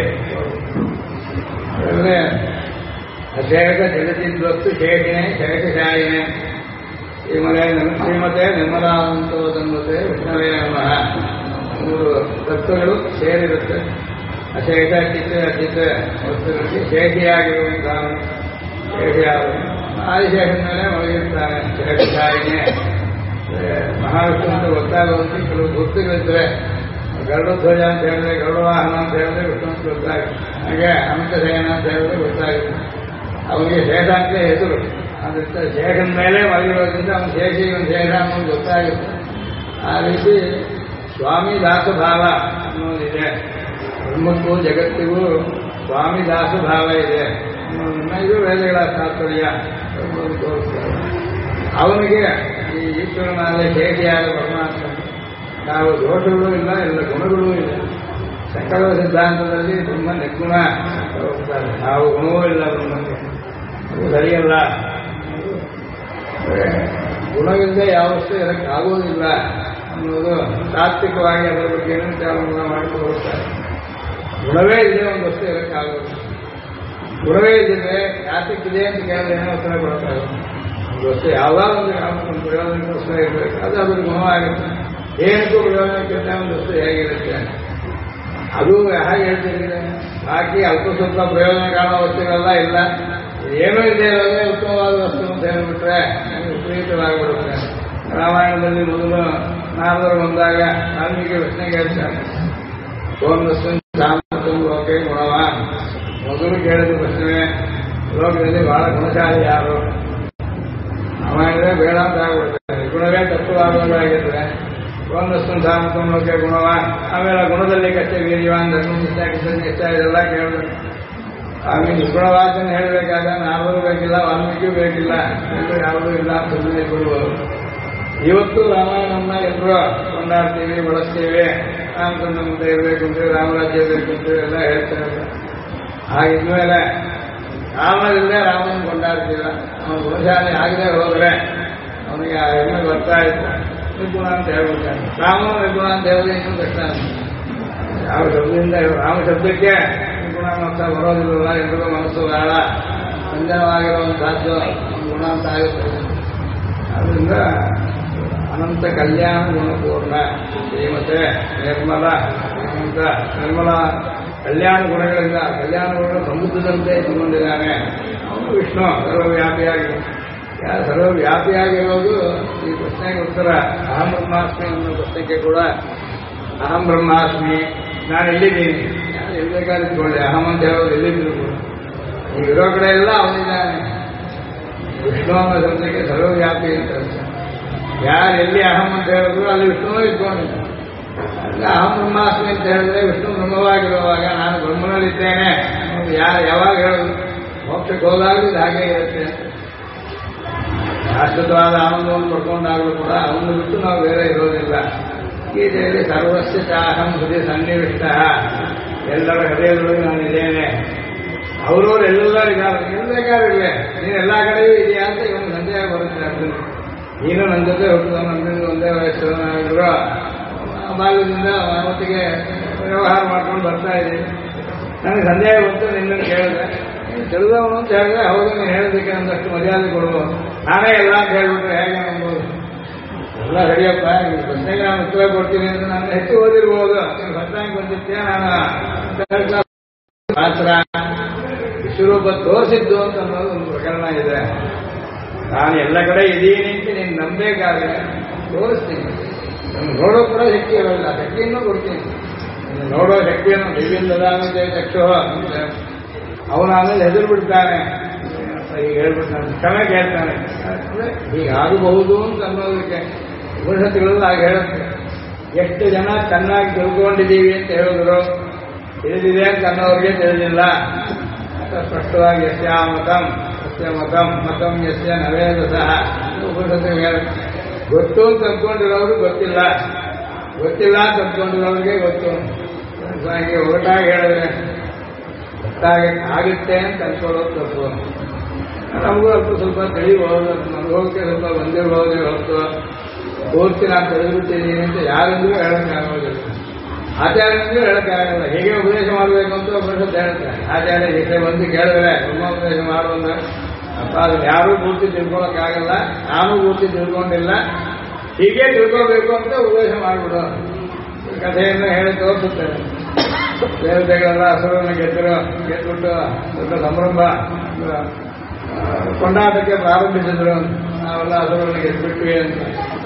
ಅದರಲ್ಲೇ ಅಶೇಷ ಜಗತ್ತಿದ್ವಸ್ತು ಶೇಷಿಣೆ ಶೇಷಶಾಯಿನೆ ಶ್ರೀಮತೆ ನಿರ್ಮಲಾನಂತೋ ತನ್ಮತೆ ವಿಷ್ಣವೇ ನಮಃ 3 ತತ್ವಗಳು ಸೇರಿರುತ್ತೆ. ಅಶೇಷ ಚಿತ್ತ ಅಚಿತ್ತ ವಸ್ತುಗಳಿಗೆ ಶೇಷಿಯಾಗಿರುವಂತಹ ಶೇಷಿಯಾದ ಆದಿಶೇಷನ ಮೇಲೆ ಒಳಗಿರ್ತಾನೆ. ಶೇಷಶಾಯಿನೆ ಮಹಾವಿಷ್ಣು ಅಂತ ಗೊತ್ತಾಗೋದಕ್ಕೆ ಕೆಲವು ಗುರುತುಗಳಿದ್ರೆ, ಗರುಡಧ್ವಜ ಅಂತ ಹೇಳಿದ್ರೆ, ಗರುಡವಾಹನ ಅಂತ ಹೇಳಿದ್ರೆ ವಿಷ್ಣು ಅಂತ ಗೊತ್ತಾಗುತ್ತೆ. ಹಾಗೆ ಅನಂತಶಯನ ಅಂತ ಹೇಳಿದ್ರೆ ಗೊತ್ತಾಗುತ್ತೆ. ಅವನಿಗೆ ಶೇಷ ಅಂತ ಹೆಸರು. ಅದರಿಂದ ಶೇಷನ ಮೇಲೆ ಮಲಗಿರೋದ್ರಿಂದ ಅವನು ಶೇಷಿ ಒಂದು ಶೇಷ ಅನ್ನೋದು ಗೊತ್ತಾಗುತ್ತೆ. ಆ ರೀತಿ ಸ್ವಾಮಿ ದಾಸಭಾವ ಅನ್ನೋದಿದೆ. ಬ್ರಹ್ಮಕ್ಕೂ ಜಗತ್ತಿಗೂ ಸ್ವಾಮಿ ದಾಸಭಾವ ಇದೆ ಅನ್ನೋದನ್ನ ಇದು ವೇದಗಳ ತಾತ್ಪರ್ಯ ತೋರಿಸ್ತಾರೆ. ಅವನಿಗೆ ಈ ಈಶ್ವರನಾದ ಶೇಷಿಯಾದ ಪರಮಾತ್ಮ ನಾವು ದೋಷಗಳೂ ಇಲ್ಲ, ಎಲ್ಲ ಗುಣಗಳೂ ಇಲ್ಲ. ಸಂಕಲ್ಪ ಸಿದ್ಧಾಂತದಲ್ಲಿ ಬ್ರಹ್ಮ ನಿರ್ಗುಣ ಹೋಗ್ತಾರೆ. ನಾವು ಗುಣವೂ ಇಲ್ಲ ಬ್ರಹ್ಮಕ್ಕೆ, ಅದು ಸರಿಯಲ್ಲ. ಗುಣವಿಲ್ಲದೆ ಯಾವ ವಸ್ತು ಇದಕ್ಕೆ ಆಗೋದಿಲ್ಲ ಅನ್ನೋದು ತಾತ್ವಿಕವಾಗಿ ಅದರ ಬಗ್ಗೆ ವಿಚಾರವನ್ನು ಮಾಡಿಕೊಂಡು ಹೋಗ್ತಾರೆ. ಗುಣವೇ ಇದೆ ಒಂದು ವಸ್ತು ಇದಕ್ಕಾಗೋದು. ಗುಣವೇ ಇದ್ದರೆ ಯಾತಕ್ಕಿದೆ ಅಂತ ಕೇಳಿದ್ರೆ ಏನೋ ಉತ್ತರ ಕೊಡ್ತಾರೆ. ಒಂದು ವಸ್ತು ಯಾವಾಗ ಒಂದು ಪ್ರಯೋಜನಕ್ಕೋಸ್ಕರ ಇರಬೇಕು, ಅದು ಅದ್ರ ಗುಣವಾಗುತ್ತೆ. ಏನಕ್ಕೂ ಪ್ರಯೋಜನಕ್ಕಿಂತ ಒಂದು ವಸ್ತು ಹೇಗಿರುತ್ತೆ. ಅದು ಹಾಗೆ ಹೇಳ್ತಿದ್ದೀನಿ. ಬಾಕಿ ಅಲ್ಪ ಸ್ವಲ್ಪ ಪ್ರಯೋಜನ ಕಾಣೋ ವಸ್ತುಗಳೆಲ್ಲ ಇಲ್ಲ, ಏನೂ ಇದೆ ಇರೋದೇ ಉತ್ತಮವಾದ ವಸ್ತು ಅಂತ ಹೇಳ್ಬಿಟ್ರೆ ವಿಪರೀತವಾಗಿಬಿಡುತ್ತೆ. ರಾಮಾಯಣದಲ್ಲಿ ಮೊದಲು ನಾರದರು ಬಂದಾಗ ವಾಲ್ಮೀಕಿ ಪ್ರಶ್ನೆಗೆ ಹೇಳ್ತಾರೆ, ಸೋಮಸ್ಸು ಲೋಕೆ ಗುಣವ. ಮೊದಲು ಕೇಳಿದ ಪ್ರಶ್ನೆ, ಲೋಕದಲ್ಲಿ ಬಹಳ ಗುಣಶಾಲಿ ಯಾರು? ರಾಮಾಯಣವೇ ಬೇಡ ಅಂತ ಆಗ್ಬಿಡ್ತಾರೆ. ಗುಣವೇ ತತ್ವವಾಗುವುದಾಗಿದ್ರೆ ಸೋಮಸ್ಸು ಲೋಕೆ ಗುಣವ. ಆಮೇಲೆ ಗುಣದಲ್ಲಿ ಕಚ್ಚ ವೀರ್ಯವಾನ್ ಧರ್ಮ ಕಚ್ಚ ಇದೆಲ್ಲ ಕೇಳಬೇಕು. ಆಮೇಲೆ ನಿಗುಣವಾದನ್ನು ಹೇಳಬೇಕಾದ ನಾರದರು ಬೇಕಿಲ್ಲ, ವಾಲ್ಮೀಕಿಯೂ ಬೇಕಿಲ್ಲ, ಎಲ್ಲರೂ ಯಾವುದೂ ಇಲ್ಲ ಸುಮ್ಮನೆ ಕೊಡುವರು. ಇವತ್ತು ರಾಮಾಯಣವನ್ನ ಎಲ್ಲರೂ ಕೊಂಡಾಡ್ತೀವಿ, ಬಳಸ್ತೀವಿ. ರಾಮಚಂದ್ರ ಮುಂದೆ ಇರಬೇಕು ಅಂತೀವಿ, ರಾಮರಾಜ್ಯ ಇರಬೇಕು ಅಂತೀವಿ, ಎಲ್ಲ ಹೇಳ್ತಾರೆ. ಹಾಗಿದ್ಮೇಲೆ ರಾಮನಿಲ್ಲದೆ ರಾಮನ ಕೊಂಡಾಡ್ತೀವ. ಅವನು ಗುಣಶಾಲಿ ಆಗದೆ ಹೋದರೆ ಅವನಿಗೆ ಆ ಹೆಮ್ಮೆ ಬರ್ತಾ ಇತ್ತು. ನಿರ್ಗುಣ ಅಂತ ಹೇಳ್ಬಿಡ್ತಾನೆ. ರಾಮನು ನಿರ್ಗುಣ ಅಂತ ಹೇಳಿದ್ರೆ ಇನ್ನೂ ಕಷ್ಟ. ಯಾವ ಶಬ್ದದಿಂದ ರಾಮ ಶಬ್ದಕ್ಕೆ ನಿರ್ಗುಣ ಅಂತ ಬರೋದಿಲ್ಲ. ಎಲ್ರಿಗೂ ಮನಸ್ಸು ಬಹಳ ಸಂಜನವಾಗಿರುವಂತಹದ್ದು ಗುಣ ಅಂತ ಆಗುತ್ತೆ. ಅದರಿಂದ ಅನಂತ ಕಲ್ಯಾಣ ಗುಣಪೂರ್ಣ ಶ್ರೀಮತೆ ನಿರ್ಮಲ ಅಂತ ನಿರ್ಮಲ ಕಲ್ಯಾಣ ಗುಣಗಳಿಂದ ಕಲ್ಯಾಣ ಗುಣಗಳು ಸಮುದ್ರದಂತೆ ತಗೊಂಡಿದ್ದಾನೆ ಅವನು ವಿಷ್ಣು. ಸರ್ವವ್ಯಾಪಿಯಾಗಿ ಸರ್ವವ್ಯಾಪಿಯಾಗಿರೋದು ಈ ಪ್ರಶ್ನೆಗೆ ಉತ್ತರ. ಅಹಂ ಬ್ರಹ್ಮಾಸ್ಮಿ ಅನ್ನೋ ಪ್ರಶ್ನೆಗೆ ಕೂಡ ಅಹಂ ಬ್ರಹ್ಮಾಸ್ಮಿ, ನಾನು ಎಲ್ಲಿದ್ದೀನಿ, ನಾನು ಎಲ್ಲಿ ಬೇಕಾದಿಟ್ಕೊಳ್ಳಿ. ಅಹಂ ಅಂತ ಹೇಳೋದು ಎಲ್ಲಿದ್ರು ಕೂಡ ಈ ಇರೋ ಕಡೆ ಎಲ್ಲ ಅವನಿದ್ದಾನೆ. ವಿಷ್ಣು ಅನ್ನೋ ಶಬ್ದಕ್ಕೆ ಸರ್ವವ್ಯಾಪಿ ಅಂತ ಯಾರು ಎಲ್ಲಿ ಅಹಂ ಅಂತ ಹೇಳಿದ್ರು ಅಲ್ಲಿ ವಿಷ್ಣುವೇ ಇಟ್ಕೊಂಡಿದ್ದ. ಅಲ್ಲ ಅಹಂ ಬ್ರಹ್ಮಾಸ್ಮಿ ಅಂತ ಹೇಳಿದ್ರೆ ವಿಷ್ಣು ಬ್ರಹ್ಮವಾಗಿರುವಾಗ ನಾನು ಬ್ರಹ್ಮನಲ್ಲಿದ್ದೇನೆ ಯಾವಾಗ ಹೇಳೋದು? ಮೋಕ್ಷಕ್ಕೆ ಹೋದಾಗಲೂ ಇದು ಹಾಗೆ ಇರುತ್ತೆ. ಶಾಶ್ವತವಾದ ಆನಂದವನ್ನು ಪಡ್ಕೊಂಡಾಗಲೂ ಕೂಡ ಅವನು ಬಿಟ್ಟು ನಾವು ಬೇರೆ ಇರೋದಿಲ್ಲ. ಗೀತೆಯಲ್ಲಿ ಸರ್ವಸ್ಯ ಚಾಹಂ ಹೃದಯ ಸನ್ನಿವಿಷ್ಟ, ಎಲ್ಲರ ಹೃದಯದೊಳಗೆ ನಾನಿದ್ದೇನೆ. ಅವರವರು ಎಲ್ಲರೂ ಇದ್ದಾರೆ, ಎಲ್ಲಬೇಕಾರಿವೆ. ನೀನು ಎಲ್ಲ ಕಡೆಯೂ ಇದೆಯಾ ಅಂತ ಇವನು ಸಂದೇಹ ಬರುತ್ತೆ. ಅರ್ಜುನ, ನೀನು ನನ್ನ ಜೊತೆ ಹುಟ್ಟಿದ ನನ್ನ ಒಂದೇ ವಯಸ್ಸು ಬಾಲ್ಯದಿಂದ ಅವತ್ತಿಗೆ ವ್ಯವಹಾರ ಮಾಡ್ಕೊಂಡು ಬರ್ತಾ ಇದ್ದೀನಿ. ನನಗೆ ಸಂದೇಹ ಬಂತು, ನಿನ್ನನ್ನು ಕೇಳಿದೆ. ನೀನು ತಿಳಿದವನು ಅಂತ ಹೇಳಿದ್ರೆ ಹೌದು, ನೀನು ಹೇಳೋದಕ್ಕೆ ಒಂದಷ್ಟು ಮರ್ಯಾದೆ ಕೊಡುವ. ನಾನೇ ಎಲ್ಲ ಅಂತ ಹೇಳ್ಬಿಟ್ರೆ ಹೇಗೆ ಅನ್ಬೋದು? ಎಲ್ಲ ಸರಿಯಪ್ಪ, ನಿಮ್ಮ ಪ್ರಶ್ನೆಗೆ ನಾನು ಉತ್ತರ ಕೊಡ್ತೀನಿ ಅಂತ ನಾನು ಹೆಚ್ಚು ಓದಿರ್ಬೋದು. ನೀನು ಹೊತ್ತಾಗಿ ಬಂದಿರ್ತೀಯ, ನಾನು ಶಾಸ್ತ್ರ ವಿಶ್ವರೂಪ ತೋರಿಸಿದ್ದು ಅಂತ ಅನ್ನೋದು ಒಂದು ಪ್ರಕರಣ ಇದೆ. ನಾನು ಎಲ್ಲ ಕಡೆ ಇದ್ದೀನಿ ಅಂತ ನೀನು ನಂಬೇಕಾದ್ರೆ ತೋರಿಸ್ತೀನಿ. ನಮ್ಗೆ ನೋಡೋ ಕೂಡ ಶಕ್ತಿ ಇರೋಲ್ಲ, ಶಕ್ತಿಯನ್ನು ಕೊಡ್ತೀನಿ. ನೋಡೋ ಶಕ್ತಿಯನ್ನು ದಿವ್ಯಂದಾಗುತ್ತೆ ಚಕ್ಷು ಅಂತ ಅವನು ಆಮೇಲೆ ಹೆದರು ಬಿಡ್ತಾನೆ. ಈಗ ಹೇಳ್ಬಿಟ್ಟು ನಾನು ಕ್ಷಮೆ ಕೇಳ್ತಾನೆ. ಹೀಗಾಗಬಹುದು ಅಂತ ಅನ್ನೋದಕ್ಕೆ ಉಪನಿಷತ್ತುಗಳೆಲ್ಲ ಹಾಗೆ ಹೇಳುತ್ತೆ. ಎಷ್ಟು ಜನ ಚೆನ್ನಾಗಿ ತಿಳ್ಕೊಂಡಿದ್ದೀವಿ ಅಂತ ಹೇಳಿದ್ರು, ತಿಳಿದಿದೆ ಅಂತ ಅನ್ನೋರಿಗೆ ತಿಳಿದಿಲ್ಲ. ಸ್ಪಷ್ಟವಾಗಿ ಯಸ್ಯ ಮತಂ ಯಸ್ಯ ಮತಂ ಮತಂ ಯಸ್ಯ ನವೇದ ಸಹ ಉಪನಿಷತ್ತು ಹೇಳುತ್ತೆ. ಗೊತ್ತು ಅಂತ ಅಂದ್ಕೊಂಡಿರೋರು ಗೊತ್ತಿಲ್ಲ, ಗೊತ್ತಿಲ್ಲ ಅಂತ ಅಂದ್ಕೊಂಡಿರೋರಿಗೆ ಗೊತ್ತು. ಹಾಗೆ ಒರಟಾಗಿ ಹೇಳಿದ್ರೆ ಗೊತ್ತಾಗಿ ಆಗುತ್ತೆ ಅಂತ ಅಂದ್ಕೊಳ್ಳೋದು ತಪ್ಪು. ನಮಗೂ ಅಲ್ಪ ಸ್ವಲ್ಪ ತಿಳಿಬಹುದು, ಅನುಭವಕ್ಕೆ ಸ್ವಲ್ಪ ಬಂದಿರಬಹುದು. ಹೊತ್ತು ಪೂರ್ತಿ ನಾನು ತಿಳಿದ್ಬಿಟ್ಟಿದ್ದೀನಿ ಅಂತ ಯಾರಿಂದಲೂ ಹೇಳೋಕ್ಕಾಗೋದಿಲ್ಲ. ಆಚಾರ್ಯನಿಂದಲೂ ಹೇಳೋಕ್ಕಾಗಲ್ಲ. ಹೇಗೆ ಉಪದೇಶ ಮಾಡಬೇಕು ಅಂತ ಉಪನಿಷತ್ತು ಹೇಳ್ತಾರೆ. ಆಚಾರ್ಯ ಜೊತೆ ಬಂದು ಕೇಳಿದ್ರೆ ಬ್ರಹ್ಮ ಉಪದೇಶ ಮಾಡುವಂತ ಅಪ್ಪ ಅದನ್ನು ಯಾರೂ ಪೂರ್ತಿ ತಿಳ್ಕೊಳಕ್ಕಾಗಲ್ಲ, ನಾನು ಪೂರ್ತಿ ತಿಳ್ಕೊಂಡಿಲ್ಲ, ಹೀಗೆ ತಿಳ್ಕೋಬೇಕು ಅಂತ ಉಪದೇಶ ಮಾಡಿಬಿಡು. ಕಥೆಯನ್ನು ಹೇಳಿ ತೋರಿಸುತ್ತೇನೆ. ದೇವತೆಗಳೆಲ್ಲ ಹಸುರನ್ನು ಗೆದ್ಬಿಟ್ಟು ದೊಡ್ಡ ಸಂಭ್ರಮ ಕೊಂಡಾಟಕ್ಕೆ ಪ್ರಾರಂಭಿಸಿದ್ರು. ನಾವೆಲ್ಲ ಹಸುರನ್ನು ಗೆದ್ಬಿಟ್ವಿ ಅಂತ.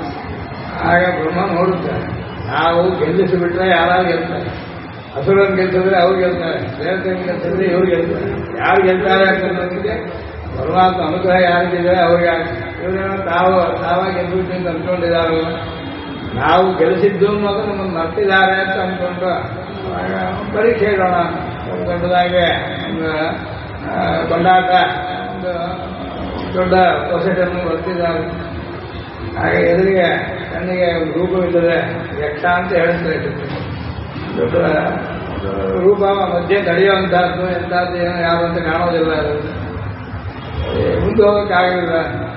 ಆಗ ಬ್ರಹ್ಮ ನೋಡುತ್ತಾರೆ, ನಾವು ಗೆಲ್ಲಿಸಿಬಿಟ್ರೆ ಯಾರು ಗೆಲ್ತಾರೆ? ಹಸುರನ್ನು ಗೆಲ್ಸಿದ್ರೆ ಅವ್ರು ಗೆಲ್ತಾರೆ, ದೇವತೆಯನ್ನು ಗೆಲ್ಸಿದ್ರೆ ಇವ್ರು ಗೆಲ್ತಾರೆ. ಯಾರು ಗೆಲ್ತಾರೆ ಅಂತಂದ್ರೆ ಪರಮಾತ್ಮ ಅನುಗ್ರಹ ಯಾರಿಗಿದೆ ಅವ್ರಿಗೆ. ಇವ್ರೇನೋ ತಾವಾಗಿ ಗೆದ್ಬಿಟ್ಟು ಅಂತ ಅಂದ್ಕೊಂಡಿದ್ದಾರಲ್ಲ, ನಾವು ಗೆಲ್ಲಿಸಿದ್ದು ಅನ್ನೋದು ನಮ್ಮನ್ನು ಮರ್ತಿದ್ದಾರೆ ಅಂತ ಅಂದ್ಕೊಂಡು ಪರೀಕ್ಷೆ ಇಡೋಣ. ಒಂದು ದೊಡ್ಡದಾಗಿ ಒಂದು ಕೊಂಡಾಟ, ಒಂದು ದೊಡ್ಡ ಪ್ರೊಸೆಷನ್ನು ಬರ್ತಿದ್ದಾರೆ. ಹಾಗೆ ಎದುರಿಗೆ ಕಣ್ಣಿಗೆ ಒಂದು ರೂಪವಿಲ್ಲದೆ ಯಕ್ಷ ಅಂತ ಹೇಳ್ತಾರೆ. ದೊಡ್ಡ ರೂಪ ಮಧ್ಯೆ ತಡೆಯುವಂತಹದ್ದು ಎಂಥದ್ದು ಏನೋ ಯಾರು ಅಂತ ಕಾಣೋದಿಲ್ಲ. ಅದು ಮುಂದೆ ಹೋಗೋಕ್ಕಾಗಲಿಲ್ಲ.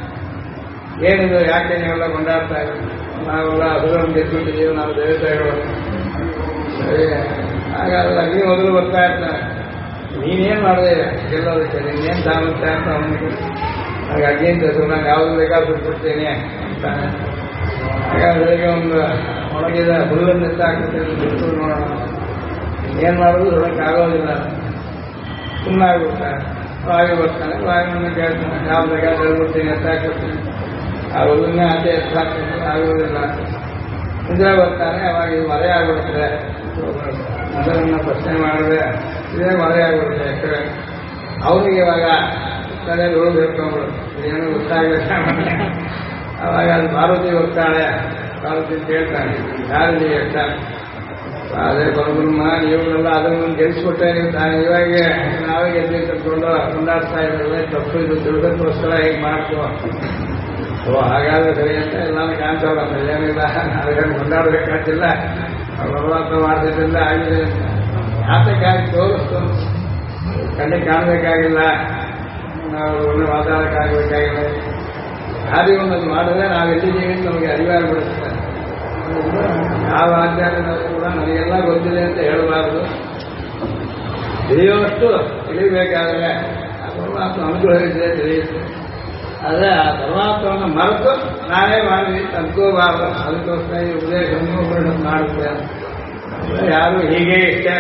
ಏನಿದು, ಯಾಕೆ ನೀವೆಲ್ಲ ಕೊಂಡಾಡ್ತಾ ಇದ್ದೀವಿ? ನಾವೆಲ್ಲ ಹಸುರನ್ನು ಗೆದ್ಬಿಟ್ಟಿದ್ದೀವಿ, ನಾವು ದೇವತೆಗಳು. ಸರಿ, ಹಾಗಾದ್ರೆ ಅಗ್ನಿ ಮೊದಲು ಬರ್ತಾ ಇರ್ತಾನೆ. ನೀನೇನು ಮಾಡಿದೆ ಗೆಲ್ಲೋದಕ್ಕೆ? ನೀನೇನು ಸಾಮರ್ಥ್ಯ ಅಂತ ಅವನಿಗೆ. ನನಗೆ ಅಗ್ನಿ ಅಂತ ಹೆಸರು, ನಾನು ಯಾವುದು ಬೇಕಾದ್ರೂ ಬಿಟ್ಬಿಡ್ತೇನೆ ಅಂತಾನೆ. ಹಾಗಾದ್ರೆ ಒಂದು ಒಣಗಿದ ಹುಲ್ಲನ್ನು ಎತ್ತಾಕ್ಬಿಟ್ಟು ಬಿಟ್ಟು ನೋಡೋಣ. ಏನು ಮಾಡೋದು ಹೊರಕ್ಕಾಗೋದಿಲ್ಲ, ಸುಮ್ಮನಾಗ್ಬಿಡ್ತಾರೆ. ವಾಯು ಬರ್ತಾನೆ, ವಾಯುವನ್ನು ಕೇಳ್ತಾನೆ, ಯಾವ ಜಾಗ ಹೇಳ್ಬಿಡ್ತೀನಿ ಅಂತ ಹಾಕ್ಬಿಡ್ತೀನಿ, ಆಗೋದನ್ನೇ ಆಚೆ ಎತ್ತು ಹಾಕ್ತೀನಿ, ಆಗೋದಿಲ್ಲ. ಇಂದ್ರ ಬರ್ತಾನೆ, ಅವಾಗ ಇದು ಮರೆ ಆಗ್ಬಿಡ್ತದೆ. ಅದನ್ನು ಪ್ರಶ್ನೆ ಮಾಡಿದ್ರೆ ಇದೇ ಮರೆ ಆಗ್ಬಿಡುತ್ತೆ. ಯಾಕಂದ್ರೆ ಅವನಿಗೆ ಇವಾಗ ತಲೆಯಲ್ಲಿ ಉಳಿದು ಹೇಳ್ಕೊಂಡ್ಬಿಡುತ್ತೆ, ಏನೂ ಗೊತ್ತಾಗಲಿಲ್ಲ. ಅವಾಗ ಅದು ಪಾರ್ವತಿ ಹೋಗ್ತಾಳೆ, ಪಾರ್ವತಿ ಕೇಳ್ತಾನೆ, ಯಾರಿದೆ ಅಂತ. ಅದೇ ಪರಬ್ರಹ್ಮ, ನೀವುಗಳೆಲ್ಲ ಅದನ್ನು ಗೆಲ್ಲಿಸ್ಬಿಟ್ಟೆ, ನೀವು ಇವಾಗ ನಾವೇ ಗೆದ್ದು ಕರ್ಕೊಂಡು ಕೊಂಡಾಡ್ತಾ ಇದ್ರಲ್ಲ, ತಪ್ಪು ಇದು ತಿಳ್ಕೋಸ್ಕರ ಹೇಗೆ ಮಾಡ್ಕೋ. ಹಾಗಾದ್ರೆ ಸರಿ ಅಂತ ಎಲ್ಲಾನು ಕಾಣ್ತಾವ್ರ, ಏನಿಲ್ಲ ನಾವೇ ಕೊಂಡಾಡಬೇಕಾಗಿಲ್ಲ, ಭಗವಂತ ಮಾಡ್ತಿದ್ರಿಂದ ಆಗಿದೆ. ಯಾತಕ್ಕಾಗಿ ತೋರಿಸ್ತು, ಕಣ್ಣಿಗೆ ಕಾಣಬೇಕಾಗಿಲ್ಲ, ನಾವು ಒಳ್ಳೆ ಮಾತಾಡೋಕ್ಕಾಗಬೇಕಾಗಿಲ್ಲ. ಕಾರ್ಯವನ್ನು ಮಾಡಿದ್ರೆ ನಾವೆಲ್ಲಿದ್ದೀವಿ ನಮಗೆ ಅರಿವಾಗ್ಬಿಡುತ್ತೆ. ಯಾವ ಆಚಾರ್ಯನೂ ಕೂಡ ನನಗೆಲ್ಲ ಗೊತ್ತಿದೆ ಅಂತ ಹೇಳಬಾರ್ದು, ತಿಳಿಯುವಷ್ಟು ತಿಳಿಬೇಕಾದ್ರೆ ಆ ಪರಮಾತ್ಮ ಅನುಗ್ರಹಿಸಿದೆ ತಿಳಿಯುತ್ತೆ. ಆದರೆ ಆ ಪರಮಾತ್ಮವನ್ನು ಮರೆತು ನಾನೇ ಮಾಡಿ ಅನ್ಕೋಬಾರ್ದು. ಅದಕ್ಕೋಸ್ಕರ ಈ ಉಪದೇಶವನ್ನು ಮಾಡುತ್ತೆ. ಯಾರು ಹೀಗೆ ಇಷ್ಟೇ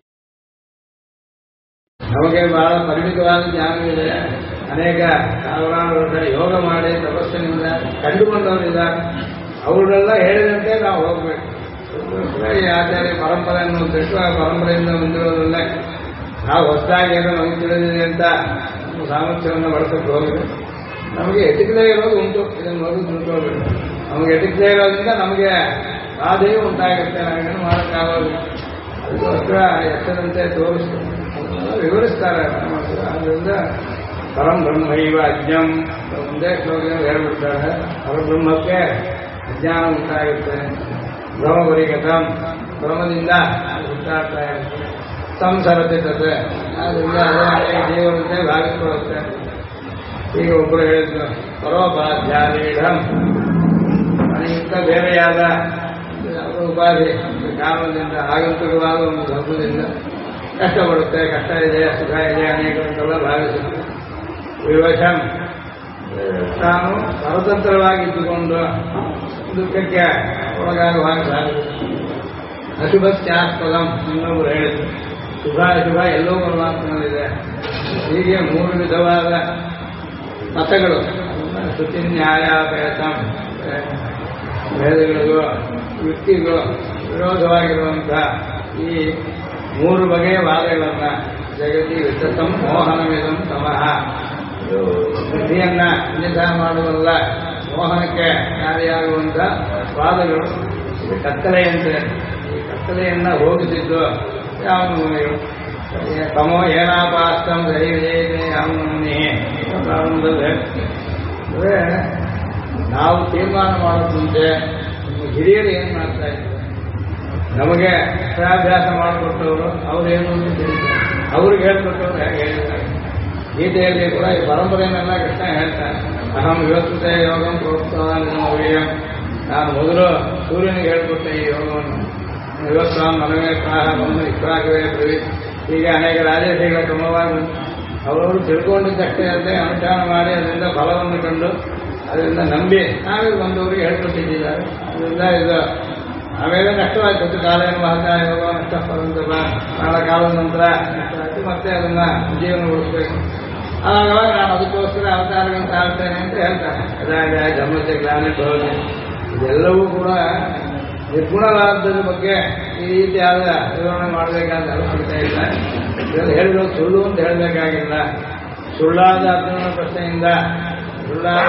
ನಮಗೆ ಬಹಳ ಪರಿಮಿತವಾದ ಜ್ಞಾನವಿದೆ. ಅನೇಕ ಸಾವಿರಾರು ವರ್ಷ ಯೋಗ ಮಾಡಿ ತಪಸ್ಸಿನಿಂದ ಕಂಡುಕೊಂಡವರಿದ್ದಾರೆ. ಅವರೆಲ್ಲ ಹೇಳಿದಂತೆ ನಾವು ಹೋಗ್ಬೇಕು. ಈ ಆಚಾರ್ಯ ಪರಂಪರೆಯನ್ನು ಬಿಟ್ಟು ಆ ಪರಂಪರೆಯಿಂದ ಮುಂದಿರೋದಲ್ಲೇ ನಾವು ಹೊಸದಾಗಿ ಏನೋ ನಮಗೆ ತಿಳಿದಿದೆ ಅಂತ ಸಾಮರ್ಥ್ಯವನ್ನು ಬಳಸಕ್ಕೆ ಹೋಗಬೇಕು. ನಮಗೆ ಎಟಕದೇ ಇರೋದು ಉಂಟು, ಇದನ್ನು ಮೊದಲು ತಿಳ್ಕೊಳ್ಬೇಕು. ನಮಗೆ ಎಟಕದೇ ಇರೋದ್ರಿಂದ ನಮಗೆ ಬಾಧೆಯೂ ಉಂಟಾಗುತ್ತೆ, ನಾವೇನು ಮಾಡೋಕ್ಕಾಗೋದು. ಅದಕ್ಕೋಸ್ಕರ ಎತ್ತದಂತೆ ತೋರಿಸ್ತಾರೆ, ವಿವರಿಸ್ತಾರೆ. ಆದ್ದರಿಂದ ಪರಂ ಬ್ರಹ್ಮೈವ ಅಜ್ಞಂ ಒಂದೇ ಶ್ಲೋಕದಲ್ಲಿ ಹೇಳ್ಬಿಡ್ತಾರೆ. ಪರಬ್ರಹ್ಮಕ್ಕೆ ಅಜ್ಞಾನ ಉಂಟಾಗುತ್ತೆ. ಭ್ರಮಪರಿಗತಂ, ಭ್ರಮದಿಂದ ಉಂಟಾಗ್ತಾ ಇರುತ್ತೆ. ಸಂಸರತೆ ತತೆ, ಆದ್ದರಿಂದ ಅದೇ ಜೀವನತೆ ಭಾಗಿಸ್ಕೊಳ್ಳುತ್ತೆ. ಈಗ ಒಬ್ಬರು ಹೇಳಿದ್ರು, ಪರೋಪಾಧ್ಯಾಲೀಢಂ, ಅದಕ್ಕಿಂತ ಬೇರೆಯಾದ ಉಪಾಧಿ ಕಾರಣದಿಂದ ಆಗಂತುಕವಾದ ಒಂದು ಧರ್ಮದಿಂದ ಕಷ್ಟಪಡುತ್ತೆ. ಕಷ್ಟ ಇದೆ, ಸುಖ ಇದೆ, ಅನೇಕರೆಲ್ಲ ಭಾವಿಸುತ್ತೆ. ವಿವಶಂ, ತಾನು ಸ್ವತಂತ್ರವಾಗಿದ್ದುಕೊಂಡು ದುಃಖಕ್ಕೆ ಒಳಗಾಗುವಾಗ ಸಾಗುತ್ತೆ. ಅಶುಭಶ್ಚಾಸ್ಪದಂ, ಇನ್ನೊಬ್ಬರು ಹೇಳಿದ್ರು, ಶುಭ ಅಶುಭ ಎಲ್ಲವೂ ಪರಮಾತ್ಮನಲ್ಲಿದೆ. ಹೀಗೆ ಮೂರು ವಿಧವಾದ ಮತಗಳು, ಶ್ರುತಿ ನ್ಯಾಯ ಭೇದಂ, ಭೇದಗಳಿಗೂ ಯುಕ್ತಿಗೂ ವಿರೋಧವಾಗಿರುವಂತಹ ಈ ಮೂರು ಬಗೆಯ ವಾದಗಳನ್ನು ಜಗತಿ ವಿತತಂ ಮೋಹನವಿದಂ ತಮಃ, ಬುದ್ಧಿಯನ್ನ ನಿಧಾನ ಮಾಡುವಲ್ಲ, ಮೋಹನಕ್ಕೆ ಕಾರಿಯಾಗುವಂಥ ವಾದಗಳು. ಇದು ಕತ್ತಲೆಯಂತೆ, ಈ ಕತ್ತಲೆಯನ್ನ ಹೋಗಿಸಿದ್ದು ಯಾವನು ತಮೋ ಏನಾಪಾಸ್ತಂ ಧೈರ್ಯ ಯಾವನಿ ಪ್ರಾರಂಭದಲ್ಲಿ. ಅಂದರೆ ನಾವು ತೀರ್ಮಾನ ಮಾಡೋದು ಮುಂಚೆ ಹಿರಿಯರು ಏನು ಮಾಡ್ತಾ ಇದ್ದಾರೆ, ನಮಗೆ ಅಕ್ಷರಾಭ್ಯಾಸ ಮಾಡಿಕೊಟ್ಟವರು ಅವರೇನು ಅಂತ ತಿಳಿತಾರೆ, ಅವ್ರಿಗೆ ಹೇಳ್ಕೊಟ್ಟವ್ರು ಹೇಗೆ ಹೇಳ್ತಾರೆ. ಗೀತೆಯಲ್ಲಿ ಕೂಡ ಈ ಪರಂಪರೆಯನ್ನೆಲ್ಲ ಕೃಷ್ಣ ಹೇಳ್ತಾರೆ. ಅಹಂ ಯೋಚಿತ ಯೋಗಂ ಪ್ರೋತ್ಸಾಹ, ನಾನು ಮೊದಲು ಸೂರ್ಯನಿಗೆ ಹೇಳ್ಕೊಟ್ಟೆ ಈ ಯೋಗವನ್ನು. ಇವತ್ಸಾಂ ಮನವೇ ಪ್ರಾಹ ಬಂದು ಇಷ್ಟಾಗವೇ ಪ್ರವಿ, ಹೀಗೆ ಅನೇಕ ರಾಜೇಶಿಗಳ ಕ್ರಮವಾಗಿ ಅವರವರು ತಿಳ್ಕೊಂಡಿದ್ದಷ್ಟೇ ಅಲ್ಲದೆ ಅನುಷ್ಠಾನ ಮಾಡಿ ಅದರಿಂದ ಫಲವನ್ನು ಕಂಡು ಅದರಿಂದ ನಂಬಿ ನಾವೇ ಬಂದವರಿಗೆ ಹೇಳ್ಕೊಟ್ಟಿದ್ದಾರೆ. ಅದರಿಂದ ಇದು ಆಮೇಲೆ ನಷ್ಟವಾಯ್ತು. ಕಾಲೇನು ಮಹತಾ ಯೋಗ ನಷ್ಟ ಪರಂತ ಬಹಳ ಕಾಲದ ನಂತರ ನಷ್ಟವಾಯಿತು. ಮತ್ತೆ ಅದನ್ನ ಜೀವನ ಉಳಿಸ್ಬೇಕು. ಆವಾಗ ನಾನು ಅದಕ್ಕೋಸ್ಕರ ಅವತಾರಗಳನ್ನು ತಾಳ್ತೇನೆ ಅಂತ ಹೇಳ್ತಾನೆ. ಅದಾದ ಧರ್ಮಕ್ಕೆ ಜ್ಞಾನ ಬರೋದು ಇದೆಲ್ಲವೂ ಕೂಡ ನಿರ್ಗುಣವಾದದ ಬಗ್ಗೆ ಈ ರೀತಿಯಾದ ವಿವರಣೆ ಮಾಡಬೇಕಾದ ಅವಶ್ಯಕತೆ ಇಲ್ಲ. ಇದನ್ನು ಹೇಳಿದ್ರು ಸುಳ್ಳು ಅಂತ ಹೇಳಬೇಕಾಗಿಲ್ಲ. ಸುಳ್ಳಾದ ಅರ್ಜುನನ ಪ್ರಶ್ನೆಯಿಂದ, ಸುಳ್ಳಾದ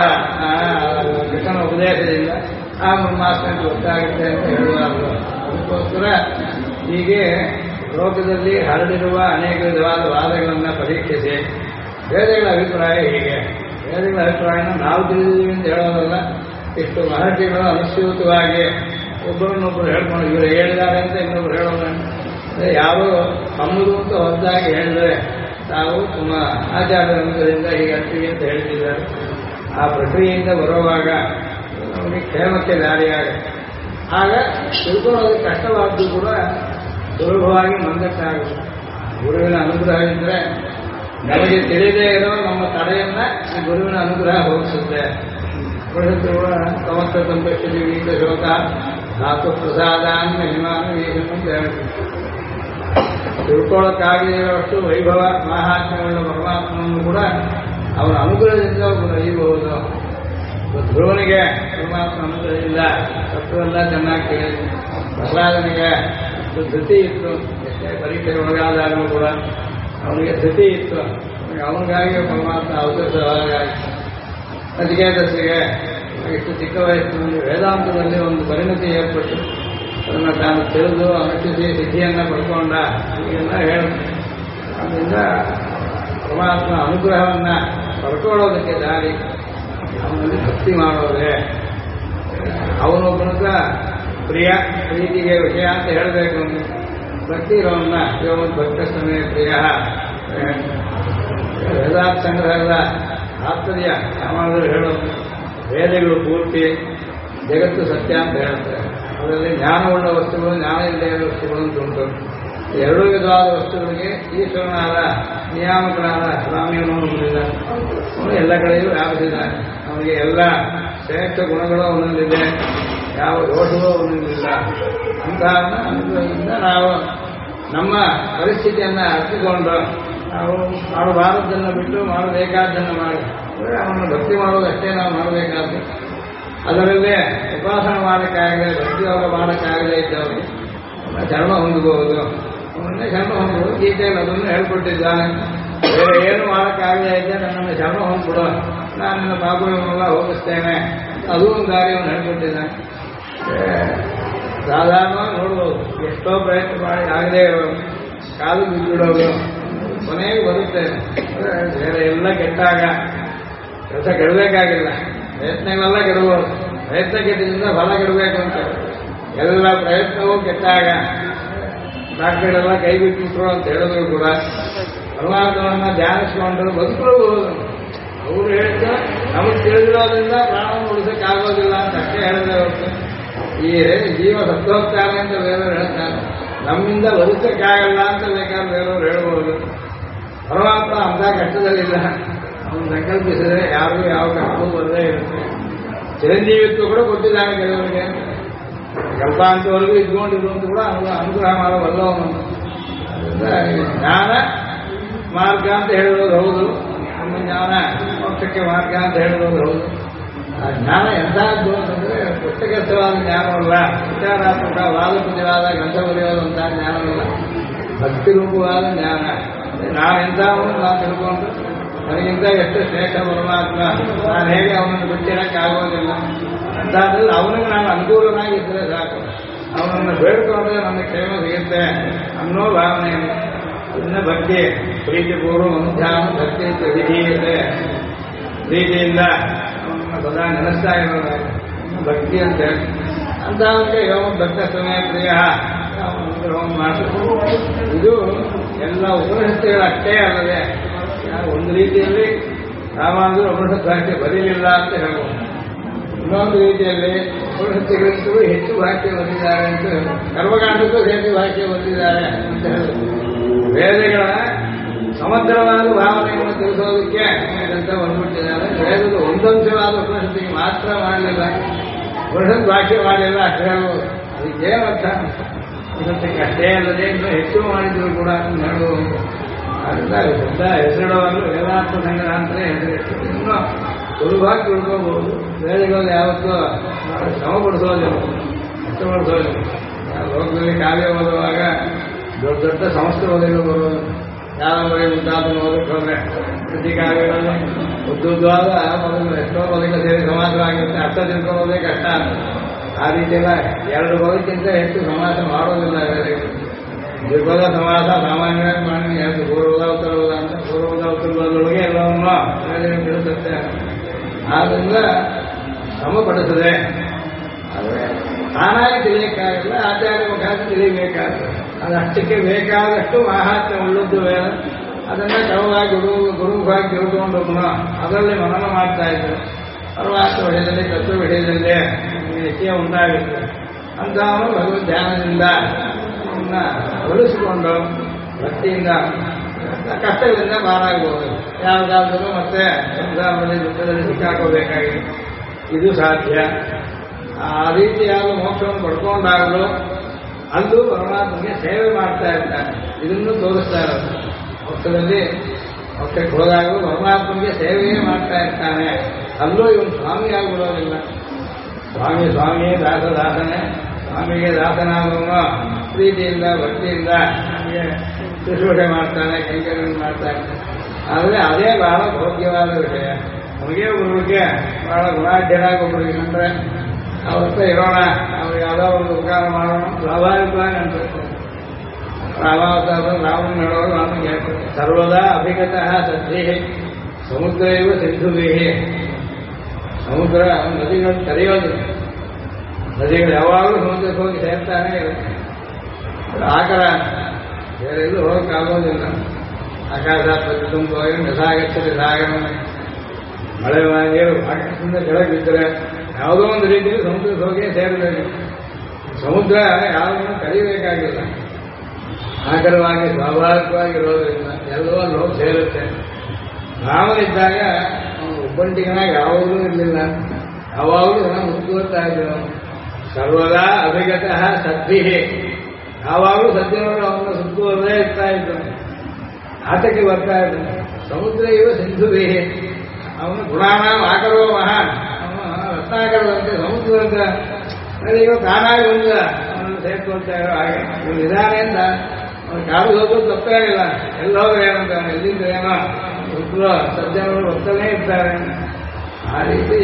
ಕೃಷ್ಣನ ಉಪದೇಶದಿಂದ ಆ ಬ್ರಹ್ಮಾಸ್ತ್ರ ಗೊತ್ತಾಗುತ್ತೆ ಅಂತ ಹೇಳುವಾಗಲು. ಅದಕ್ಕೋಸ್ಕರ ಹೀಗೆ ಲೋಕದಲ್ಲಿ ಹರಡಿರುವ ಅನೇಕ ವಿಧವಾದ ವಾದಗಳನ್ನು ಪರೀಕ್ಷಿಸಿ ವೇದಗಳ ಅಭಿಪ್ರಾಯ ಹೀಗೆ, ವೇದಗಳ ಅಭಿಪ್ರಾಯನ ನಾವು ತಿಳಿದಿದ್ದೀವಿ ಅಂತ ಹೇಳೋದಲ್ಲ. ಇಷ್ಟು ಮಹರ್ಷಿಗಳು ಅನುಸ್ಯೂತವಾಗಿ ಒಬ್ಬರನ್ನೊಬ್ಬರು ಹೇಳ್ಕೊಂಡು ಇವರು ಹೇಳಿದ್ದಾರೆ ಅಂತ ಇನ್ನೊಬ್ರು ಹೇಳೋಣ. ಯಾರು ತಮ್ಮದು ಅಂತ ಹೊರದಾಗಿ ಹೇಳಿದ್ರೆ ತಾವು ತಮ್ಮ ಆಚಾರ್ಯರಿಂದ ಹೀಗೆ ಅಂತೀವಿ ಅಂತ ಹೇಳ್ತಿದ್ದಾರೆ. ಆ ಪ್ರಕ್ರಿಯೆಯಿಂದ ಬರುವಾಗ ನಮಗೆ ಕ್ಷೇಮಕ್ಕೆ ದಾರಿಯಾಗುತ್ತೆ. ಆಗ ತಿಳ್ಕೊಳ್ಳೋದು ಕಷ್ಟವಾದ್ದು ಕೂಡ ಸುಲಭವಾಗಿ ಮಂದಕ್ಕಾಗುತ್ತೆ. ಗುರುವಿನ ಅನುಗ್ರಹ ಇದ್ದರೆ ನಮಗೆ ತಿಳಿದೇ ಇರೋ ನಮ್ಮ ತಡೆಯನ್ನ ಈ ಗುರುವಿನ ಅನುಗ್ರಹ ಹೋಗಿಸುತ್ತೆ. ಸಮಸ್ತ ಸಂಪರ್ಕಿಸಿ ಶೋಕ ಧಾತು ಪ್ರಸಾದಾನ್ ಮಹಿಮಾನು ಅಂತ ಹೇಳ್ತೀವಿ. ತಿಳ್ಕೊಳ್ಳೋಕ್ಕಾಗದಿರುವಷ್ಟು ವೈಭವ ಮಾಹಾತ್ಮ್ಯವುಳ್ಳ ಪರಮಾತ್ಮನನ್ನು ಕೂಡ ಅವನ ಅನುಗ್ರಹದಿಂದ ಒಬ್ಬರು ಅರಿಯಬಹುದು. ಧ್ರುವನಿಗೆ ಪರಮಾತ್ಮ ಅನುಗ್ರಹ ಇಲ್ಲ, ತತ್ವವೆಲ್ಲ ಚೆನ್ನಾಗಿ ತಿಳಿಯಿತು. ಪ್ರಹ್ಲಾದನಿಗೆ ಧೃತಿ ಇತ್ತು, ಎಷ್ಟೇ ಪರೀಕ್ಷೆಗೆ ಒಳಗಾದಾಗಲೂ ಕೂಡ ಅವನಿಗೆ ಧೃತಿ ಇತ್ತು. ಅವನಿಗಾಗಿ ಪರಮಾತ್ಮ ಅವತರಿಸವಾಗಾಗಿ ನಚಿಕೇತಸ್ಸಿಗೆ ಇಷ್ಟು ಚಿಕ್ಕ ವಯಸ್ಸಿನಲ್ಲಿ ವೇದಾಂತದಲ್ಲಿ ಒಂದು ಪರಿಣತಿ ಏರ್ಪಟ್ಟು ಅದನ್ನು ತಾನು ತಿಳಿದು ಅನುಷ್ಠಿಸಿ ಸಿದ್ಧಿಯನ್ನು ಪಡ್ಕೊಂಡ ಹೀಗೆಲ್ಲ ಹೇಳುತ್ತೆ. ಅದರಿಂದ ಪರಮಾತ್ಮ ಅನುಗ್ರಹವನ್ನು ಪಡ್ಕೊಳ್ಳೋದಕ್ಕೆ ದಾರಿ ಅವನಲ್ಲಿ ಭಕ್ತಿ ಮಾಡೋದೇ. ಅವನೊಬ್ಬನಕ ಪ್ರೀತಿಗೆ ವಿಷಯ ಅಂತ ಹೇಳಬೇಕು. ಭಕ್ತಿ ಇರೋವನ್ನ ಇವತ್ತು ಭಕ್ತ ಸಮಯ ಪ್ರಿಯ. ವೇದಾಂತ ಸಂಗ್ರಹದ ತಾತ್ಪರ್ಯ ಸಾಮಾನ್ಯರು ಹೇಳೋದು ವೇದಗಳು ಪೂರ್ತಿ ಜಗತ್ತು ಸತ್ಯ ಅಂತ ಹೇಳ್ತಾರೆ. ಅದರಲ್ಲಿ ಜ್ಞಾನವುಳ್ಳ ವಸ್ತುಗಳು, ಜ್ಞಾನ ಇಲ್ಲದೆ ಇರುವ ವಸ್ತುಗಳು ಅಂತ ಉಂಟು. ಎರಡೂ ವಿಧವಾದ ವಸ್ತುಗಳಿಗೆ ಈಶ್ವರನಾದ ನಿಯಾಮಕನಾದ ಸ್ವಾಮಿಯನ್ನು ಹೊಂದಿದ ಅವನು ಎಲ್ಲ ಕಡೆಯೂ ವ್ಯಾಪಿಸಿದ್ದಾನೆ. ಅವನಿಗೆ ಎಲ್ಲ ಶ್ರೇಷ್ಠ ಗುಣಗಳು ಅವನಲ್ಲಿದೆ, ಯಾವ ದೋಷವೂ ಅವನಲ್ಲಿಲ್ಲ. ಅಂತಹವನ್ನು ಅನುಗ್ರಹದಿಂದ ನಾವು ನಮ್ಮ ಪರಿಸ್ಥಿತಿಯನ್ನು ಅರ್ಥಿಕೊಂಡು ನಾವು ಮಾಡಬಾರದನ್ನು ಬಿಟ್ಟು ಮಾಡಬೇಕಾದ್ದನ್ನು ಮಾಡಿ ಅವನನ್ನು ಭಕ್ತಿ ಮಾಡೋದಷ್ಟೇ ನಾವು ಮಾಡಬೇಕಾದ್ದು. ಅದರಲ್ಲೇ ಉಪಾಸನೆ ಮಾಡೋಕ್ಕಾಗದೆ, ಭಕ್ತಿಯೋಗ ಮಾಡೋಕ್ಕಾಗದೇ ಇದ್ದವರಿಗೆ ಶರಣ ಹೊಂದಬಹುದು. ಅವನ್ನೇ ಶರಣ ಹೊಂದಬಹುದು. ಗೀತೆಯಲ್ಲಿ ಅದನ್ನು ಹೇಳ್ಕೊಟ್ಟಿದ್ದಾನೆ. ಬೇರೆ ಏನು ಮಾಡೋಕ್ಕಾಗದೇ ಇದ್ದೆ ನನ್ನನ್ನು ಶರಣ ಹೊಂದ್ಬಿಡು, ನಾನು ನನ್ನ ಪಾಪಗಳನ್ನೆಲ್ಲ ಹೋಗಿಸ್ತೇನೆ. ಅದು ಒಂದು ದಾರಿಯನ್ನು ಹೇಳ್ಕೊಟ್ಟಿದ್ದಾನೆ. ಸಾಧಾರಣವಾಗಿ ನೋಡ್ಬೋದು, ಎಷ್ಟೋ ಪ್ರಯತ್ನ ಮಾಡಿ ಆಗದೇ ಇರೋದು, ಕಾಲು ಬಿದ್ದುಬಿಡೋದು, ಕೊನೆಗೆ ಬರುತ್ತೆ. ಬೇರೆ ಎಲ್ಲ ಕೆಟ್ಟಾಗ ಕೆಲಸ ಕೆಡಬೇಕಾಗಿಲ್ಲ, ಪ್ರಯತ್ನಗಳೆಲ್ಲ ಕೆಡಬಹುದು. ಪ್ರಯತ್ನ ಕೆಟ್ಟದಿಂದ ಫಲ ಕೆಡಬೇಕು ಅಂತ ಎಲ್ಲ ಪ್ರಯತ್ನವೂ ಕೆಟ್ಟಾಗ ಡಾಕ್ಟರ್ಗಳೆಲ್ಲ ಕೈ ಬಿಟ್ಬಿಟ್ರು ಅಂತ ಹೇಳಿದ್ರು ಕೂಡ ಪರಮಾತ್ಮವನ್ನು ಧ್ಯಾನಿಸ್ಕೊಂಡು ಬದುಕಬಹುದು. ಅವರು ಹೇಳ್ತಾ ನಮಗೆ ತಿಳಿದಿರೋದ್ರಿಂದ ಪ್ರಾಣವನ್ನು ಉಳಿಸೋಕ್ಕಾಗೋದಿಲ್ಲ ಅಂತ ಅಷ್ಟೇ ಹೇಳಿದ್ರೆ ಹೊರತು ಈ ಜೀವ ಸತ್ತೋಗ್ತಾನೆ ಅಂತ ಬೇರೆಯವರು ಹೇಳ್ತಾರೆ. ನಮ್ಮಿಂದ ಬದುಕಕ್ಕಾಗಲ್ಲ ಅಂತ ಬೇಕಾದ್ರೆ ಬೇರೆಯವರು ಹೇಳ್ಬೋದು. ಪರಮಾತ್ಮ ಅಂಥ ಕಷ್ಟದಲ್ಲಿಲ್ಲ. ಅವನು ಸಂಕಲ್ಪಿಸಿದ್ರೆ ಯಾರಿಗೂ ಯಾವ ಕಷ್ಟವೂ ಬರದೇ ಇರುತ್ತೆ. ಚಿರಂಜೀವಿತ್ವ ಕೂಡ ಕೊಟ್ಟಿದ್ದಾನೆ ಕೆಲವರಿಗೆ. ಕಲ್ಪಾಂತವರೆಗೂ ಇದ್ಕೊಂಡಿದ್ರು ಅಂತ ಕೂಡ ಅನುಗ್ರಹ ಮಾಡಬಲ್ಲವನು. ಅದರಿಂದ ಜ್ಞಾನ ಮಾರ್ಗ ಅಂತ ಹೇಳಿರೋದು ಹೌದು, ನಮ್ಮ ಜ್ಞಾನ ಮೋಕ್ಷಕ್ಕೆ ಮಾರ್ಗ ಅಂತ ಹೇಳಿರೋದು ಹೌದು. ಆ ಜ್ಞಾನ ಎಂಥದ್ದು ಅಂತಂದ್ರೆ ಪುಸ್ತಕಸ್ಥವಾದ ಜ್ಞಾನವಲ್ಲ, ವಿಚಾರಾತ್ಮಕ ವಾದ ಪ್ರತಿವಾದ ಗ್ರಂಥ ಬರೆಯೋದಂಥ ಜ್ಞಾನವಲ್ಲ, ಭಕ್ತಿ ರೂಪವಾದ ಜ್ಞಾನ. ನಾನು ಎಂಥವನು ನಾನು ತಿಳ್ಕೊಂಡು ನನಗಿಂತ ಎಷ್ಟು ಶ್ರೇಷ್ಠ ಪರಮಾತ್ಮ, ನಾನು ಹೇಗೆ ಅವನನ್ನು ಬಿಟ್ಟಿರಕ್ಕೆ ಆಗೋದಿಲ್ಲ ಅಂತಾದ್ರಲ್ಲಿ ಅವನಿಗೆ ನಾನು ಅನುಕೂಲನಾಗಿದ್ದರೆ ಸಾಕು. ಅವನನ್ನು ಬೇಡ್ಕೊಂಡ್ರೆ ನನಗೆ ಕ್ಷೇಮ ಸಿಗುತ್ತೆ ಅನ್ನೋ ಭಾವನೆಯನ್ನು ಅದನ್ನ ಭಕ್ತಿ ಪ್ರೀತಿಪೂರ್ವ ಅನುಧ್ಯಾನ ಭಕ್ತಿ ವಿಧೀಯತೆ ಪ್ರೀತಿಯಿಂದ ಅವನನ್ನು ಸದಾ ನೆನೆಸ್ತಾ ಇರೋದು ಭಕ್ತಿ ಅಂತ ಹೇಳಿ ಅಂತಹವನಿಗೆ ಯೋಮ ಭಕ್ತ ಸಮಯ ಪ್ರಿಯ ಅವನು ಮಾತು. ಇದು ಎಲ್ಲ ಉಪನಿಷತ್ತುಗಳಷ್ಟೇ ಅಲ್ಲದೆ ಒಂದು ರೀತಿಯಲ್ಲಿ ರಾಮಾನುಜರು ಉಪನಿಷತ್ ಭಾಷೆ ಬರೀಲಿಲ್ಲ ಅಂತ ಹೇಳ್ಬೋದು. ಇನ್ನೊಂದು ರೀತಿಯಲ್ಲಿ ಉಪನಿಷತ್ತುಗಳಿಗೂ ಹೆಚ್ಚು ಭಾಷೆ ಬರೆದಿದ್ದಾರೆ ಅಂತ ಕರ್ಮಕಾಂಡಕ್ಕೂ ಹೆಚ್ಚು ಭಾಷೆ ಬರೆದಿದ್ದಾರೆ ಅಂತ ಹೇಳೋದು. ವೇದಗಳ ಸಮಗ್ರವಾದ ಭಾವನೆಯನ್ನು ತಿಳಿಸೋದಕ್ಕೆ ಅಂತ ಬಂದ್ಬಿಟ್ಟಿದ್ದಾರೆ. ವೇದದ ಒಂದಂಶವಾದ ಉಪನಿಷತ್ತಿಗೆ ಮಾತ್ರ ಮಾಡಲಿಲ್ಲ, ಉಪನಿಷತ್ ಭಾಷೆ ಮಾಡಲಿಲ್ಲ ಅಷ್ಟೇ ಹೇಳ್ಬೋದು. ಅದಕ್ಕೇನು ಅರ್ಥ? ಉಪನಿಷತ್ತಿಗೆ ಅಷ್ಟೇ ಅಲ್ಲದೆ ಇನ್ನೂ ಹೆಚ್ಚು ಮಾಡಿದ್ರು ಕೂಡ ಹೇಳ್ಬೋದು. ಅದರಿಂದ ಶಬ್ದ ಹೆಸರಿಡುವಾಗಲೂ ವೇದಾಂತ ಸಂಗ್ರಹ ಅಂತಲೇ ಹೆಸರಿಟ್ಟು ಇನ್ನೂ ಸುಲಭವಾಗಿ ತಿಳ್ಕೋಬಹುದು. ವೇದಗಳಲ್ಲಿ ಯಾವತ್ತೂ ಶ್ರಮಪಡಿಸೋದಿಲ್ಲ, ಕಷ್ಟಪಡಿಸೋದಿಲ್ಲ. ಲೋಕದಲ್ಲಿ ಕಾವ್ಯ ಓದುವಾಗ ದೊಡ್ಡ ದೊಡ್ಡ ಸಂಸ್ಕೃತಗಳು ಬರೋದು, ಯಾವ ಬರೀ ಮುಂತಾದನ್ನು ಓದಕ್ಕೆ ಹೋದ್ರೆ ಪ್ರತಿ ಕಾವ್ಯಗಳಲ್ಲಿ ಉದ್ದುದ್ದವಾದ ಮೊದಲು ಎಷ್ಟೋ ಪದಕ ಸೇರಿ ಸಮಾಸ ಆಗಿರುತ್ತೆ, ಅರ್ಥ ತಿಳ್ಕೊಳ್ಳೋದೇ ಕಷ್ಟ ಅಂತ. ಆ ರೀತಿಯೆಲ್ಲ 2 ಪದಕ್ಕಿಂತ ಹೆಚ್ಚು ಸಮಾಸ ಮಾಡೋದಿಲ್ಲ. ದ್ವಿಪದ ಸಮಾಸ ಸಾಮಾನ್ಯವಾಗಿ ಮಾಡಿ 2 ಪೂರ್ವದ ಉತ್ತರವಾದ ಅಂತ ಪೂರ್ವದ ಉತ್ತರದೊಳಗೆ ಎಲ್ಲವನ್ನೂ ತಿಳಿಸುತ್ತೆ. ಆದ್ದರಿಂದ ಶ್ರಮಪಡಿಸದೆ ಆದರೆ ತಾನಾಗಿ ತಿಳಿಯಕ್ಕಾಗಲ್ಲ, ಆಚಾರ್ಯ ಮುಖಾಂತರ ತಿಳಿಯಬೇಕಾಗ್ತದೆ. ಅದಷ್ಟಕ್ಕೆ ಬೇಕಾದಷ್ಟು ಮಾಹಾತ್ಮ್ಯ ಉಳ್ಳದ್ದು ವೇದ. ಅದನ್ನು ಕ್ರಮವಾಗಿ ಗುರುಮುಖವಾಗಿ ತಿಳ್ಕೊಂಡು ಅದರಲ್ಲಿ ಮನನ ಮಾಡ್ತಾ ಇದ್ರು. ಪರಮಾತ್ಮ ವಿಷಯದಲ್ಲಿ ತತ್ವ ವಿಷಯದಲ್ಲೇ ನಿಶ್ಚಯ ಉಂಟಾಗುತ್ತೆ. ಅಂತಹವನು ಭಗವದ್ ಧ್ಯಾನದಿಂದ ಅವನ್ನ ಹೊಲಿಸಿಕೊಂಡು ಭಕ್ತಿಯಿಂದ ಕಷ್ಟಗಳಿಂದ ಪಾರಾಗಬಹುದು. ಯಾವುದಾದ್ರೂ ಮತ್ತೆ ಸಂಸಾರದಲ್ಲಿ ದುಃಖದಲ್ಲಿ ಸಿಕ್ಕಾಕೋಬೇಕಾಗಿದೆ, ಇದು ಸಾಧ್ಯ. ಆ ರೀತಿಯಾದ ಮೋಕ್ಷವನ್ನು ಪಡ್ಕೊಂಡಾಗಲೂ ಅಲ್ಲೂ ಪರಮಾತ್ಮಗೆ ಸೇವೆ ಮಾಡ್ತಾ ಇರ್ತಾನೆ. ಇದನ್ನು ತೋರಿಸ್ತಾ ಇರೋದು ಮೋಕ್ಷದಲ್ಲಿ. ಮೋಕ್ಷಕ್ಕೆ ಹೋದಾಗಲೂ ಪರಮಾತ್ಮನಿಗೆ ಸೇವೆಯೇ ಮಾಡ್ತಾ ಇರ್ತಾನೆ. ಅಲ್ಲೂ ಇವನು ಸ್ವಾಮಿಯಾಗಿ ಬಿಡೋದಿಲ್ಲ. ಸ್ವಾಮಿಯೇ ದಾಸನೇ. ಸ್ವಾಮಿಗೆ ದಾಸನಾದವನು ಪ್ರೀತಿಯಿಂದ ಭಕ್ತಿಯಿಂದ ನಮಗೆ ಶುಶ್ರೂಷೆ ಮಾಡ್ತಾನೆ, ಕೈಂಕರ್ಯ ಮಾಡ್ತಾ ಇರ್ತಾನೆ. ಆದರೆ ಅದೇ ಬಹಳ ಭೋಗ್ಯವಾದ ವಿಷಯ. ನಮಗೆ ಒಬ್ಬರಿಗೆ ಬಹಳ ಗುಣಾಢ್ಯರಾಗಿ ಒಬ್ಬರಿಗೆ ಕಂಡ್ರೆ ಅವತ್ತ ಇರೋಣ, ಅವ್ರಿಗೆ ಯಾವುದೋ ಒಂದು ಉಪಕಾರ ಮಾಡೋಣ ಸ್ವಾಭಾವಿಕವಾಗಿ ಅನ್ಸುತ್ತೆ. ರಾಮಾವತಾರ ರಾಮನ ಹೇಳೋರು ರಾಮನಿಗೆ ಹೇಳ್ತಾರೆ, ಸರ್ವದಾ ಅಭಿಗತಃ ಸದ್ಧಿ ಸಮುದ್ರ ಇವ ಸಿಂಧುವಿಹಿ. ಸಮುದ್ರ ನದಿಗಳು ಕರೆಯೋದಿಲ್ಲ. ನದಿಗಳು ಯಾವಾಗಲೂ ಸಮುದ್ರಕ್ಕೆ ಹೋಗಿ ಸೇರ್ತಾನೆ ಇರುತ್ತೆ. ಆಕರ ಬೇರೆಲ್ಲೂ ಹೋಗಕ್ಕಾಗೋದಿಲ್ಲ. ಆಕಾಶ ಪ್ರತಿತುಂಬ ಯಥಾಗಚ್ಚತೆ ಸಾಗರ. ಮಳೆ ನೀರು ಆಕಾಶದಿಂದ ಕೆಳಗೆ ಬಿದ್ದರೆ ಯಾವುದೋ ಒಂದು ರೀತಿಯಲ್ಲಿ ಸಮುದ್ರಕ್ಕೆ ಹೋಗಿ ಸೇರಬೇಕು. ಸಮುದ್ರ ಯಾವುದನ್ನು ಕಲಿಬೇಕಾಗಿಲ್ಲ. ಆಕರವಾಗಿ ಸ್ವಾಭಾವಿಕವಾಗಿ ಇರೋದ್ರಿಂದ ಎಲ್ಲವೂ ಅಲ್ಲಿ ಹೋಗಿ ಸೇರುತ್ತೆ. ರಾಮನಿದ್ದಾಗ ಅವನು ಒಬ್ಬಂಟಿಗನಾಗಿ ಯಾವಾಗಲೂ ಇರಲಿಲ್ಲ. ಯಾವಾಗಲೂ ಮುತ್ತುವರ್ತಾ ಇದ್ದನು. ಸರ್ವದಾ ಅಭಿಗತಃ ಸದ್ಭಿಹಿ. ಯಾವಾಗಲೂ ಸದ್ಯವನ್ನು ಅವನ ಸುತ್ತುವರದೇ ಇರ್ತಾ ಇದ್ದನು. ಆತಕ್ಕೆ ಬರ್ತಾ ಇದ್ದನು. ಸಮುದ್ರ ಇವ ಸಿಂಧುವಿಹಿ. ಅವನು ಗುಣಾನ ಆಕರೋ ಮಹಾನ್. ಅವನು ರತ್ನಾಕರದಂತೆ ಸಮುದ್ರದಂತೆ ನದಿಗಳು ತಾನಾಗಿ ಬಂದ ಅವನನ್ನು ಸೇರ್ಕೊಳ್ತಾ ಇರೋ ಹಾಗೆ ಇವನು ನಿಧಾನೆಯಿಂದ ಅವನು ಕಾಡು ಹೋಗೋದು ತಪ್ಪೇನಿಲ್ಲ. ಎಲ್ಲೋದ್ರೆ ಏನಂತ ಎಲ್ಲಿಂದ ಏನೋ ಸುತ್ತಲೂ ಸಜ್ಜನರು ಬರ್ತಾನೇ ಇರ್ತಾರೆ. ಆ ರೀತಿ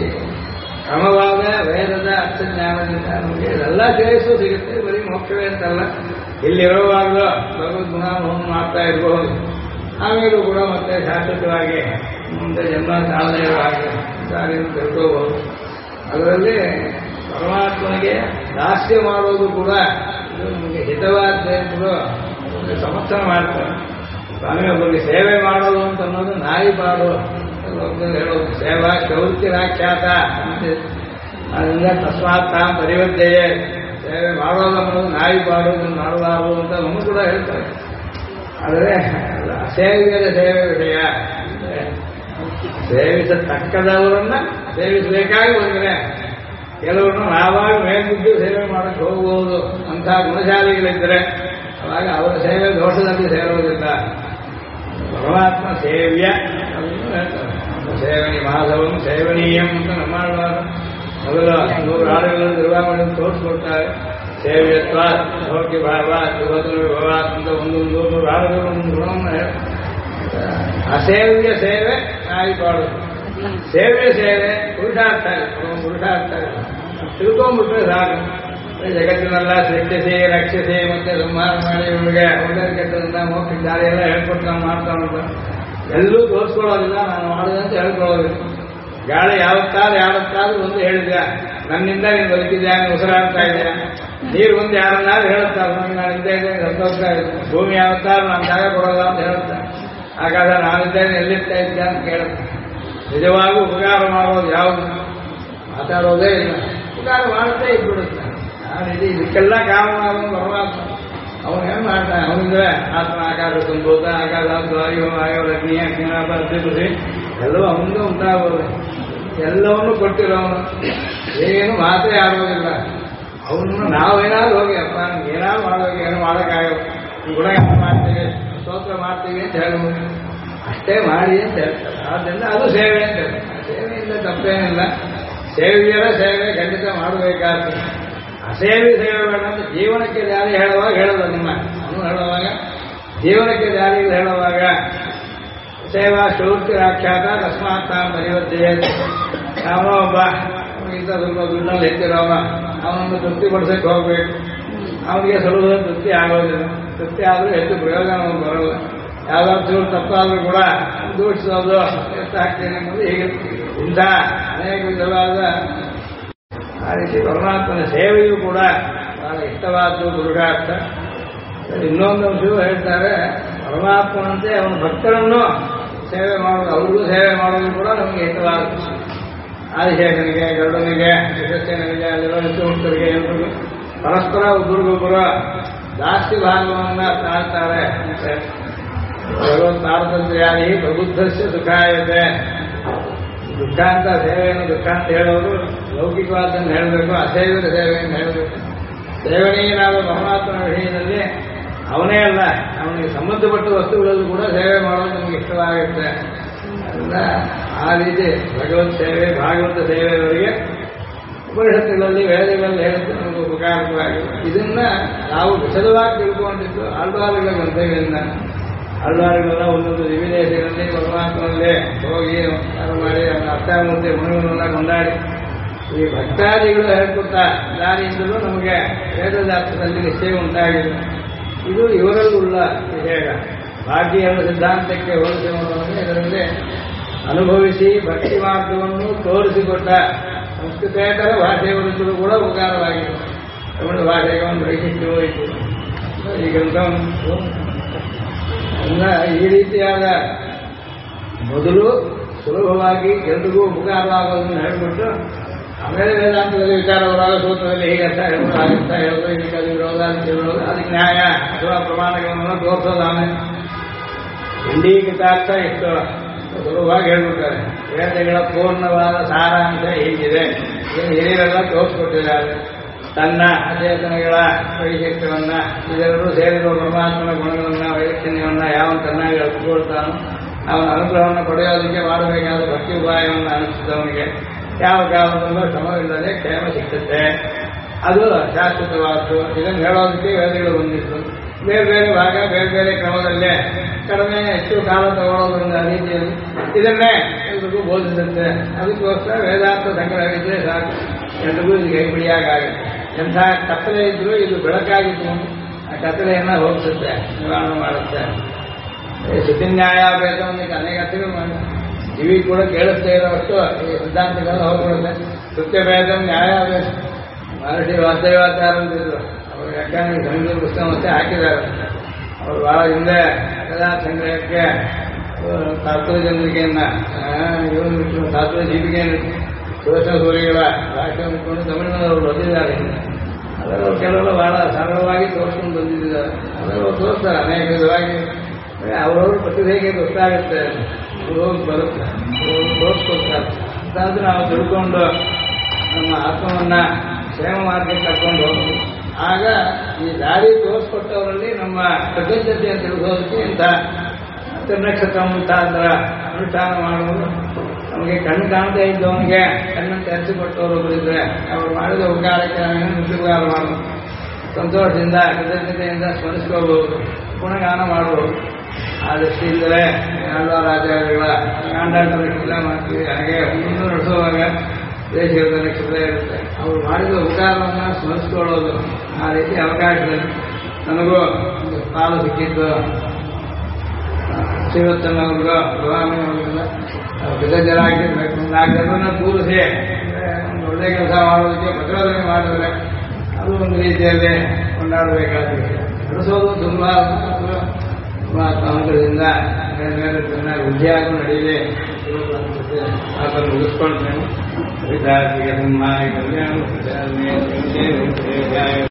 ಕ್ರಮವಾದ ವೇದದ ಅರ್ಥಜ್ಞಾನದಿಂದ ನಮಗೆ ಇದೆಲ್ಲ ಸೇರಿಸು ಸಿಗುತ್ತೆ. ಬರೀ ಮೋಕ್ಷವೇ ಅಂತಲ್ಲ, ಇಲ್ಲಿರುವಾಗಲೂ ಭಗವದ್ ಗುಣಾನುಭವ ಮಾಡ್ತಾ ಇರಬಹುದು. ಆಮೇಲೂ ಕೂಡ ಮತ್ತೆ ಶಾಶ್ವತವಾಗಿ ಮುಂದೆ ಜನ್ಮ ಸಾಧನೆ ಇರೋ ಹಾಗೆ ದಾರಿಯನ್ನು ತಿಳ್ಕೋಬಹುದು. ಅದರಲ್ಲಿ ಪರಮಾತ್ಮನಿಗೆ ದಾಸ್ಯ ಮಾಡೋದು ಕೂಡ ಇದು ನಮಗೆ ಹಿತವಾದ ಎಂದು ಸಮರ್ಥನೆ ಮಾಡ್ತಾರೆ. ಸ್ವಾಮಿ ಒಬ್ಬರಿಗೆ ಸೇವೆ ಮಾಡೋದು ಅಂತ ಅನ್ನೋದು ನಾಯಿ ಪಾಡು ಹೇಳೋದು. ಸೇವಾ ಶೌರ್ತಿರಾಖ್ಯಾತ ಅದರಿಂದ ತಸ್ಮಾತ್ ತಾಂ ಪರಿವರ್ತೆಯೇ. ಸೇವೆ ಮಾಡೋದು ಅನ್ನೋದು ನಾಯಿ ಪಾಡು, ಇದನ್ನು ಮಾಡಬಾರದು ಅಂತ ನಮಗೂ ಕೂಡ ಹೇಳ್ತಾರೆ. ಆದರೆ ಅಸೇವ್ಯದ ಸೇವೆ ವಿಷಯ. ಸೇವಿಸತಕ್ಕದವರನ್ನ ಸೇವಿಸಬೇಕಾಗಿ ಬಂದರೆ ಕೆಲವರನ್ನು ನಾವಾಗಿ ಮೇಲ್ಬಿದ್ದು ಸೇವೆ ಮಾಡಕ್ಕೆ ಹೋಗಬಹುದು. ಅಂತಹ ಗುಣಶಾಲಿಗಳಿದ್ದರೆ ಅವಾಗ ಅವರ ಸೇವೆ ದೋಷದಲ್ಲಿ ಸೇರೋದಿಲ್ಲ. ಪರಮಾತ್ಮ ಸೇವ್ಯ ಅದನ್ನು ಹೇಳ್ತಾರೆ. ಸೇವನಿ ಮಾಧವಂ ಸೇವನೀಯಂ ಅಂತ ನಮ್ಮವಾದ ಮೊದಲು 100 ಹಾಡುಗಳನ್ನು ನಿರ್ವಾಹಣೆ ತೋರಿಸ್ಕೊಡ್ತಾರೆ. ಸೇವ್ಯತ್ವ ಭೌಕ್ಯ ಭಾವ ಯುವತನ ವಿಭವ ಅಂತ ಒಂದೊಂದು 100 ಹಾಡುಗಳು ಒಂದು ಗುಣವನ್ನು ಹೇಳ್ತಾರೆ. ಅಸೇವ್ಯ ಸೇವೆ ನಾಯಿ ಪಾಡೋದು. ಸೇವೆ ಸೇವೆ ಪುರುಷಾರ್ಥ ಪುರುಷಾರ್ಥ ತಿಳ್ಕೊಂಡ್ಬಿಟ್ರೆ ಸಾಕು. ಜಗತ್ತಿನೆಲ್ಲ ಸೃಷ್ಟಿಸಿ ರಕ್ಷಿಸಿ ಮತ್ತೆ ಸಂಹಾರ ಮಾಡಿ ಇವಳಿಗೆ ಒಳ್ಳೆ ಕೆಟ್ಟದನ್ನ ಮೋಕ್ಷ ದಾರಿ ಎಲ್ಲ ಹೇಳ್ಕೊಡ್ತಾನೆ ಮಾಡ್ತಾನೆ. ಎಲ್ಲೂ ತೋರಿಸ್ಕೊಳ್ಳೋದಿಲ್ಲ, ನಾನು ಮಾಡೋದಂತ ಹೇಳ್ಕೊಳ್ಳೋದಿಲ್ಲ. ಗಾಳಿ ಯಾವತ್ತಾದ್ರೂ ಒಂದು ಹೇಳಿದ್ಯಾ ನನ್ನಿಂದ ನೀನು ಬದುಕಿದ್ಯಾ, ನೀನು ಉಸಿರಾಡ್ತಾ ಇದೆಯಾ. ನೀರು ಒಂದು ಯಾರನ್ನಾದ್ರೂ ಹೇಳುತ್ತಾರೆ ನಮಗೆ ನಾನು ಇದ್ದೇ ಇದ್ದೇನೆ ಸಂತೋಷ ಇದೆ. ಭೂಮಿ ಯಾವತ್ತಾದ್ರೂ ನಾನು ಜಾಗ ಕೊಡೋಲ್ಲ ಅಂತ ಹೇಳುತ್ತೆ. ಹಾಗಾದ್ರೆ ನಾನಿದ್ದೇನೆ ಎಲ್ಲಿರ್ತಾ ಇದ್ದೆ ಅಂತ ಕೇಳುತ್ತೆ. ನಿಜವಾಗೂ ಉಪಕಾರ ಮಾಡೋದು ಯಾವುದು? ಮಾತಾಡೋದೇ ಇಲ್ಲ. ಉಪಕಾರ ಮಾಡುತ್ತೇ ಇದ್ಬಿಡುತ್ತೆ. ಆ ರೀತಿ ಇದಕ್ಕೆಲ್ಲ ಕಾರಣವಾದನು ಪರಮಾತ್ಮ. ಅವನು ಏನು ಮಾಡ್ತಾನೆ? ಅವನಿಂದ್ರೆ ಆತ್ಮ ಆಕಾಶ ಸಂಭೂತ ಆಕಾಶ ವಾಯು ಅಗ್ನಿ ಅಗ್ನಿನಾಭ ಅದ್ಭುತಿ ಎಲ್ಲವೂ ಅವನಿಂದ ಉಂಟಾಗೋದು. ಎಲ್ಲವನ್ನೂ ಕೊಟ್ಟಿರೋವನು. ಏನು ಮಾತೇ ಆಡೋದಿಲ್ಲ. ಅವನನ್ನು ನಾವೇನಾದ್ರು ಹೋಗಿ ಅಪ್ಪ ನಮ್ಗೆ ಏನಾದ್ರು ಮಾಡೋಗಿ ಏನೋ ಮಾಡೋಕ್ಕಾಗಲ್ಲ, ಗುಣಗಾನ ಮಾಡ್ತೀವಿ ಸ್ತೋತ್ರ ಮಾಡ್ತೀವಿ ಅಂತ ಹೇಳ್ಬೋದು. ಅಷ್ಟೇ ಮಾಡಿ ಅಂತ ಹೇಳ್ತಾರೆ. ಆದ್ದರಿಂದ ಅದು ಸೇವೆ ಅಂತ ಹೇಳ್ತಾರೆ. ಸೇವೆಯಿಂದ ತಪ್ಪೇನಿಲ್ಲ. ಸೇವೆಯರ ಸೇವೆ ಖಂಡಿತ ಮಾಡಬೇಕಾಗ್ತದೆ. ಅಸೇವೆ ಸೇವೆ ಬೇಡ ಅಂತ ಜೀವನಕ್ಕೆ ದಾರಿ ಹೇಳುವಾಗ ಹೇಳೋದು. ನಿಮ್ಮ ಅವನು ಹೇಳುವಾಗ ಜೀವನಕ್ಕೆ ದಾರಿ ಹೇಳುವಾಗ ಸೇವಾ ಶೌರ್ತಿ ರಾಖ್ಯಾತ ತಸ್ಮಾತ್ ತಾಂ ಪರಿವರ್ತೆಯೇ. ಅವನೋ ಒಬ್ಬ ಇಂಥ ಸ್ವಲ್ಪ ದುಡ್ಡಲ್ಲಿ ಹೆಚ್ಚಿರೋವ ಅವನನ್ನು ತೃಪ್ತಿಪಡಿಸಕ್ಕೆ ಹೋಗ್ಬೇಕು. ಅವನಿಗೆ ಸ್ವಲ್ಪ ತೃಪ್ತಿ ಆಗೋದಿಲ್ಲ. ತೃಪ್ತಿ ಆದರೂ ಹೆಚ್ಚು ಪ್ರಯೋಜನ ಬರೋಲ್ಲ. ಯಾವ್ದಾದ್ರು ತಪ್ಪಾದ್ರೂ ಕೂಡ ದೂಷಿಸೋದು ಎಷ್ಟಾಗ್ತೇನೆ ಅನ್ನೋದು ಹೀಗೆ ಇಂಥ ಅನೇಕ ವಿಧವಾದ ಆ ರೀತಿ ಪರಮಾತ್ಮನ ಸೇವೆಯೂ ಕೂಡ ಬಹಳ ಇಷ್ಟವಾದ್ದು ಪುರುಷಾರ್ಥ. ಇನ್ನೊಂದು ಅಂಶವೂ ಹೇಳ್ತಾರೆ, ಪರಮಾತ್ಮನಂತೆ ಅವನ ಭಕ್ತರನ್ನು ಸೇವೆ ಮಾಡೋದು, ಅವ್ರಿಗೂ ಸೇವೆ ಮಾಡೋದು ಕೂಡ ನಮಗೆ ಹಿತವಾದ. ಆದಿಶೇಷನಿಗೆ ಗರುಡನಿಗೆ ಯಶಸ್ಸನಿಗೆ ಅಲ್ಲಿರೋ ವಿಷ್ಣುಮುಕ್ತರಿಗೆ ಎಲ್ರಿಗೂ ಪರಸ್ಪರ ಒಬ್ಬರಿಗೊಬ್ಬರು ಜಾಸ್ತಿ ಭಾಗವನ್ನು ತಾಳ್ತಾರೆ. ಭಗವತ್ ತಾರತಂತ್ರ್ಯಾದಿ ಪ್ರಬುದ್ಧಸ್ಯ ಸುಖಾಯತೆ. ದುಃಖಾಂತ ಸೇವೆಯನ್ನು ದುಃಖಾಂತ ಹೇಳೋರು ಲೌಕಿಕವಾದನ್ನು ಹೇಳಬೇಕು, ಅಸೇವೆಯ ಸೇವೆಯನ್ನು ಹೇಳಬೇಕು. ಸೇವನೀಯನಾದ ಪರಮಾತ್ಮನ ವಿಷಯದಲ್ಲಿ ಅವನೇ ಅಲ್ಲ, ಅವನಿಗೆ ಸಂಬಂಧಪಟ್ಟ ವಸ್ತುಗಳಲ್ಲೂ ಕೂಡ ಸೇವೆ ಮಾಡೋದು ನಮಗೆ ಇಷ್ಟವಾಗುತ್ತೆ. ಅದರಿಂದ ಆ ರೀತಿ ಭಗವತ್ ಸೇವೆ, ಭಾಗವತ ಸೇವೆಯವರಿಗೆ ಉಪನಿಷತ್ತುಗಳಲ್ಲಿ, ವೇದಗಳಲ್ಲಿ ಹೇಳುತ್ತೆ ನಮಗೆ ಉಪಕಾರಕವಾಗಿದೆ. ಇದನ್ನ ನಾವು ವಿಶದವಾಗಿ ತಿಳ್ಕೊಂಡಿದ್ದು ಆಳ್ವಾರುಗಳ ಗ್ರಂಥಗಳಿಂದ. ಆಳ್ವಾರುಗಳೆಲ್ಲ ಒಂದೊಂದು ದಿವ್ಯದೇಶಗಳಲ್ಲಿ ಪರಮಾತ್ಮನಲ್ಲಿ ಹೋಗಿ ನಮಸ್ಕಾರ ಮಾಡಿ ಅಷ್ಟಾಮೂರ್ತಿ ಮುನಿಗಳನ್ನೆಲ್ಲ ಕೊಂಡಾಡಿ ಈ ಭಕ್ತಾದಿಗಳು ಹೇಳ್ಕೊಡ್ತಾ ದಾರಿಯಿಂದಲೂ ನಮಗೆ ವೇದದ ಅರ್ಥದಲ್ಲಿ ನಿಶ್ಚಯ ಉಂಟಾಗಿದೆ. ಇದು ಇವರಲ್ಲುಳ್ಳ ವಿಷಯ. ಭಾಗ್ಯ ಎಂಬ ಸಿದ್ಧಾಂತಕ್ಕೆ ಹೋಲಿಸಿ ನೋಡುವಾಗ ಇದರಲ್ಲಿ ಅನುಭವಿಸಿ ಭಕ್ತಿ ಮಾರ್ಗವನ್ನು ತೋರಿಸಿಕೊಟ್ಟ ಸಂಸ್ಕೃತೇತರ ಭಾಷೆಯವರಿಗೂ ಕೂಡ ಉಪಕಾರವಾಗಿದೆ. ತಮಿಳು ಭಾಷೆಗೆ ಒಂದು ವೈಶಿಷ್ಟ್ಯವೂ ಇತ್ತು. ಈ ಗ್ರಂಥವನ್ನು ಈ ರೀತಿಯಾದ ಮೊದಲು ಸುಲಭವಾಗಿ ಎಲ್ರಿಗೂ ಉಪಕಾರವಾಗೋದನ್ನು ಹೇಳಿಬಿಟ್ಟು ಆಮೇಲೆ ವೇದಾಂತದಲ್ಲಿ ವಿಚಾರ ಬರುವಾಗ ಸೂತ್ರದಲ್ಲಿ ಹೀಗಂತ ಹೇಳೋದು, ಹಾಗಂತ ಹೇಳೋದು, ಇದಕ್ಕೆ ಅದು ವಿರೋಧ ಅಂತ ಹೇಳೋದು, ಅದಕ್ಕೆ ನ್ಯಾಯ ಅಥವಾ ಪ್ರಮಾಣಗಳನ್ನು ತೋರಿಸೋದು. ಆಮೇಲೆ ಇಂಡೀಕೃತಾರ್ಥ ಇಷ್ಟು ಸುಲಭವಾಗಿ ಹೇಳ್ಬಿಡ್ತಾರೆ. ವೇದಗಳ ಪೂರ್ಣವಾದ ಸಾರಾಂಶ ಹೀಗಿದೆ, ಏನು ಹಿರಿಯರೆಲ್ಲ ತೋರಿಸ್ಕೊಟ್ಟಿದ್ದಾರೆ. ತನ್ನ ಅಚೇತನಗಳ ವೈಶಿಷ್ಟ್ಯವನ್ನ ಇದೆಲ್ಲರೂ ಸೇರಿರುವ ಪರಮಾತ್ಮನ ಗುಣಗಳನ್ನ, ವೈಲಕ್ಷಣ್ಯವನ್ನ ಯಾವ ಚೆನ್ನಾಗಿ ಅರ್ಥಕೊಳ್ತಾನೋ ಅವನ ಅನುಗ್ರಹವನ್ನು ಪಡೆಯೋದಕ್ಕೆ ಮಾಡಬೇಕಾದ ಭಕ್ತಿ ಉಪಾಯವನ್ನು ಅನಿಸಿದವನಿಗೆ ಯಾವ ಕಾಲದಲ್ಲೂ ಶ್ರಮವಿಲ್ಲದೆ ಕ್ಷೇಮ ಸಿಗ್ತದೆ. ಅದು ಶಾಶ್ವತವಾದ್ದು. ಇದನ್ನು ಹೇಳೋದಕ್ಕೆ ವೇದಗಳು ಬಂದಿತ್ತು. ಬೇರೆ ಬೇರೆ ಭಾಗ ಬೇರೆ ಬೇರೆ ಕ್ರಮದಲ್ಲೇ ಕಡಿಮೆ ಹೆಚ್ಚು ಕಾಲ ತಗೊಳ್ಳೋದ್ರಿಂದ ರೀತಿಯಲ್ಲಿ ಇದನ್ನೇ ಎಲ್ರಿಗೂ ಬೋಧಿಸುತ್ತೆ. ಅದಕ್ಕೋಸ್ಕರ ವೇದಾಂತ ಸಂಗ್ರಹವಿದ್ರೆ ಸಾಕು, ಎಲ್ರಿಗೂ ಇದು ಕೈ ಬಿಡಿಯಾಗುತ್ತೆ. ಎಂಥ ಕತ್ತಲೆ ಇದ್ರೂ ಇದು ಬೆಳಕಾಗಿತ್ತು, ಆ ಕತ್ತಲೆಯನ್ನ ಹೋಗಿಸುತ್ತೆ, ನಿವಾರಣೆ ಮಾಡುತ್ತೆ. ಶ್ರುತಿನ್ಯಾಯಾಭೇದವನ್ನು ಅನೇಕ ಅರ್ಥಗಳು ಮಾಡಿ ಕಿವಿ ಕೂಡ ಕೇಳಿಸ್ತೇ ಇರೋವಷ್ಟು ಈ ಸಿದ್ಧಾಂತಗಳು ಹೋಗ್ಬಿಡುತ್ತೆ. ಕೃತ್ಯಭೇದ ನ್ಯಾಯಾಭೇದ ಮಹರ್ಷಿ ವಾಸ್ತವ್ಯಾಚಾರ ಅಂತಿದ್ರು. ಅವರು ವ್ಯಾಖ್ಯಾನ ಸಂಗೀತ ಪುಸ್ತಕ ಮತ್ತೆ ಹಾಕಿದ್ದಾರೆ. ಅವರು ಬಹಳ ಹಿಂದೆ ಕಥಾ ಸಂಗ್ರಹಕ್ಕೆ ತಾತ್ಪರ್ಯಚಂದ್ರಿಕೆಯನ್ನ ತಾತ್ಪರ್ಯ ದೀಪಿಕೆಯನ್ನು ಸುರೇಶ ಸೂರಿಗಳ ಭಾಷೆಯನ್ನು ಇಟ್ಕೊಂಡು ತಮಿಳಿನವರು ಬಂದಿದ್ದಾರೆ. ಅದರವರು ಕೆಲವರು ಬಹಳ ಸರಳವಾಗಿ ತೋರಿಸ್ಕೊಂಡು ಬಂದಿದ್ದಾರೆ. ಅದರವರು ತೋರಿಸ್ತಾರೆ ಅನೇಕ ವಿಧವಾಗಿ. ಅವರವರು ಪ್ರತಿಭೆಗೆ ಗೊತ್ತಾಗುತ್ತೆ, ಹೋಗಿ ಬರುತ್ತೆ, ತೋರಿಸ್ಕೊಡ್ತಾರೆ. ಅದಾದ್ರೂ ನಾವು ತಿಳ್ಕೊಂಡು ನಮ್ಮ ಆತ್ಮವನ್ನ ಕ್ಷೇಮ ಮಾರ್ಗಕ್ಕೆ ಕರ್ಕೊಂಡು ಹೋಗ್ತೀವಿ. ಆಗ ಈ ದಾರಿ ತೋರಿಸ್ಕೊಟ್ಟವರಲ್ಲಿ ನಮ್ಮ ಕೃತಜ್ಞತೆಯನ್ನು ತಿಳಿಸೋದಕ್ಕೆ ಇಂಥ ನಕ್ಷತ್ರ ಮುಂತಾದ ಅನುಷ್ಠಾನ ಮಾಡುವುದು. ನಮಗೆ ಕಣ್ಣು ಕಾಣದೇ ಇದ್ದವನಿಗೆ ಕಣ್ಣನ್ನು ತೆರೆಸಿಕೊಟ್ಟವರು ಒಬ್ಬರಿದ್ರೆ ಅವರು ಮಾಡಿದ ಉಪಕಾರಕ್ಕೆ ನಾವೇನು ಉಪಕಾರ ಮಾಡೋದು, ಸಂತೋಷದಿಂದ ಕೃತಜ್ಞತೆಯಿಂದ ಸ್ಮರಿಸ್ಕೋಬಹುದು, ಗುಣಗಾನ ಮಾಡಬಹುದು. ಆ ದೃಷ್ಟಿಯಿಂದಲೇ ಆಳ್ವಾರಾಚಾರ್ಯಗಳ ಕಾಂಡಾಟ ನಕ್ಷತ್ರ ಮಾಡ್ತೀವಿ. ಹಾಗೆ ಮುಂದೆ ನಡೆಸುವಾಗ ದೇಶದ ನಕ್ಷತ್ರ ಇರುತ್ತೆ. ಅವರು ಮಾಡಿದ ಉಪಕಾರವನ್ನು ಸ್ಮರಿಸ್ಕೊಳ್ಳೋದು. ಆ ರೀತಿ ಅವಕಾಶದಲ್ಲಿ ನನಗೂ ಒಂದು ಪಾಲು ಸಿಕ್ಕಿದ್ದು. ಶ್ರೀವತ್ತನವ್ರಿಗೂ ಪ್ರಧಾನಿಯವ್ರಿಗೆಲ್ಲ ಕೃತಜ್ಞರಾಗಿರ್ಬೇಕು. 4 ಜನರನ್ನ ಕೂರಿಸಿ ಒಂದು ಒಳ್ಳೆ ಕೆಲಸ ಮಾಡೋದಕ್ಕೆ ಪ್ರಚೋದನೆ ಮಾಡಿದ್ರೆ ಅದು ಒಂದು ರೀತಿಯಲ್ಲಿ ಕೊಂಡಾಡಬೇಕಾದ ವಿಷಯ. ನಡೆಸೋದು ತುಂಬ ಅನುಗ್ರಹದಿಂದ ಮೇಲೆ ಮೇಲೆ ಚೆನ್ನಾಗಿ ವೃದ್ಧಿಯಾಗೂ ನಡೆಯಲಿ. ಅದನ್ನು ಮುಗಿಸ್ಕೊಳ್ತೇನೆ.